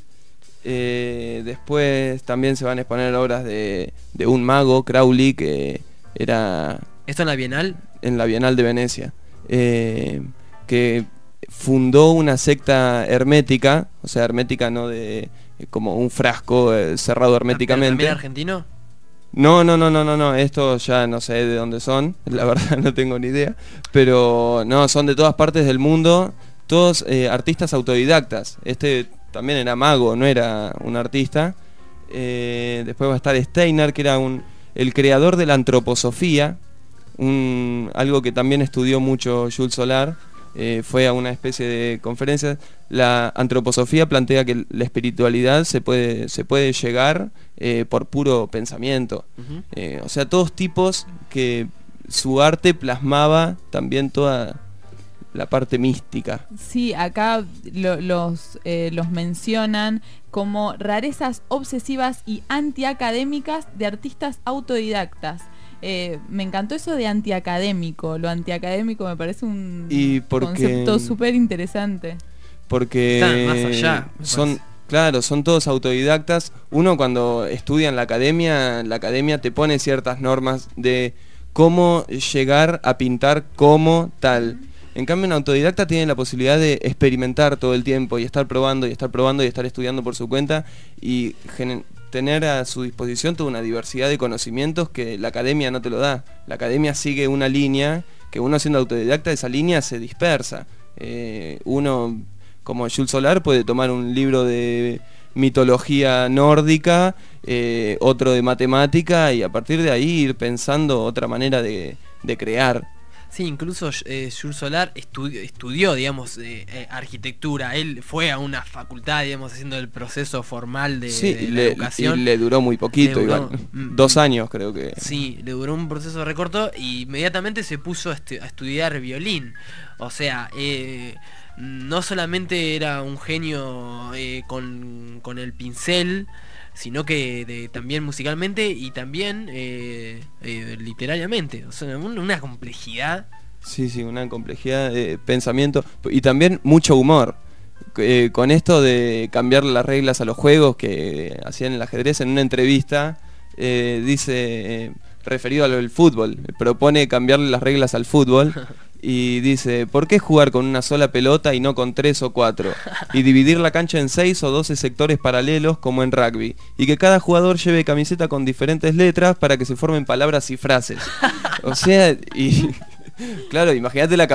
Después también se van a exponer obras de un mago, Crowley, que era... ¿Esto en la Bienal? En la Bienal de Venecia, que fundó una secta hermética, o sea, hermética no de como un frasco cerrado herméticamente. ¿También argentino? No, esto ya no sé de dónde son, la verdad no tengo ni idea, pero no, son de todas partes del mundo, todos artistas autodidactas. Este también era mago, no era un artista. Después va a estar Steiner, que era el creador de la antroposofía, algo que también estudió mucho Jules Solar. Fue a una especie de conferencia. La antroposofía plantea que la espiritualidad se puede llegar por puro pensamiento. O sea, todos tipos que su arte plasmaba también toda la parte mística. Sí, acá los mencionan como rarezas obsesivas y antiacadémicas de artistas autodictas. Me encantó eso de antiacadémico. Lo antiacadémico me parece un concepto súper interesante. Porque están más allá, son todos autodidactas. Uno cuando estudia en la academia te pone ciertas normas de cómo llegar a pintar como tal. En cambio, un autodidacta tiene la posibilidad de experimentar todo el tiempo y estar probando y estar estudiando por su cuenta y tener a su disposición toda una diversidad de conocimientos que la academia no te lo da. La academia sigue una línea que uno siendo autodidacta, esa línea se dispersa. Uno, como Jules Solar, puede tomar un libro de mitología nórdica, otro de matemática, y a partir de ahí ir pensando otra manera de crear. Sí, incluso Jules Solar estudió, digamos, arquitectura. Él fue a una facultad, digamos, haciendo el proceso formal de la educación. Y le duró muy poquito, igual. 2 años creo que. Sí, le duró un proceso recorto y inmediatamente se puso a estudiar violín. O sea, no solamente era un genio con el pincel, sino que también musicalmente y también literariamente. O sea, una complejidad. Sí, una complejidad de pensamiento y también mucho humor. Con esto de cambiar las reglas a los juegos que hacían en el ajedrez, en una entrevista dice, referido a lo del fútbol, propone cambiarle las reglas al fútbol. Y dice, ¿por qué jugar con una sola pelota y no con 3 o 4? Y dividir la cancha en 6 o 12 sectores paralelos como en rugby. Y que cada jugador lleve camiseta con diferentes letras para que se formen palabras y frases. O sea, y claro, imagínate la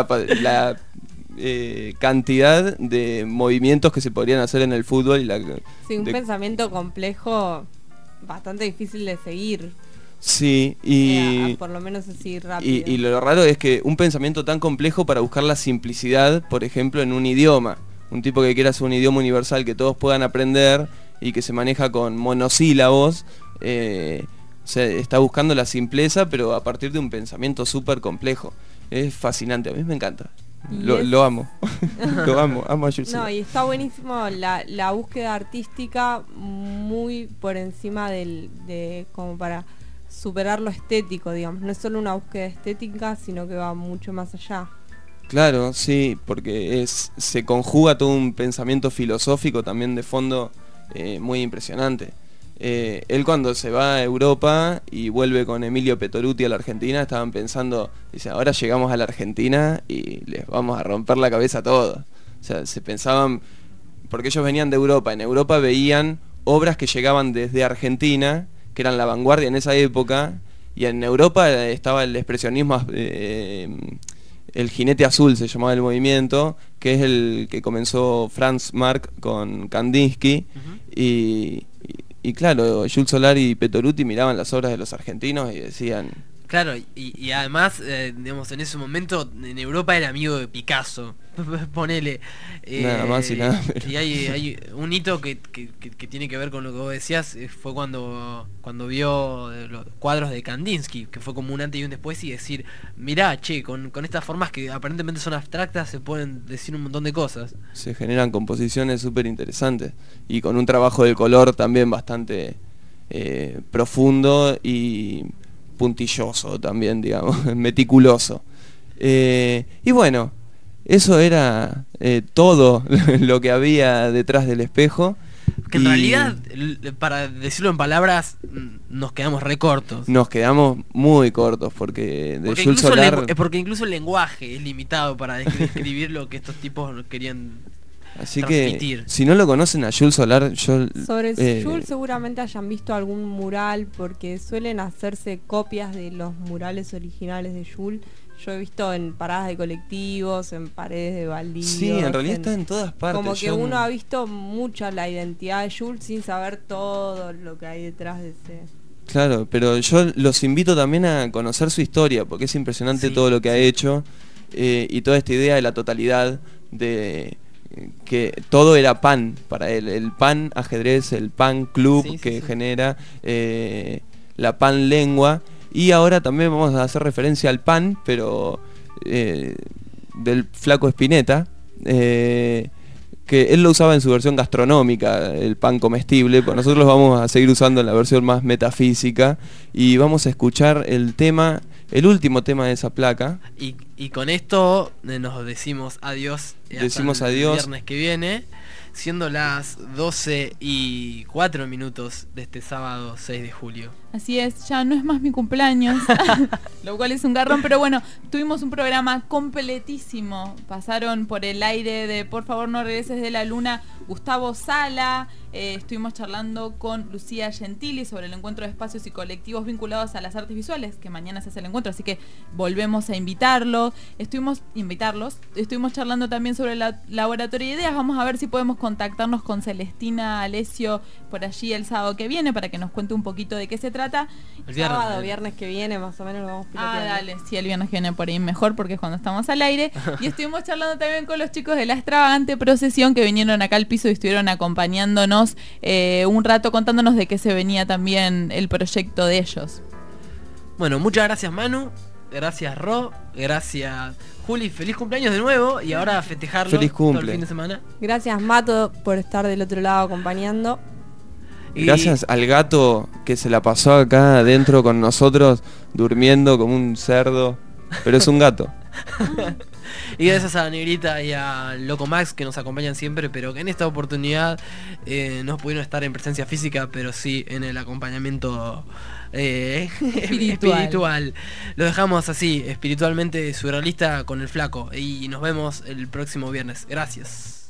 cantidad de movimientos que se podrían hacer en el fútbol. Sí, un pensamiento complejo bastante difícil de seguir. Sí, y por lo menos así rápido. Y lo raro es que un pensamiento tan complejo para buscar la simplicidad, por ejemplo, en un idioma. Un tipo que quiera hacer un idioma universal que todos puedan aprender y que se maneja con monosílabos. O sea, está buscando la simpleza, pero a partir de un pensamiento súper complejo. Es fascinante, a mí me encanta. Lo amo. amo a Jules Solar. No, y está buenísimo la búsqueda artística, muy por encima de como para superar lo estético, digamos. No es solo una búsqueda estética, sino que va mucho más allá. Claro, sí, porque se conjuga todo un pensamiento filosófico también de fondo muy impresionante. Él cuando se va a Europa y vuelve con Emilio Petoruti a la Argentina, estaban pensando, dice, ahora llegamos a la Argentina y les vamos a romper la cabeza a todos. O sea, se pensaban, porque ellos venían de Europa, en Europa veían obras que llegaban desde Argentina, que eran la vanguardia en esa época, y en Europa estaba el expresionismo, el jinete azul se llamaba el movimiento, que es el que comenzó Franz Marc con Kandinsky, y claro, Jules Solar y Petoruti miraban las obras de los argentinos y decían... Claro, y además, digamos, en ese momento en Europa era amigo de Picasso, ponele. Nada más y nada menos. Y hay un hito que tiene que ver con lo que vos decías, fue cuando vio los cuadros de Kandinsky, que fue como un antes y un después, y decir, mirá, che, con estas formas que aparentemente son abstractas se pueden decir un montón de cosas. Se generan composiciones súper interesantes, y con un trabajo del color también bastante profundo y... puntilloso también, digamos, meticuloso. Y bueno, eso era todo lo que había detrás del espejo. Que en realidad, para decirlo en palabras, nos quedamos re cortos. Nos quedamos muy cortos porque Jules Solar... porque incluso el lenguaje es limitado para describir lo que estos tipos querían así transmitir. Que si no lo conocen a Jules Solar, sobre Jules seguramente hayan visto algún mural, porque suelen hacerse copias de los murales originales de Jules. Yo he visto en paradas de colectivos, en paredes de baldíos. Sí, en realidad está en todas partes. Como que uno ha visto mucha la identidad de Jules sin saber todo lo que hay detrás de ese... Claro, pero yo los invito también a conocer su historia, porque es impresionante todo lo que ha hecho, y toda esta idea de la totalidad, de que todo era pan para él, el pan ajedrez, el pan club genera, la pan lengua. Y ahora también vamos a hacer referencia al pan, pero del Flaco Spinetta, que él lo usaba en su versión gastronómica, el pan comestible, pues nosotros lo vamos a seguir usando en la versión más metafísica, y vamos a escuchar el último tema de esa placa. Y con esto nos decimos adiós. Decimos hasta el adiós. Viernes que viene, siendo las 12:04 de este sábado 6 de julio. Así es, ya no es más mi cumpleaños, lo cual es un garrón, pero bueno, tuvimos un programa completísimo. Pasaron por el aire de Por favor no regreses de la luna Gustavo Sala, estuvimos charlando con Lucía Gentili sobre el encuentro de espacios y colectivos vinculados a las artes visuales, que mañana se hace el encuentro, así que volvemos a invitarlos. Estuvimos charlando también sobre el laboratorio de ideas. Vamos a ver si podemos contactarnos con Celestina Alessio por allí el sábado que viene para que nos cuente un poquito de qué se trata. El sábado, viernes que viene, más o menos lo vamos piloteando. Dale, sí, el viernes que viene por ahí mejor porque es cuando estamos al aire. Y estuvimos charlando también con los chicos de La Extravagante Procesión, que vinieron acá al piso y estuvieron acompañándonos un rato, contándonos de qué se venía también el proyecto de ellos. Bueno, muchas gracias Manu, gracias Ro, gracias Juli, feliz cumpleaños de nuevo, y ahora a festejarlo feliz cumple. todo el fin de semana. Gracias Mato por estar del otro lado acompañando. Gracias al gato que se la pasó acá adentro con nosotros, durmiendo como un cerdo, pero es un gato. Y gracias a la Negrita y a Loco Max, que nos acompañan siempre, pero que en esta oportunidad no pudieron estar en presencia física, pero sí en el acompañamiento espiritual. Lo dejamos así, espiritualmente surrealista, con el Flaco, y nos vemos el próximo viernes. Gracias.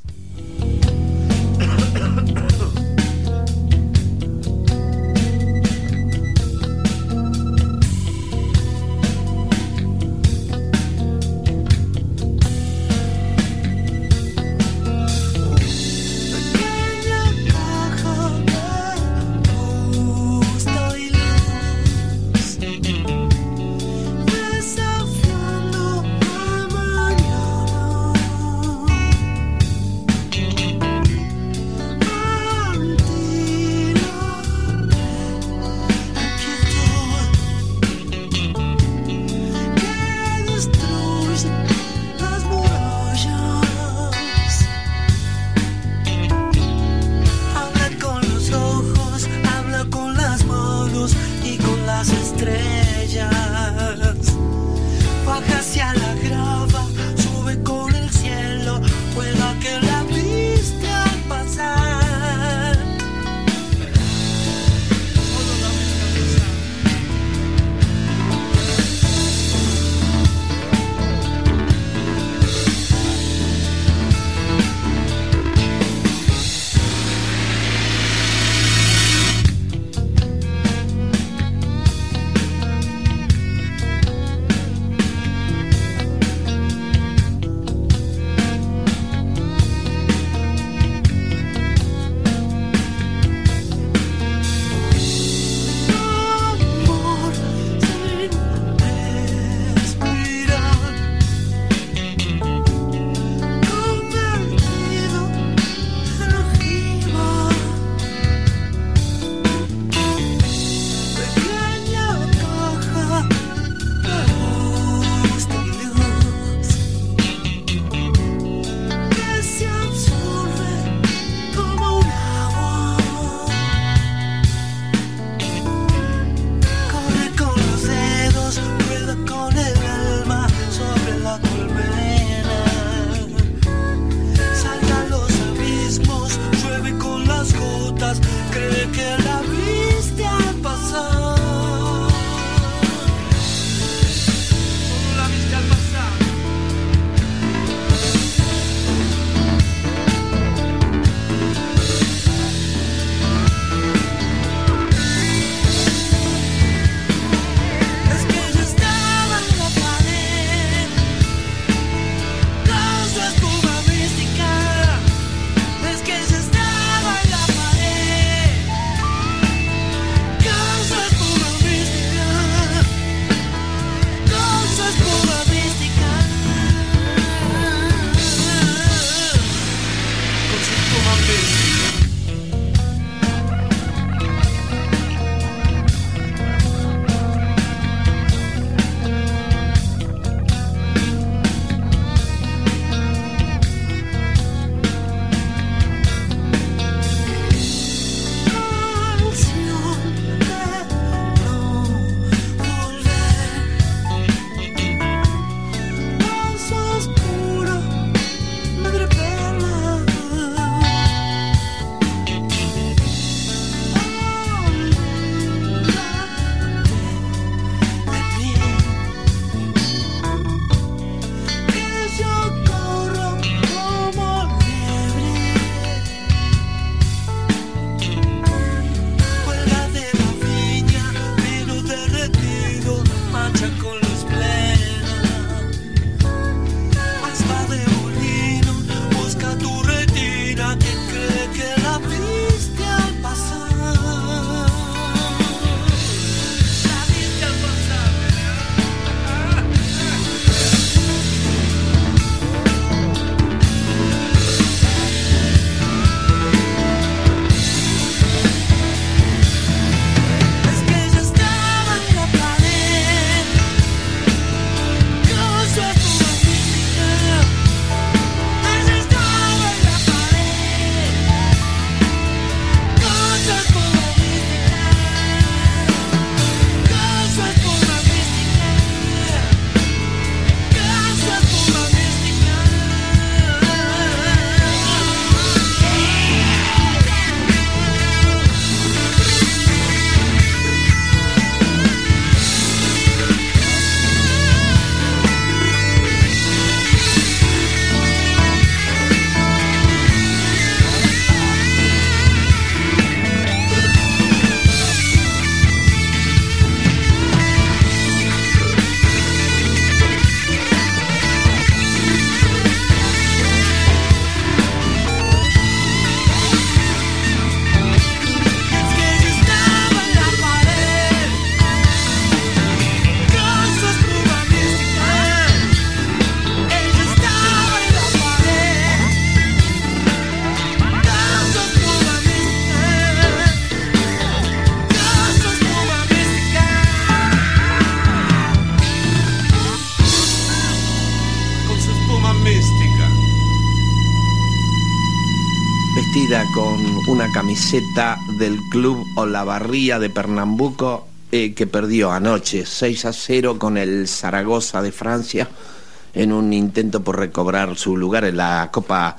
Con una camiseta del club Olavarría de Pernambuco que perdió anoche 6-0 con el Zaragoza de Francia en un intento por recobrar su lugar en la Copa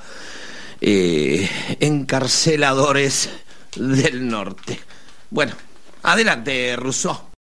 Encarceladores del Norte. Bueno, adelante, Rousseau.